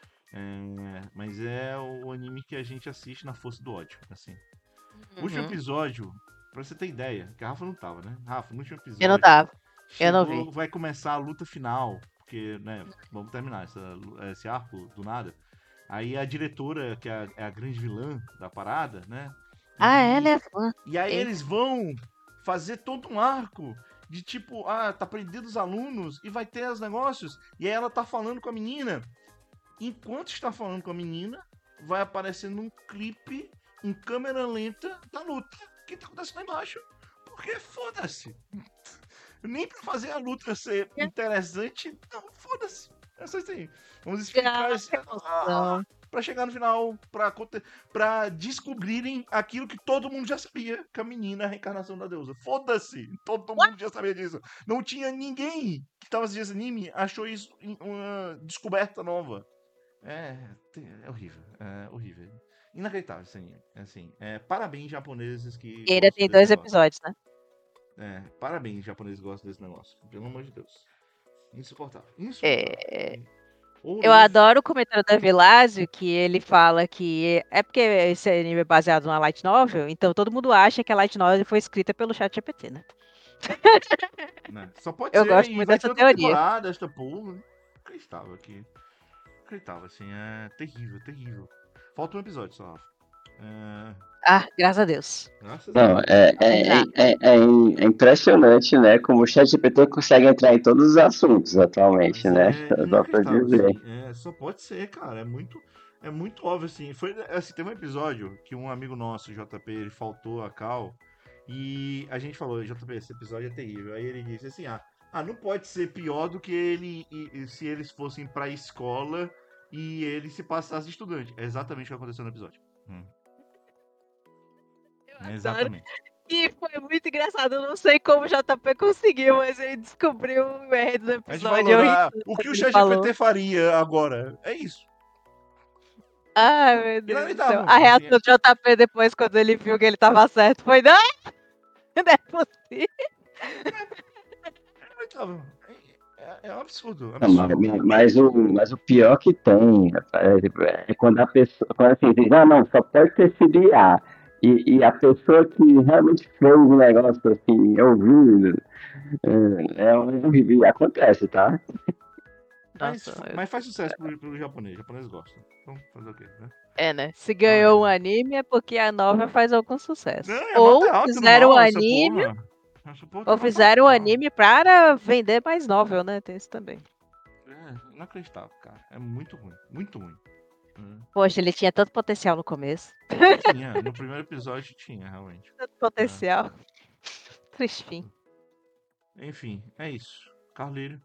[SPEAKER 1] É, mas é o anime que a gente assiste na força do ódio, assim. O último
[SPEAKER 3] Uhum.
[SPEAKER 1] episódio, pra você ter ideia, que a Rafa não tava, né? Rafa, no último
[SPEAKER 3] Eu não
[SPEAKER 1] episódio,
[SPEAKER 3] tava. Eu não
[SPEAKER 1] chegou,
[SPEAKER 3] vi.
[SPEAKER 1] vai começar a luta final, porque, né, vamos terminar essa, esse arco do nada. Aí a diretora, que é a, é a grande vilã da parada, né?
[SPEAKER 3] Ah,
[SPEAKER 1] E,
[SPEAKER 3] ela é fã.
[SPEAKER 1] e aí
[SPEAKER 3] Eita.
[SPEAKER 1] eles vão fazer todo um arco de tipo, ah, tá prendendo os alunos e vai ter os negócios. E aí ela tá falando com a menina. Enquanto está falando com a menina, vai aparecendo um clipe em câmera lenta da luta que tá acontecendo lá embaixo. Porque foda-se. Nem pra fazer a luta ser interessante, não, foda-se. É só isso aí. Vamos explicar
[SPEAKER 3] Ah,
[SPEAKER 1] isso.
[SPEAKER 3] que
[SPEAKER 1] Ah,
[SPEAKER 3] emoção.
[SPEAKER 1] pra chegar no final, pra, conte- pra descobrirem aquilo que todo mundo já sabia, que a menina é a reencarnação da deusa. Foda-se! Todo mundo já sabia disso. Não tinha ninguém que tava assistindo esse anime achou isso em- uma descoberta nova. É, tem- é horrível, é horrível. Inacreditável esse anime. Assim, é, parabéns, japoneses que.
[SPEAKER 3] E ainda
[SPEAKER 1] gostam
[SPEAKER 3] tem
[SPEAKER 1] desse
[SPEAKER 3] dois
[SPEAKER 1] negócio.
[SPEAKER 3] episódios, né?
[SPEAKER 1] É, parabéns, japoneses que gostam desse negócio. Pelo amor de Deus. Insuportável. Insuportável.
[SPEAKER 3] É, Eu
[SPEAKER 1] Horrível.
[SPEAKER 3] adoro o comentário da Vilásio, que ele fala que é porque esse anime é baseado numa light novel, então todo mundo acha que a light novel foi escrita pelo ChatGPT, né?
[SPEAKER 1] Né? Só pode
[SPEAKER 3] Eu
[SPEAKER 1] ser,
[SPEAKER 3] gosto
[SPEAKER 1] e
[SPEAKER 3] muito
[SPEAKER 1] vai
[SPEAKER 3] dessa
[SPEAKER 1] ter outra
[SPEAKER 3] teoria.
[SPEAKER 1] temporada, esta porra. Acreditava aqui. Acreditava, assim, é terrível, terrível. Falta um episódio só, Rafa. É...
[SPEAKER 3] Ah, graças a Deus.
[SPEAKER 1] Graças
[SPEAKER 4] Não,
[SPEAKER 1] a Deus.
[SPEAKER 4] é, é, é, é, é é impressionante, né? Como o ChatGPT consegue entrar em todos os assuntos atualmente,
[SPEAKER 1] Mas
[SPEAKER 4] né?
[SPEAKER 1] é
[SPEAKER 4] Dá pra
[SPEAKER 1] inacreditável,
[SPEAKER 4] dizer.
[SPEAKER 1] assim. É, só pode ser, cara. É muito, é muito óbvio, assim. Foi, assim. Teve um episódio que um amigo nosso, J P, ele faltou a cal. E a gente falou, J P, esse episódio é terrível. Aí ele disse assim, ah, ah não pode ser pior do que ele e- e se eles fossem pra escola e ele se passasse estudante. É exatamente o que aconteceu no episódio. Hum,
[SPEAKER 3] adoro.
[SPEAKER 1] exatamente.
[SPEAKER 3] E foi muito engraçado, eu não sei como o J P conseguiu, mas ele descobriu o enredo do
[SPEAKER 1] A gente
[SPEAKER 3] episódio.
[SPEAKER 1] falou,
[SPEAKER 3] Eu ri
[SPEAKER 1] ah,
[SPEAKER 3] tanto
[SPEAKER 1] o que
[SPEAKER 3] quando
[SPEAKER 1] o
[SPEAKER 3] ele falou.
[SPEAKER 1] ChatGPT faria agora? É isso.
[SPEAKER 3] Ai, meu Deus do céu.
[SPEAKER 1] Inacreditável.
[SPEAKER 3] A
[SPEAKER 1] Assim,
[SPEAKER 3] reação do J P depois, quando ele viu que ele tava certo, foi: não, não é possível.
[SPEAKER 1] inacreditável. É, é, é um absurdo,
[SPEAKER 4] Não, mas,
[SPEAKER 1] absurdo.
[SPEAKER 4] mas o, mas o pior que tem, rapaz, é quando a pessoa, quando assim, diz, ah, não, só pode ter sido I A. E, e a pessoa que realmente fez o negócio assim, ouvindo, é, é horrível. E acontece, tá?
[SPEAKER 1] Mas,
[SPEAKER 3] Nossa, eu-
[SPEAKER 1] mas faz sucesso pro, pro japonês. O japonês gosta. Então, fazer o quê, né?
[SPEAKER 3] é, né? Se ganhou um
[SPEAKER 1] Ah,
[SPEAKER 3] anime é porque a novela faz algum sucesso.
[SPEAKER 1] não, e a nota
[SPEAKER 3] Ou
[SPEAKER 1] é alta no
[SPEAKER 3] fizeram o
[SPEAKER 1] mal, essa
[SPEAKER 3] anime,
[SPEAKER 1] porra. Essa porra tá
[SPEAKER 3] ou
[SPEAKER 1] nota
[SPEAKER 3] fizeram o
[SPEAKER 1] alta.
[SPEAKER 3] anime para vender mais novel, né? Tem isso também.
[SPEAKER 1] É, inacreditável, cara. É muito ruim. Muito ruim. Hum.
[SPEAKER 3] Poxa, ele tinha tanto potencial no começo.
[SPEAKER 1] Tinha, no primeiro episódio tinha, realmente.
[SPEAKER 3] Tanto potencial. Triste fim.
[SPEAKER 1] Enfim, é isso. Carlírio.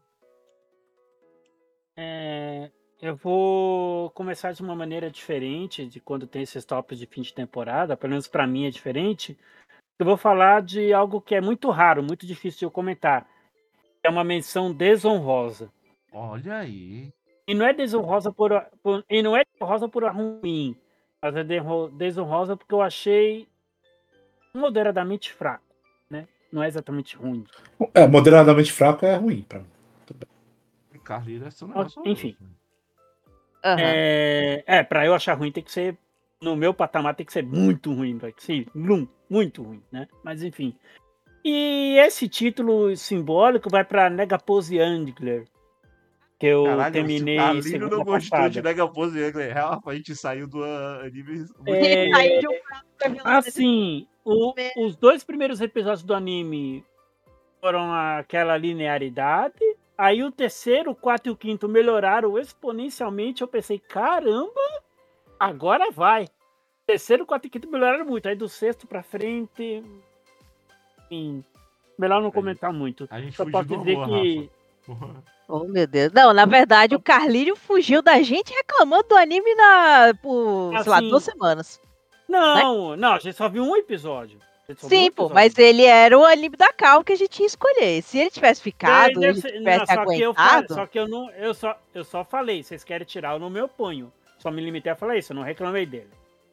[SPEAKER 2] É, eu vou começar de uma maneira diferente de quando tem esses tops de fim de temporada, pelo menos pra mim é diferente. Eu vou falar de algo que é muito raro, muito difícil de eu comentar. É uma menção desonrosa.
[SPEAKER 1] Olha aí.
[SPEAKER 2] E não é desonrosa por, por- e não é desonrosa por ruim, mas é derro- desonrosa porque eu achei moderadamente fraco, né? Não é exatamente ruim.
[SPEAKER 5] É, moderadamente fraco é ruim pra mim.
[SPEAKER 1] Carlírio é seu negócio.
[SPEAKER 2] Enfim.
[SPEAKER 1] horroroso.
[SPEAKER 3] Aham.
[SPEAKER 2] É, é para eu achar ruim tem que ser, no meu patamar tem que ser muito ruim, vai sim, blum, muito ruim, né? Mas enfim. E esse título simbólico vai para Negapose Angler, que eu
[SPEAKER 1] Caralho,
[SPEAKER 2] terminei
[SPEAKER 1] o Carlírio
[SPEAKER 2] segunda
[SPEAKER 1] não gostou
[SPEAKER 2] passada.
[SPEAKER 1] de Negapose Angler. Real, a gente saiu do uh, anime. muito
[SPEAKER 2] É,
[SPEAKER 1] bom.
[SPEAKER 3] Saiu de um prato pra virar
[SPEAKER 2] Assim, o- os dois primeiros episódios do anime foram aquela linearidade. Aí o terceiro, o quarto e o quinto melhoraram exponencialmente. Eu pensei, caramba, agora vai. Terceiro, quarto e quinto melhoraram muito. Aí do sexto pra frente, enfim, melhor não comentar muito.
[SPEAKER 1] A gente
[SPEAKER 2] Só
[SPEAKER 1] fugiu
[SPEAKER 2] posso
[SPEAKER 1] do
[SPEAKER 2] dizer
[SPEAKER 1] amor,
[SPEAKER 2] que
[SPEAKER 1] Rafa.
[SPEAKER 3] Oh, meu Deus. Não, na verdade, o Carlírio fugiu da gente reclamando do anime na, por, sei lá,
[SPEAKER 2] Assim,
[SPEAKER 3] duas semanas.
[SPEAKER 2] não, não, a gente só viu um episódio. A gente só viu um
[SPEAKER 3] Sim, pô,
[SPEAKER 2] episódio.
[SPEAKER 3] mas ele era o anime da Cal que a gente ia escolher. Se ele tivesse ficado,
[SPEAKER 2] É,
[SPEAKER 3] ele
[SPEAKER 2] deve ser-
[SPEAKER 3] tivesse
[SPEAKER 2] não, só que eu falei,
[SPEAKER 3] aguentado.
[SPEAKER 2] só que eu não, eu só, eu só falei, vocês querem tirar, eu não me oponho. Só me limitei a falar isso, eu não reclamei dele.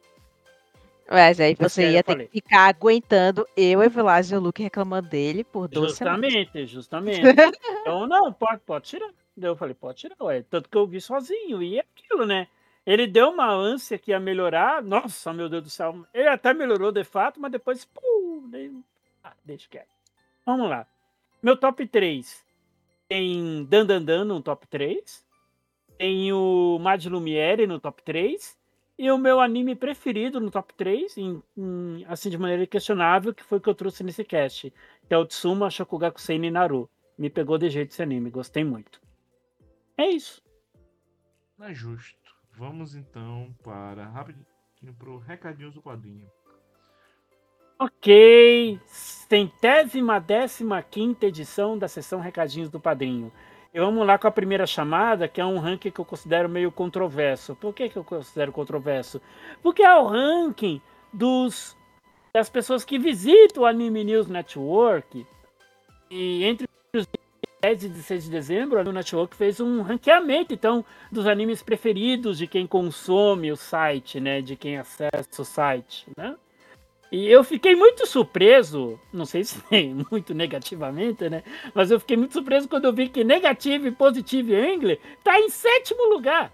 [SPEAKER 3] Mas aí
[SPEAKER 2] Vocês
[SPEAKER 3] você
[SPEAKER 2] querem,
[SPEAKER 3] ia
[SPEAKER 2] eu
[SPEAKER 3] ter
[SPEAKER 2] falei.
[SPEAKER 3] que ficar aguentando eu, Evilásio e o Luke reclamando dele por duas semanas.
[SPEAKER 2] Justamente, justamente. Então, não, pode, pode tirar. Daí eu falei, pode tirar, ué. Tanto que eu vi sozinho. E é aquilo, né? Ele deu uma ânsia que ia melhorar. Nossa, meu Deus do céu. Ele até melhorou de fato, mas depois. Pum, daí... Ah, deixa quieto. Vamos lá. Meu top três. Tem Dandandan no top três. Tem o Mad Lumiere no top três. E o meu anime preferido no top três, em, em, assim de maneira questionável, que foi o que eu trouxe nesse cast, que é o Tsuma Shokugaku Seinen Naru. Me pegou de jeito esse anime, gostei muito. É isso.
[SPEAKER 1] Não é justo. Vamos então para rapidinho pro recadinhos do quadrinho.
[SPEAKER 2] Ok, centésima décima quinta edição da sessão Recadinhos do Padrinho. E vamos lá com a primeira chamada, que é um ranking que eu considero meio controverso. Por que, que eu considero controverso? Porque é o ranking dos, das pessoas que visitam o Anime News Network. E entre os dez e dezesseis de dezembro, a Network fez um ranqueamento, então, dos animes preferidos de quem consome o site, né? De quem acessa o site, né? E eu fiquei muito surpreso, não sei se muito negativamente, né? Mas eu fiquei muito surpreso quando eu vi que Negative, Positive Angle tá em sétimo lugar.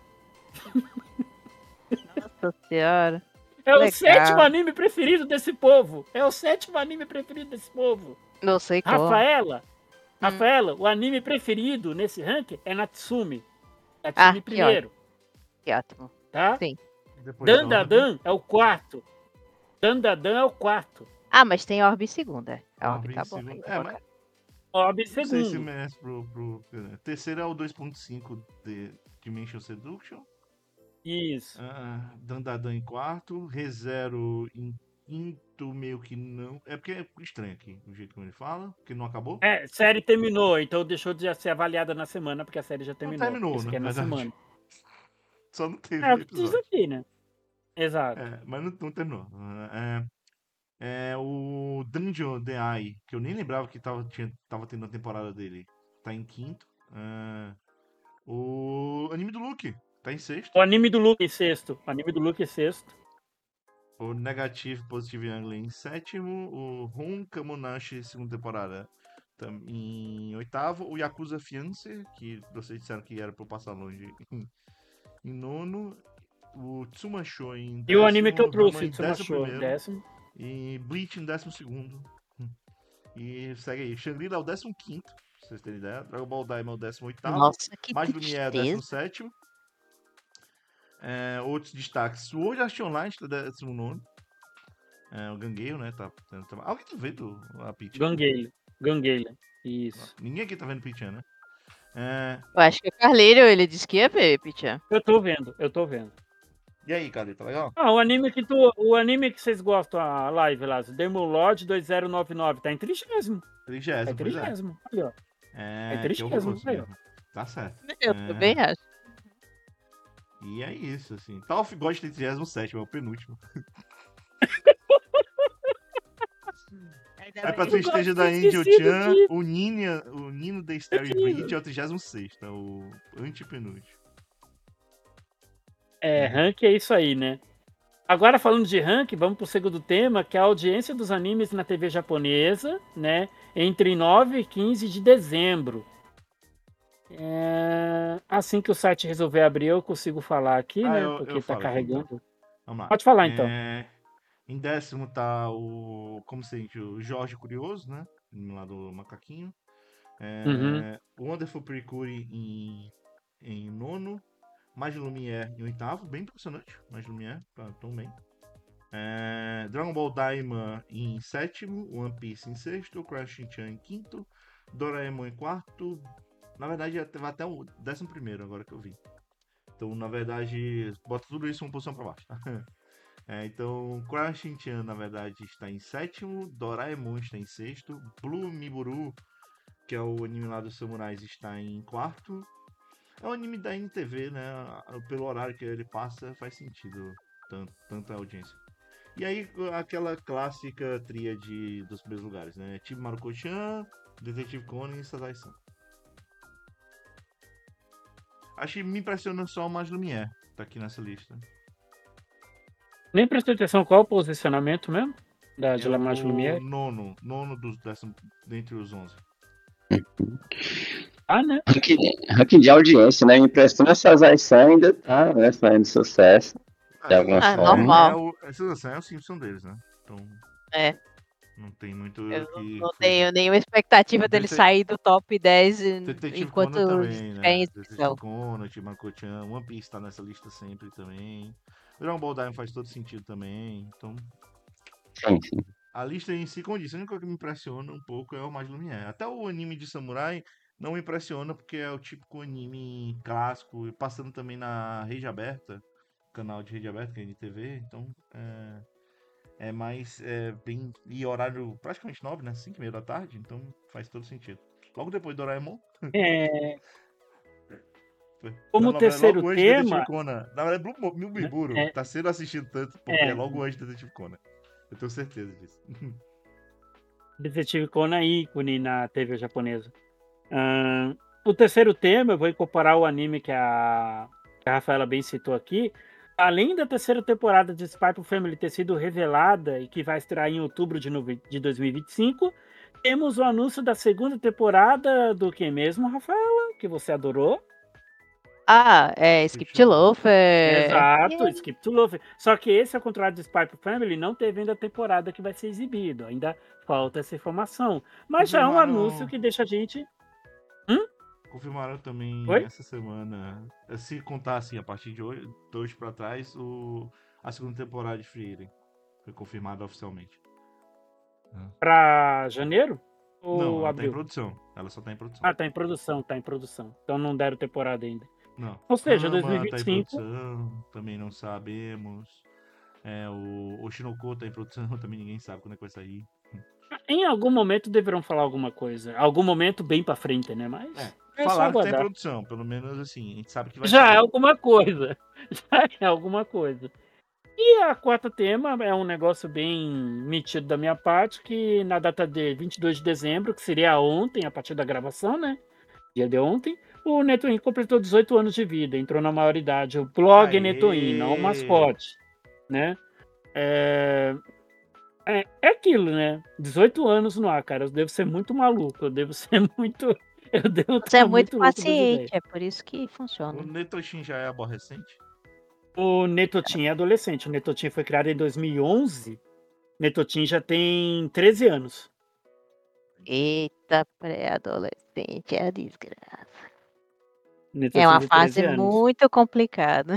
[SPEAKER 3] Nossa senhora.
[SPEAKER 2] É o
[SPEAKER 3] Legal.
[SPEAKER 2] sétimo anime preferido desse povo. É o sétimo anime preferido desse povo.
[SPEAKER 3] Não sei como.
[SPEAKER 2] Rafaela,
[SPEAKER 3] Hum.
[SPEAKER 2] Rafaela, o anime preferido nesse ranking é Natsume.
[SPEAKER 3] Ah,
[SPEAKER 2] Natsume
[SPEAKER 3] que
[SPEAKER 2] primeiro,
[SPEAKER 3] Que ótimo.
[SPEAKER 2] tá?
[SPEAKER 3] Sim.
[SPEAKER 1] Depois da Orbe.
[SPEAKER 2] Dandadan é o quarto. Dandadan é o quarto.
[SPEAKER 3] Ah, mas tem Orbe em segunda. A Orbe
[SPEAKER 1] Orbe
[SPEAKER 3] tá
[SPEAKER 1] em
[SPEAKER 3] bom.
[SPEAKER 1] segundo.
[SPEAKER 3] aí,
[SPEAKER 1] É,
[SPEAKER 3] vou
[SPEAKER 1] mas
[SPEAKER 3] colocar.
[SPEAKER 2] Orbe
[SPEAKER 1] não sei se
[SPEAKER 2] segundo.
[SPEAKER 1] merece pro, pro... Terceiro é o dois ponto cinco de Dimension Seduction.
[SPEAKER 2] Isso.
[SPEAKER 1] Ah, Dandadan em quarto. ReZero em quinto, meio que não. É porque é estranho aqui, o jeito como ele fala, porque não acabou.
[SPEAKER 2] É, série terminou, então deixou de ser avaliada na semana, porque a série já
[SPEAKER 1] Não
[SPEAKER 2] terminou.
[SPEAKER 1] terminou,
[SPEAKER 2] Isso
[SPEAKER 1] na
[SPEAKER 2] aqui é na
[SPEAKER 1] verdade.
[SPEAKER 2] semana.
[SPEAKER 1] Só não teve
[SPEAKER 2] É o que diz
[SPEAKER 1] episódio.
[SPEAKER 2] aqui, né? Exato.
[SPEAKER 1] É, mas não, não terminou. É, é o Dungeon The Eye, que eu nem lembrava que tava, tinha, tava tendo a temporada dele. Tá em quinto. É, o anime do Luke tá em sexto.
[SPEAKER 2] O anime do Luke em sexto. O anime do Luke em sexto.
[SPEAKER 1] O Negative Positive Angle em sétimo. O Hun Kamunashi, segunda temporada, tam- em oitavo. O Yakuza Fiance, que vocês disseram que era pra eu passar longe, em, em nono. O Tsumasho em
[SPEAKER 2] E o anime que eu
[SPEAKER 1] décimo. Rama
[SPEAKER 2] trouxe,
[SPEAKER 1] em
[SPEAKER 2] você
[SPEAKER 1] décimo
[SPEAKER 2] achou?
[SPEAKER 1] primeiro.
[SPEAKER 2] Décimo.
[SPEAKER 1] E Bleach em décimo segundo. E segue aí. Shangri-La é o décimo quinto, pra vocês terem ideia. Dragon Ball Daima é o décimo oitavo.
[SPEAKER 3] Nossa, que
[SPEAKER 1] Mais Lumière é o
[SPEAKER 3] tristeza.
[SPEAKER 1] décimo sétimo. É, outros destaques. Sword Art Online tá décimo nono. É, o Gangueio, né? Tá, tá, tá- Alguém tá vendo a Peach?
[SPEAKER 2] Gangueila. Gangueila. Isso.
[SPEAKER 1] Ninguém aqui tá vendo Peach, né? É,
[SPEAKER 3] Eu acho que o Carleiro, ele disse que ia ver, Pichan.
[SPEAKER 2] Eu tô vendo, eu tô vendo.
[SPEAKER 1] E aí, cadê? Tá legal?
[SPEAKER 2] Ah, o anime que tu, o anime que vocês gostam, a live lá, Demon Lord dois zero nove nove, tá em trigésimo. Tá
[SPEAKER 1] trigésimo,
[SPEAKER 2] em
[SPEAKER 1] pois é.
[SPEAKER 2] trigésimo. Aí, ó.
[SPEAKER 1] É,
[SPEAKER 2] É
[SPEAKER 1] que
[SPEAKER 2] trigésimo,
[SPEAKER 1] horroroso
[SPEAKER 2] aí, ó.
[SPEAKER 1] mesmo. Tá certo.
[SPEAKER 3] Eu
[SPEAKER 1] É.
[SPEAKER 3] também acho.
[SPEAKER 1] E é isso, assim. Tal of God tem trigésimo sétimo, é o penúltimo. É pra
[SPEAKER 2] Eu
[SPEAKER 1] tristeza
[SPEAKER 2] gosto
[SPEAKER 1] da
[SPEAKER 2] de
[SPEAKER 1] Angel
[SPEAKER 2] esquecido
[SPEAKER 1] Chan,
[SPEAKER 2] disso.
[SPEAKER 1] o Ninja, o Nino The Starry
[SPEAKER 2] tinha.
[SPEAKER 1] Bridge é o trigésimo sexto, é o antepenúltimo.
[SPEAKER 2] É, rank é isso aí, né? Agora, falando de rank, vamos pro segundo tema, que é a audiência dos animes na T V japonesa, né? Entre nove e quinze de dezembro. É, Assim que o site resolver abrir, eu consigo falar aqui,
[SPEAKER 1] Ah,
[SPEAKER 2] né?
[SPEAKER 1] eu,
[SPEAKER 2] Porque
[SPEAKER 1] eu
[SPEAKER 2] tá
[SPEAKER 1] falo aqui, então.
[SPEAKER 2] carregando.
[SPEAKER 1] Vamos lá.
[SPEAKER 2] Pode falar, então.
[SPEAKER 1] É, Em décimo tá o, como se diz, o Jorge Curioso, né? Lá do Macaquinho. É,
[SPEAKER 2] Uhum.
[SPEAKER 1] O Wonderful Precure em, em nono. Mais Lumière em oitavo, bem impressionante. Mais Lumière, tá tão bem. É, Dragon Ball Daima em sétimo, One Piece em sexto, Crash Chan em quinto, Doraemon em quarto. Na verdade, vai até o décimo primeiro agora que eu vi. Então, na verdade, bota tudo isso uma posição pra baixo. Tá? É, então, Crash Chan, na verdade, está em sétimo, Doraemon está em sexto, Blue Miburu, que é o anime lá dos samurais, está em quarto. É um anime da N T V, né? Pelo horário que ele passa, faz sentido tanto, tanta audiência. E aí, aquela clássica tríade dos primeiros lugares, né? Team Maruko-chan, Detetive Conan e Sazai-san. Acho que me impressiona só o Mais Lumière, tá aqui nessa lista.
[SPEAKER 2] Nem prestei atenção qual o posicionamento mesmo da de
[SPEAKER 1] É
[SPEAKER 2] La
[SPEAKER 1] o
[SPEAKER 2] Marche Lumière.
[SPEAKER 1] nono, nono dos décimo, dentre os onze.
[SPEAKER 2] Ah, né?
[SPEAKER 4] Ranking, ranking de audiência, né? Me impressiona se a Zai-san ainda tá, né, fazendo sucesso de alguma
[SPEAKER 3] Ah,
[SPEAKER 4] forma.
[SPEAKER 3] normal.
[SPEAKER 1] É, o, essa é o Simpson deles, né? Então,
[SPEAKER 3] É,
[SPEAKER 1] não tem muito
[SPEAKER 3] eu
[SPEAKER 1] o
[SPEAKER 3] não,
[SPEAKER 1] que
[SPEAKER 3] não
[SPEAKER 1] fugir.
[SPEAKER 3] tenho nenhuma expectativa dele
[SPEAKER 1] Dete-
[SPEAKER 3] sair do top dez em-
[SPEAKER 1] Detetive
[SPEAKER 3] enquanto
[SPEAKER 1] Conan também,
[SPEAKER 3] estiver
[SPEAKER 1] né?
[SPEAKER 3] em
[SPEAKER 1] Detetive
[SPEAKER 3] exibição.
[SPEAKER 1] Conan, Team Maruko-chan, One Piece tá nessa lista sempre também. Dragon Ball Daima faz todo sentido também. Então,
[SPEAKER 4] Sim, sim.
[SPEAKER 1] a lista em si, como eu disse, a única que me impressiona um pouco é o Mais Lumière. Até o anime de samurai não me impressiona porque é o típico anime clássico, e passando também na Rede Aberta, canal de Rede Aberta, que é N T V, então é, é mais é, bem. E horário praticamente nobre, né? cinco e meia da tarde, então faz todo sentido. Logo depois do Doraemon.
[SPEAKER 2] É,
[SPEAKER 1] Foi.
[SPEAKER 2] Como
[SPEAKER 1] Não, na verdade,
[SPEAKER 2] terceiro
[SPEAKER 1] logo antes do Detetive
[SPEAKER 2] tema,
[SPEAKER 1] Conan. Na verdade, Blue Mil Miburu
[SPEAKER 2] É.
[SPEAKER 1] tá sendo assistido tanto porque é,
[SPEAKER 2] É.
[SPEAKER 1] logo antes do Detetive Conan. Eu tenho certeza disso.
[SPEAKER 2] Detetive Conan é ícone na T V japonesa. Ah, o terceiro tema, eu vou incorporar o anime que a, que a Rafaela bem citou aqui. Além da terceira temporada de Spy x Family ter sido revelada e que vai estrear em outubro de, nove- de dois mil e vinte e cinco, temos o anúncio da segunda temporada do que mesmo, Rafaela? Que você adorou?
[SPEAKER 3] Ah, é Skip to Loafer.
[SPEAKER 2] Exato,
[SPEAKER 3] Yeah.
[SPEAKER 2] Skip to Love. Só que esse, ao contrário do Spy x Family, não teve ainda a temporada que vai ser exibido. Ainda falta essa informação. Mas já é um anúncio
[SPEAKER 1] Confirmaram,
[SPEAKER 2] que deixa a gente.
[SPEAKER 1] confirmaram também
[SPEAKER 2] Oi?
[SPEAKER 1] essa semana, eh, se contar assim, a partir de hoje, de hoje pra trás, o, a segunda temporada de Frieren. Foi confirmada oficialmente. Ah.
[SPEAKER 2] Pra janeiro?
[SPEAKER 1] Não,
[SPEAKER 2] Ou
[SPEAKER 1] ela tá em
[SPEAKER 2] abril?
[SPEAKER 1] produção. Ela só tá em produção.
[SPEAKER 2] Ah, tá em produção, tá em produção. Então não deram temporada ainda.
[SPEAKER 1] Não.
[SPEAKER 2] Ou seja,
[SPEAKER 1] Rama tá em
[SPEAKER 2] dois mil e vinte e cinco.
[SPEAKER 1] produção, também não sabemos. É, o Oshinoko tá em produção, também ninguém sabe quando é que vai sair.
[SPEAKER 2] Em algum momento deverão falar alguma coisa. Algum momento bem pra frente, né? Mas
[SPEAKER 1] É,
[SPEAKER 2] é só
[SPEAKER 1] falaram que tá em
[SPEAKER 2] aguardar.
[SPEAKER 1] produção, pelo menos assim, a gente sabe que vai
[SPEAKER 2] Já é
[SPEAKER 1] sair.
[SPEAKER 2] alguma coisa. Já é alguma coisa. E a quarta tema é um negócio bem metido da minha parte, que na data de vinte e dois de dezembro, que seria ontem, a partir da gravação, né? Dia de ontem, o Netoin completou dezoito anos de vida, entrou na maioridade. O blog Netoin, não o
[SPEAKER 1] Aê!
[SPEAKER 2] mascote, né? É... É, é aquilo, né? dezoito anos no ar, cara. Eu devo ser muito maluco, eu devo ser muito. Eu devo
[SPEAKER 3] Você é
[SPEAKER 2] estar
[SPEAKER 3] muito
[SPEAKER 2] muito louco das
[SPEAKER 3] paciente,
[SPEAKER 2] ideias.
[SPEAKER 3] é por isso que
[SPEAKER 1] O
[SPEAKER 3] funciona.
[SPEAKER 1] Netoshin já é aborrecente?
[SPEAKER 2] O Netotin é adolescente. O Netotin foi criado em dois mil e onze. Netotin já tem treze anos.
[SPEAKER 3] Eita, pré-adolescente, é a desgraça. É
[SPEAKER 2] Netotin
[SPEAKER 3] uma
[SPEAKER 2] tem
[SPEAKER 3] fase
[SPEAKER 2] treze anos.
[SPEAKER 3] muito complicada.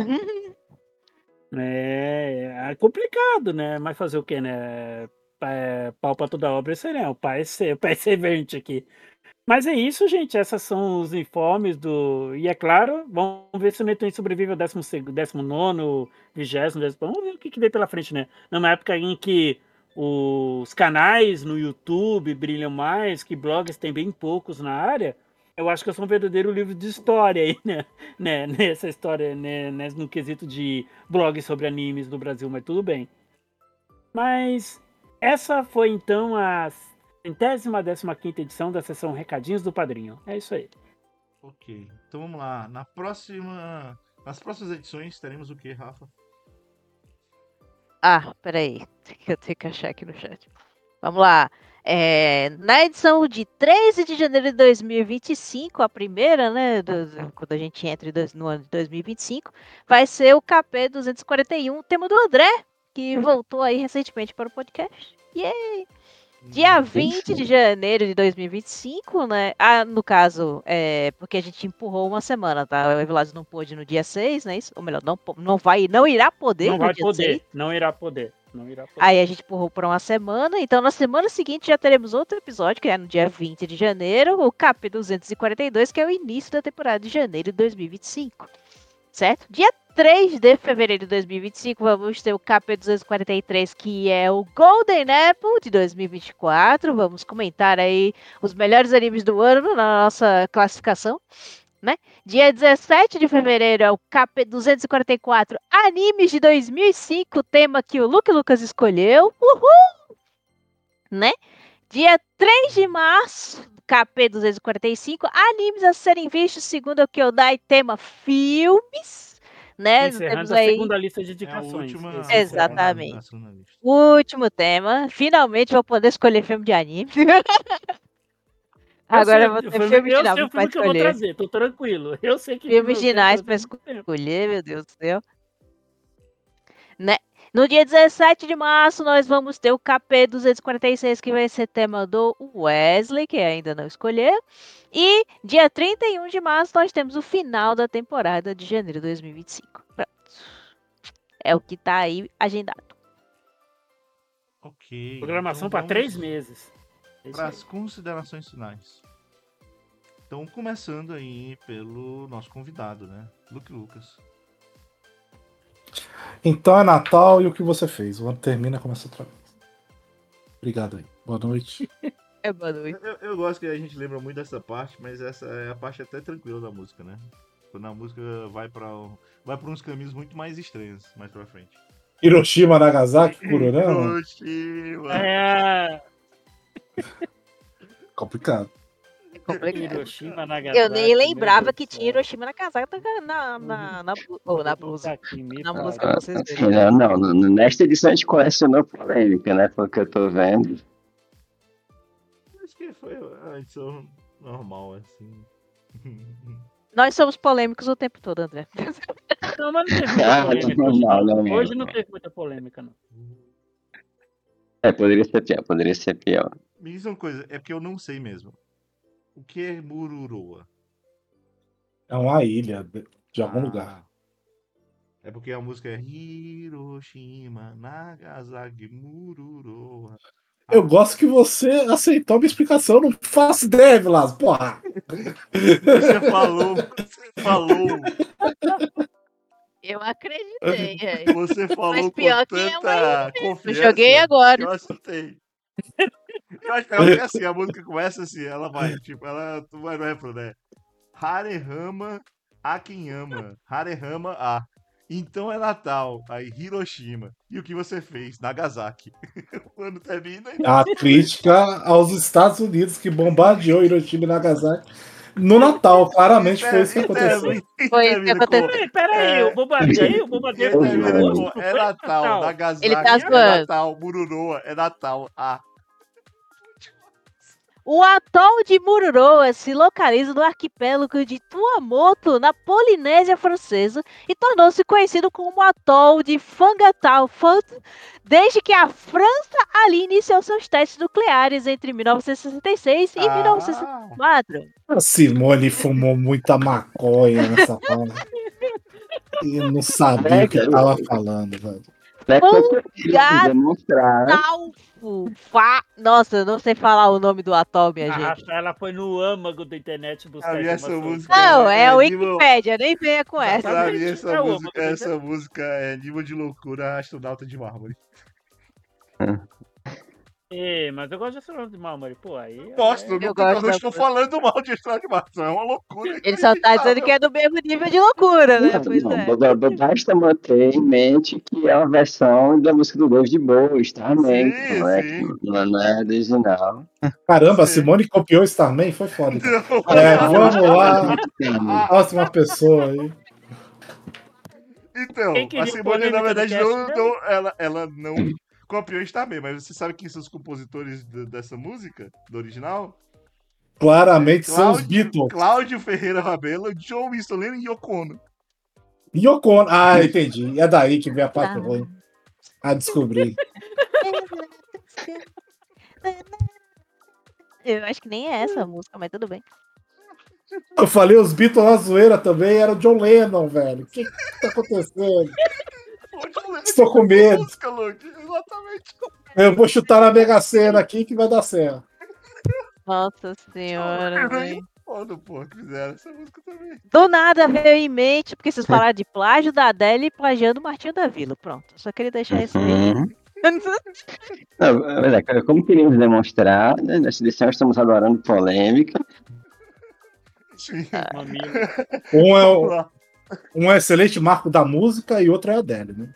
[SPEAKER 2] É, é complicado, né? Mas fazer o quê, né? É, pau pra toda obra, isso aí, né? O pai é, o pai é servente aqui. Mas é isso, gente. Essas são os informes do. E é claro, vamos ver se o Netoin sobrevive ao décimo segundo, décimo nono, vigésimo, décimo. Vamos ver o que, que vem pela frente, né? Numa época em que os canais no YouTube brilham mais, que blogs tem bem poucos na área. Eu acho que eu sou um verdadeiro livro de história aí, né? né? Nessa história, né? No quesito de blogs sobre animes do Brasil, mas tudo bem. Mas essa foi então a centésima décima quinta edição da sessão Recadinhos do Padrinho. É isso aí.
[SPEAKER 1] Ok, então vamos lá. Na próxima. Nas próximas edições teremos o que, Rafa?
[SPEAKER 3] Ah, peraí. Eu tenho que achar aqui no chat. Vamos lá. É, na edição de treze de janeiro de dois mil e vinte e cinco, a primeira, né? do- do- quando a gente entra em dois- no ano de dois mil e vinte e cinco, vai ser o K P duzentos e quarenta e um, o tema do André, que voltou aí recentemente para o podcast. Yay! Dia
[SPEAKER 1] Hum,
[SPEAKER 3] vinte de janeiro de dois mil e vinte e cinco, né? Ah, no caso, é porque a gente empurrou uma semana, tá? O Evilásio não pôde no dia seis, né? Isso? Ou melhor, não, po- não vai, não irá poder
[SPEAKER 2] Não
[SPEAKER 3] no
[SPEAKER 2] vai
[SPEAKER 3] dia seis.
[SPEAKER 2] poder, não irá poder, não irá poder.
[SPEAKER 3] Aí a gente empurrou por uma semana, então na semana seguinte já teremos outro episódio, que é no dia vinte de janeiro, o K P duzentos e quarenta e dois, que é o início da temporada de janeiro de dois mil e vinte e cinco. Certo? Dia três de fevereiro de dois mil e vinte e cinco, vamos ter o K P duzentos e quarenta e três, que é o Golden Apple de dois mil e vinte e quatro. Vamos comentar aí os melhores animes do ano na nossa classificação, né? Dia dezessete de fevereiro é o K P duzentos e quarenta e quatro, animes de dois mil e cinco, tema que o Luke Lucas escolheu. Uhul! Né? Dia três de março, K P duzentos e quarenta e cinco, animes a serem vistos segundo o Kyodai, tema filmes. Né? Temos
[SPEAKER 2] Encerrando a
[SPEAKER 3] aí.
[SPEAKER 2] segunda lista de
[SPEAKER 1] é a
[SPEAKER 2] indicações.
[SPEAKER 1] última.
[SPEAKER 2] Esse
[SPEAKER 1] A
[SPEAKER 2] encerra.
[SPEAKER 1] segunda,
[SPEAKER 3] Exatamente.
[SPEAKER 1] a segunda lista.
[SPEAKER 3] Último tema. Finalmente vou poder escolher filme de anime.
[SPEAKER 2] Eu
[SPEAKER 3] Agora
[SPEAKER 2] sei,
[SPEAKER 3] eu vou ter
[SPEAKER 2] filme-
[SPEAKER 3] filmes de
[SPEAKER 2] eu sei o
[SPEAKER 3] anime para
[SPEAKER 2] filme que eu vou
[SPEAKER 3] escolher.
[SPEAKER 2] trazer, tô tranquilo. Eu sei que filme
[SPEAKER 3] Filmes
[SPEAKER 2] eu
[SPEAKER 3] de
[SPEAKER 2] quero
[SPEAKER 3] nice
[SPEAKER 2] trazer
[SPEAKER 3] para
[SPEAKER 2] há muito tempo.
[SPEAKER 3] escolher, meu Deus do céu. Né? No dia dezessete de março, nós vamos ter o K P duzentos e quarenta e seis, que vai ser tema do Wesley, que ainda não escolheu. E dia trinta e um de março, nós temos o final da temporada de janeiro de dois mil e vinte e cinco. Pronto. É o que tá aí agendado.
[SPEAKER 1] Ok.
[SPEAKER 2] Programação
[SPEAKER 1] Então
[SPEAKER 2] para três
[SPEAKER 1] vamos
[SPEAKER 2] meses. É isso
[SPEAKER 1] para
[SPEAKER 2] aí.
[SPEAKER 1] as considerações finais. Então, começando aí pelo nosso convidado, né? Luke Lucas.
[SPEAKER 5] Então é Natal e o que você fez? O ano termina e começa outra vez. Obrigado aí. Boa noite.
[SPEAKER 3] É boa noite.
[SPEAKER 1] Eu, eu gosto que a gente lembra muito dessa parte, mas essa é a parte até tranquila da música, né? Quando a música vai para vai para uns caminhos muito mais estranhos mais pra frente.
[SPEAKER 5] Hiroshima, Nagasaki, Kurorama.
[SPEAKER 1] Hiroshima.
[SPEAKER 2] É,
[SPEAKER 5] Complicado.
[SPEAKER 3] É complicado.
[SPEAKER 2] Hiroshima, Nagasaki.
[SPEAKER 3] Eu nem lembrava
[SPEAKER 2] meu
[SPEAKER 3] que
[SPEAKER 2] Deus do
[SPEAKER 3] tinha
[SPEAKER 2] céu.
[SPEAKER 3] Hiroshima na casaca na, na, na, blu- ou na blusa.
[SPEAKER 2] Puta que me
[SPEAKER 3] Na
[SPEAKER 2] pariu.
[SPEAKER 3] música, pra vocês
[SPEAKER 4] Assim,
[SPEAKER 3] verem.
[SPEAKER 4] não, não, n- nesta edição a gente colecionou polêmica, né? Porque eu tô vendo.
[SPEAKER 1] Acho que foi uma edição normal, assim.
[SPEAKER 3] Nós somos polêmicos o tempo todo, André.
[SPEAKER 2] Não, mas não teve muita
[SPEAKER 4] Ah,
[SPEAKER 2] polêmica hoje,
[SPEAKER 4] não,
[SPEAKER 2] não.
[SPEAKER 4] não,
[SPEAKER 2] Hoje
[SPEAKER 4] não.
[SPEAKER 2] não teve muita polêmica, não.
[SPEAKER 4] É, poderia ser pior, poderia ser pior.
[SPEAKER 1] Me diz uma coisa, é porque eu não sei mesmo. O que é Mururoa?
[SPEAKER 5] É uma ilha de, de algum
[SPEAKER 1] Ah,
[SPEAKER 5] lugar.
[SPEAKER 1] É porque a música é Hiroshima, Nagasaki, Mururoa.
[SPEAKER 5] Eu gosto que você aceitou a minha explicação. Eu não faço ideia, Vilas. Porra.
[SPEAKER 1] Você falou, você falou,
[SPEAKER 3] Eu acreditei. é.
[SPEAKER 1] você falou com
[SPEAKER 3] pior que é uma
[SPEAKER 1] tanta confiança
[SPEAKER 3] joguei
[SPEAKER 1] que
[SPEAKER 3] agora.
[SPEAKER 1] eu acertei. Eu acho legal que é assim, a música começa assim, ela vai, tipo, ela tu vai no refrão, né? Harehama Akinyama. Harehama A. Então é Natal. Aí Hiroshima. E o que você fez? Nagasaki. O ano termina e
[SPEAKER 5] A crítica aos Estados Unidos que bombardeou Hiroshima e Nagasaki no Natal. Claramente foi isso que
[SPEAKER 1] e
[SPEAKER 5] aconteceu.
[SPEAKER 1] termina, e
[SPEAKER 3] Foi isso que
[SPEAKER 1] termina com.
[SPEAKER 3] aconteceu.
[SPEAKER 2] Peraí, peraí,
[SPEAKER 1] É,
[SPEAKER 2] o bombardeio, o
[SPEAKER 1] e
[SPEAKER 2] bombardeio foi
[SPEAKER 1] termina
[SPEAKER 4] Não,
[SPEAKER 1] com.
[SPEAKER 2] não
[SPEAKER 1] É
[SPEAKER 2] foi
[SPEAKER 1] Natal.
[SPEAKER 2] Natal.
[SPEAKER 1] Nagasaki
[SPEAKER 3] Ele tá
[SPEAKER 1] é
[SPEAKER 3] zoando.
[SPEAKER 1] Natal. Mururoa é Natal. Ah.
[SPEAKER 3] O atol de Mururoa se localiza no arquipélago de Tuamotu, na Polinésia Francesa, e tornou-se conhecido como atol de Fangatau Fanto, desde que a França ali iniciou seus testes nucleares entre mil novecentos e sessenta e seis e mil novecentos e sessenta e quatro.
[SPEAKER 5] A Simone fumou muita maconha nessa fase. E não sabia o que tava falando, velho.
[SPEAKER 4] É
[SPEAKER 3] Bom
[SPEAKER 4] que eu queria
[SPEAKER 3] gato.
[SPEAKER 4] demonstrar.
[SPEAKER 3] Talfo. Fa... Nossa, eu não sei falar o nome do atol, minha
[SPEAKER 2] A
[SPEAKER 3] gente.
[SPEAKER 2] Rafaela foi no âmago da internet buscar
[SPEAKER 1] Pra mim, essa
[SPEAKER 2] informações.
[SPEAKER 1] música
[SPEAKER 3] Não,
[SPEAKER 1] é,
[SPEAKER 3] é
[SPEAKER 1] é
[SPEAKER 3] o
[SPEAKER 1] nível.
[SPEAKER 3] Wikipédia, nem venha com essa.
[SPEAKER 1] Pra mim,
[SPEAKER 2] Exatamente,
[SPEAKER 1] essa
[SPEAKER 2] é o âmago
[SPEAKER 1] música,
[SPEAKER 2] da
[SPEAKER 1] essa música é nível de loucura astronauta de mármore.
[SPEAKER 2] É, mas eu gosto de astronauta de mármore, pô, aí...
[SPEAKER 1] Gosto,
[SPEAKER 2] é...
[SPEAKER 1] eu, não,
[SPEAKER 3] Eu
[SPEAKER 1] tô- eu
[SPEAKER 3] gosto
[SPEAKER 1] não
[SPEAKER 3] da
[SPEAKER 1] estou
[SPEAKER 3] música.
[SPEAKER 1] falando mal de astronauta de mármore, é uma loucura.
[SPEAKER 3] Ele só tá dizendo que é do mesmo nível de loucura, né?
[SPEAKER 4] Não,
[SPEAKER 3] Pois
[SPEAKER 4] não,
[SPEAKER 3] é.
[SPEAKER 4] b- b- basta manter em mente que é uma versão da música do David Bowie, Starman,
[SPEAKER 1] Sim,
[SPEAKER 4] não é,
[SPEAKER 1] sim.
[SPEAKER 4] que não é original.
[SPEAKER 5] Caramba, a
[SPEAKER 1] Sim.
[SPEAKER 5] Simone copiou o Starman, foi foda. Então.
[SPEAKER 1] Não.
[SPEAKER 5] É,
[SPEAKER 4] Não,
[SPEAKER 5] vamos
[SPEAKER 4] não,
[SPEAKER 5] lá.
[SPEAKER 4] não.
[SPEAKER 5] Próxima pessoa aí.
[SPEAKER 1] Então,
[SPEAKER 2] Quem
[SPEAKER 1] a
[SPEAKER 2] queria
[SPEAKER 1] Simone, na
[SPEAKER 2] polêmica do
[SPEAKER 1] verdade,
[SPEAKER 2] cast
[SPEAKER 1] não,
[SPEAKER 2] mesmo?
[SPEAKER 1] não- ela, ela não copiou Starman, mas você sabe quem são os compositores d- dessa música, do original?
[SPEAKER 5] Claramente são os
[SPEAKER 1] Cláudio,
[SPEAKER 5] Beatles.
[SPEAKER 1] Cláudio Ferreira Rabelo, John Winston Lennon e Yoko Ono.
[SPEAKER 5] Yoko Ono. Ah, entendi. É daí que vem a parte ruim. Ah, descobri.
[SPEAKER 3] Eu acho que nem é essa a música, mas tudo bem.
[SPEAKER 5] Eu falei os Beatles na zoeira também, era o John Lennon, velho. O que, que tá acontecendo?
[SPEAKER 1] Pô, John Lennon
[SPEAKER 5] Estou com
[SPEAKER 1] que
[SPEAKER 5] medo.
[SPEAKER 1] música, Luke, exatamente.
[SPEAKER 5] Eu vou chutar na Mega Sena aqui que vai dar certo.
[SPEAKER 3] Nossa senhora, velho.
[SPEAKER 1] Foda, pô, que fizeram essa música também.
[SPEAKER 3] Do nada veio em mente, porque vocês falaram de plágio da Adele plagiando o Martinho da Vila. Pronto, só queria deixar isso bem.
[SPEAKER 4] Uhum. Não, mas é, cara, como queríamos demonstrar, né, nessa edição estamos adorando polêmica.
[SPEAKER 1] Sim.
[SPEAKER 2] Mamilo.
[SPEAKER 5] Um é,
[SPEAKER 1] Vamos
[SPEAKER 5] o,
[SPEAKER 1] lá.
[SPEAKER 5] um é excelente marco da música e outro é a Adele, né?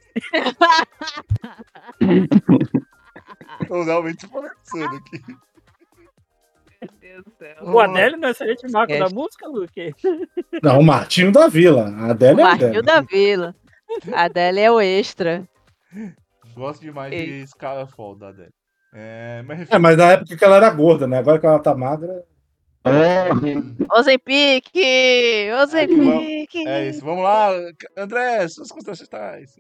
[SPEAKER 1] Tô realmente polemizando aqui.
[SPEAKER 3] Meu Deus do céu.
[SPEAKER 2] O Adélio não é excelente marco da
[SPEAKER 3] Cast.
[SPEAKER 2] música, Luke?
[SPEAKER 5] Não, o Martinho da Vila. A Adele
[SPEAKER 3] O
[SPEAKER 5] é a
[SPEAKER 3] Martinho
[SPEAKER 5] Adele.
[SPEAKER 3] da Vila. A Adele é o extra.
[SPEAKER 1] Gosto demais
[SPEAKER 3] Ei.
[SPEAKER 1] de Skyfall da Adele. É, mas enfim.
[SPEAKER 5] É, mas na época que ela era gorda, né? Agora que ela tá magra.
[SPEAKER 4] Oh,
[SPEAKER 3] Ozempique! Ozempique!
[SPEAKER 1] É isso, vamos lá. André, suas considerações.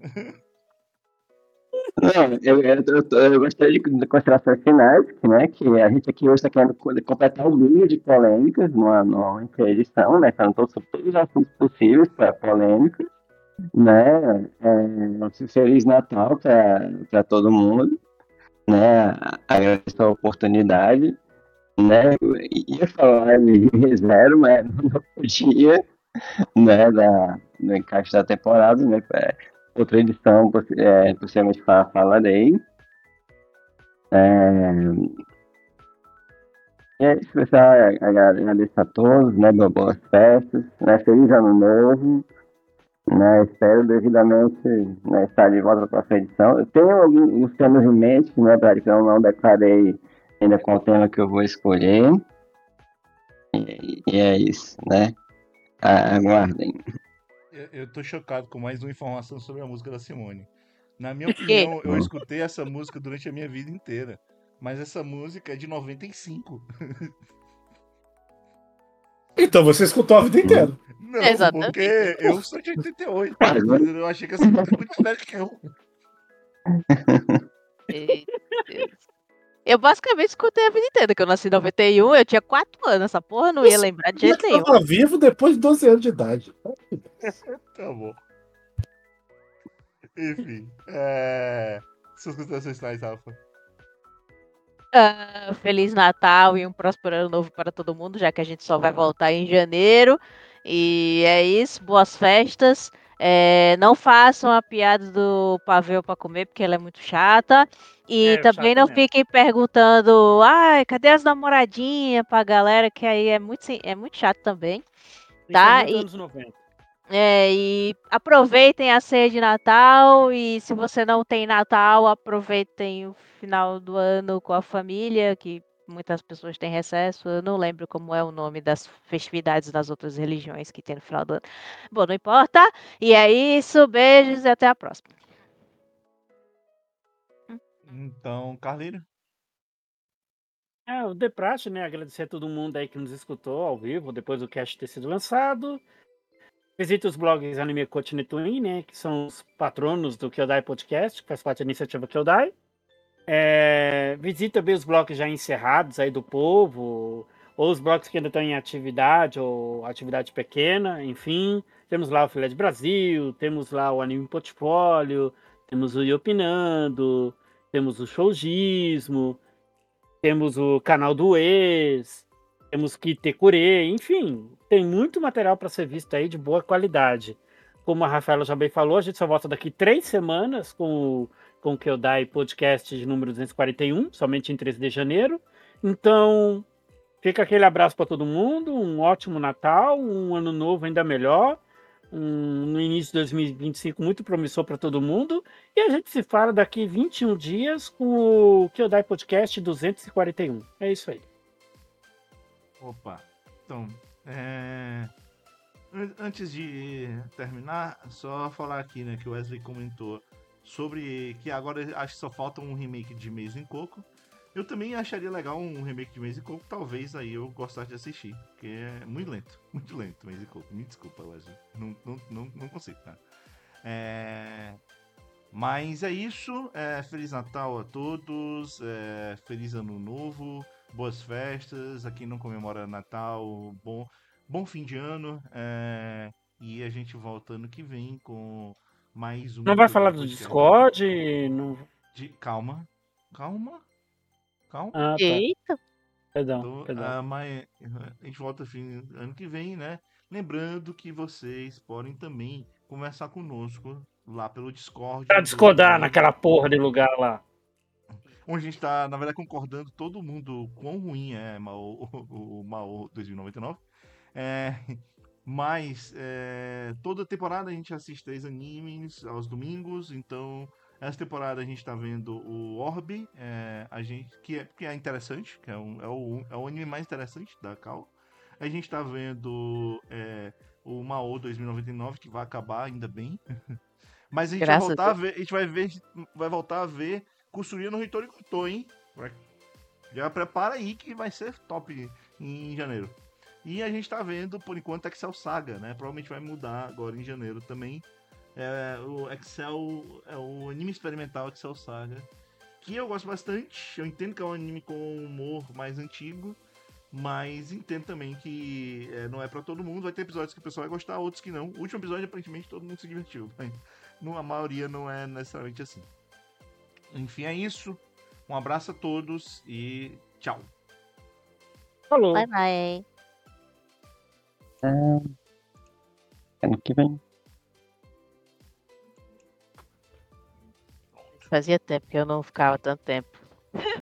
[SPEAKER 4] não, eu, eu, eu, tô- eu gostaria de, de considerações finais, né? Que a gente aqui hoje está querendo co- completar o bingo de polêmicas numa, numa edição, né? Falando todos, sobre todos os assuntos possíveis para polêmicas, né? É, Feliz Natal para todo mundo, né? Agradeço a oportunidade, né? Eu ia falar de reserva, mas não podia, né? Da, do encaixe da temporada, né? É, outra edição, possi- é, possivelmente fa- falarei. É, e é isso, pessoal. Agra- Agradeço a todos, né? bo- Boas festas, né? Feliz ano novo, né? Espero devidamente, né, estar de volta para a próxima edição. Eu tenho alguns temas em mente, né? Para que eu não declarei ainda qual tema que eu vou escolher, E, e é isso, né? A- Aguardem.
[SPEAKER 1] Eu, eu tô chocado com mais uma informação sobre a música da Simone. Na minha
[SPEAKER 3] Que?
[SPEAKER 1] opinião, eu escutei essa música durante a minha vida inteira. Mas essa música é de noventa e cinco.
[SPEAKER 5] Então você escutou a vida inteira.
[SPEAKER 1] Não, porque
[SPEAKER 3] Exatamente.
[SPEAKER 1] eu sou de oitenta e oito.
[SPEAKER 4] Cara, agora-
[SPEAKER 1] Eu achei que essa música é muito velha que eu.
[SPEAKER 3] Eita Deus. Eu basicamente escutei a vida inteira, que eu nasci em noventa e um, eu tinha quatro anos. Essa porra eu não ia
[SPEAKER 5] Você
[SPEAKER 3] lembrar de
[SPEAKER 5] já
[SPEAKER 3] jeito nenhum.
[SPEAKER 5] estava vivo depois de doze anos de idade.
[SPEAKER 1] Tá bom. Enfim. É... Suas considerações finais, Rafa.
[SPEAKER 3] Ah, Feliz Natal e um próspero ano novo para todo mundo, já que a gente só vai voltar em janeiro. E é isso, boas festas. É, não façam a piada do pavê para comer, porque ela é muito chata. E
[SPEAKER 2] É,
[SPEAKER 3] também
[SPEAKER 2] chato
[SPEAKER 3] não
[SPEAKER 2] mesmo.
[SPEAKER 3] fiquem perguntando, ai, cadê as namoradinhas pra galera, que aí é muito, sem- é muito chato também,
[SPEAKER 2] Isso é
[SPEAKER 3] tá?
[SPEAKER 2] muito
[SPEAKER 3] E,
[SPEAKER 2] anos noventa.
[SPEAKER 3] é, e aproveitem a ceia de Natal. E se você não tem Natal, aproveitem o final do ano com a família, que muitas pessoas têm recesso. Eu não lembro como é o nome das festividades das outras religiões que tem no final do ano. Bom, não importa. E é isso, beijos e até a próxima.
[SPEAKER 1] Então, Carlinho.
[SPEAKER 2] É, o de praxe, né? Agradecer a todo mundo aí que nos escutou ao vivo, depois do cast ter sido lançado. Visite os blogs Anime Coach Netwin, né? Que são os patronos do Kyodai Podcast, que faz parte da iniciativa Kyodai. É, visite também os blogs já encerrados aí do povo, ou os blogs que ainda estão em atividade, ou atividade pequena, enfim. Temos lá o Filé de Brasil, temos lá o Anime Portfólio, temos o Iopinando, temos o Shoujismo, temos o canal do Ex, temos Kitekure, enfim, tem muito material para ser visto aí de boa qualidade. Como a Rafaela já bem falou, a gente só volta daqui três semanas com, o- com o Kyodai Podcast de número duzentos e quarenta e um, somente em treze de janeiro. Então, fica aquele abraço para todo mundo, um ótimo Natal, um ano novo ainda melhor, um, no início de dois mil e vinte e cinco muito promissor para todo mundo. E a gente se fala daqui vinte e um dias com o Kyodai Podcast duzentos e quarenta e um. É isso aí.
[SPEAKER 1] Opa. Então, é... an- antes de terminar, só falar aqui, né, que o Wesley comentou sobre que agora acho que só falta um remake de Maze em Coco. Eu também acharia legal um remake de Maze em Coco, talvez aí eu gostasse de assistir, porque é muito lento, muito lento Maze em Coco. Me desculpa, Wesley, não, não, não, não consigo, tá? É... Mas é isso, é, Feliz Natal a todos, é, Feliz Ano Novo, boas festas, a quem não comemora Natal, bom, bom fim de ano, é, e a gente volta ano que vem com mais um
[SPEAKER 2] Não vai
[SPEAKER 1] Kyodai
[SPEAKER 2] falar do
[SPEAKER 1] Podcast.
[SPEAKER 2] Discord? Não...
[SPEAKER 1] De, calma, calma, calma.
[SPEAKER 2] Ah, tá.
[SPEAKER 3] Eita,
[SPEAKER 2] Perdão,
[SPEAKER 1] Então,
[SPEAKER 2] perdão.
[SPEAKER 1] ah, mas a gente volta fim, ano que vem, né? Lembrando que vocês podem também conversar conosco lá pelo Discord
[SPEAKER 2] Pra
[SPEAKER 1] do
[SPEAKER 2] discordar
[SPEAKER 1] Anime,
[SPEAKER 2] naquela porra de lugar lá.
[SPEAKER 1] onde a gente tá, na verdade, concordando todo mundo quão ruim é Mao, o, o Mao dois mil e noventa e nove. É, mas é, toda temporada a gente assiste três animes aos domingos, então essa temporada a gente tá vendo o Orb, é, a gente, que, é, que é interessante, que é, um, é, o, é o anime mais interessante da Cal. A gente tá vendo é, o Mao dois mil e noventa e nove, que vai acabar, ainda bem. Mas a gente vai
[SPEAKER 3] graças a
[SPEAKER 1] voltar a
[SPEAKER 3] Deus.
[SPEAKER 1] ver, a gente vai ver, vai voltar a ver Kusuria no Hitori Koto, hein? Vai- Já prepara aí que vai ser top em janeiro. E a gente tá vendo, por enquanto, Excel Saga, né? Provavelmente vai mudar agora em janeiro também. É, o Excel é o anime experimental Excel Saga, que eu gosto bastante. Eu entendo que é um anime com um humor mais antigo, mas entendo também que é, não é pra todo mundo. Vai ter episódios que o pessoal vai gostar, outros que não. O último episódio, aparentemente, todo mundo se divertiu, mas não, a maioria não é necessariamente assim. Enfim, é isso. Um abraço a todos e tchau.
[SPEAKER 2] Falou.
[SPEAKER 3] Bye, bye.
[SPEAKER 4] Ah, ano que vem.
[SPEAKER 3] Fazia tempo que eu não ficava tanto tempo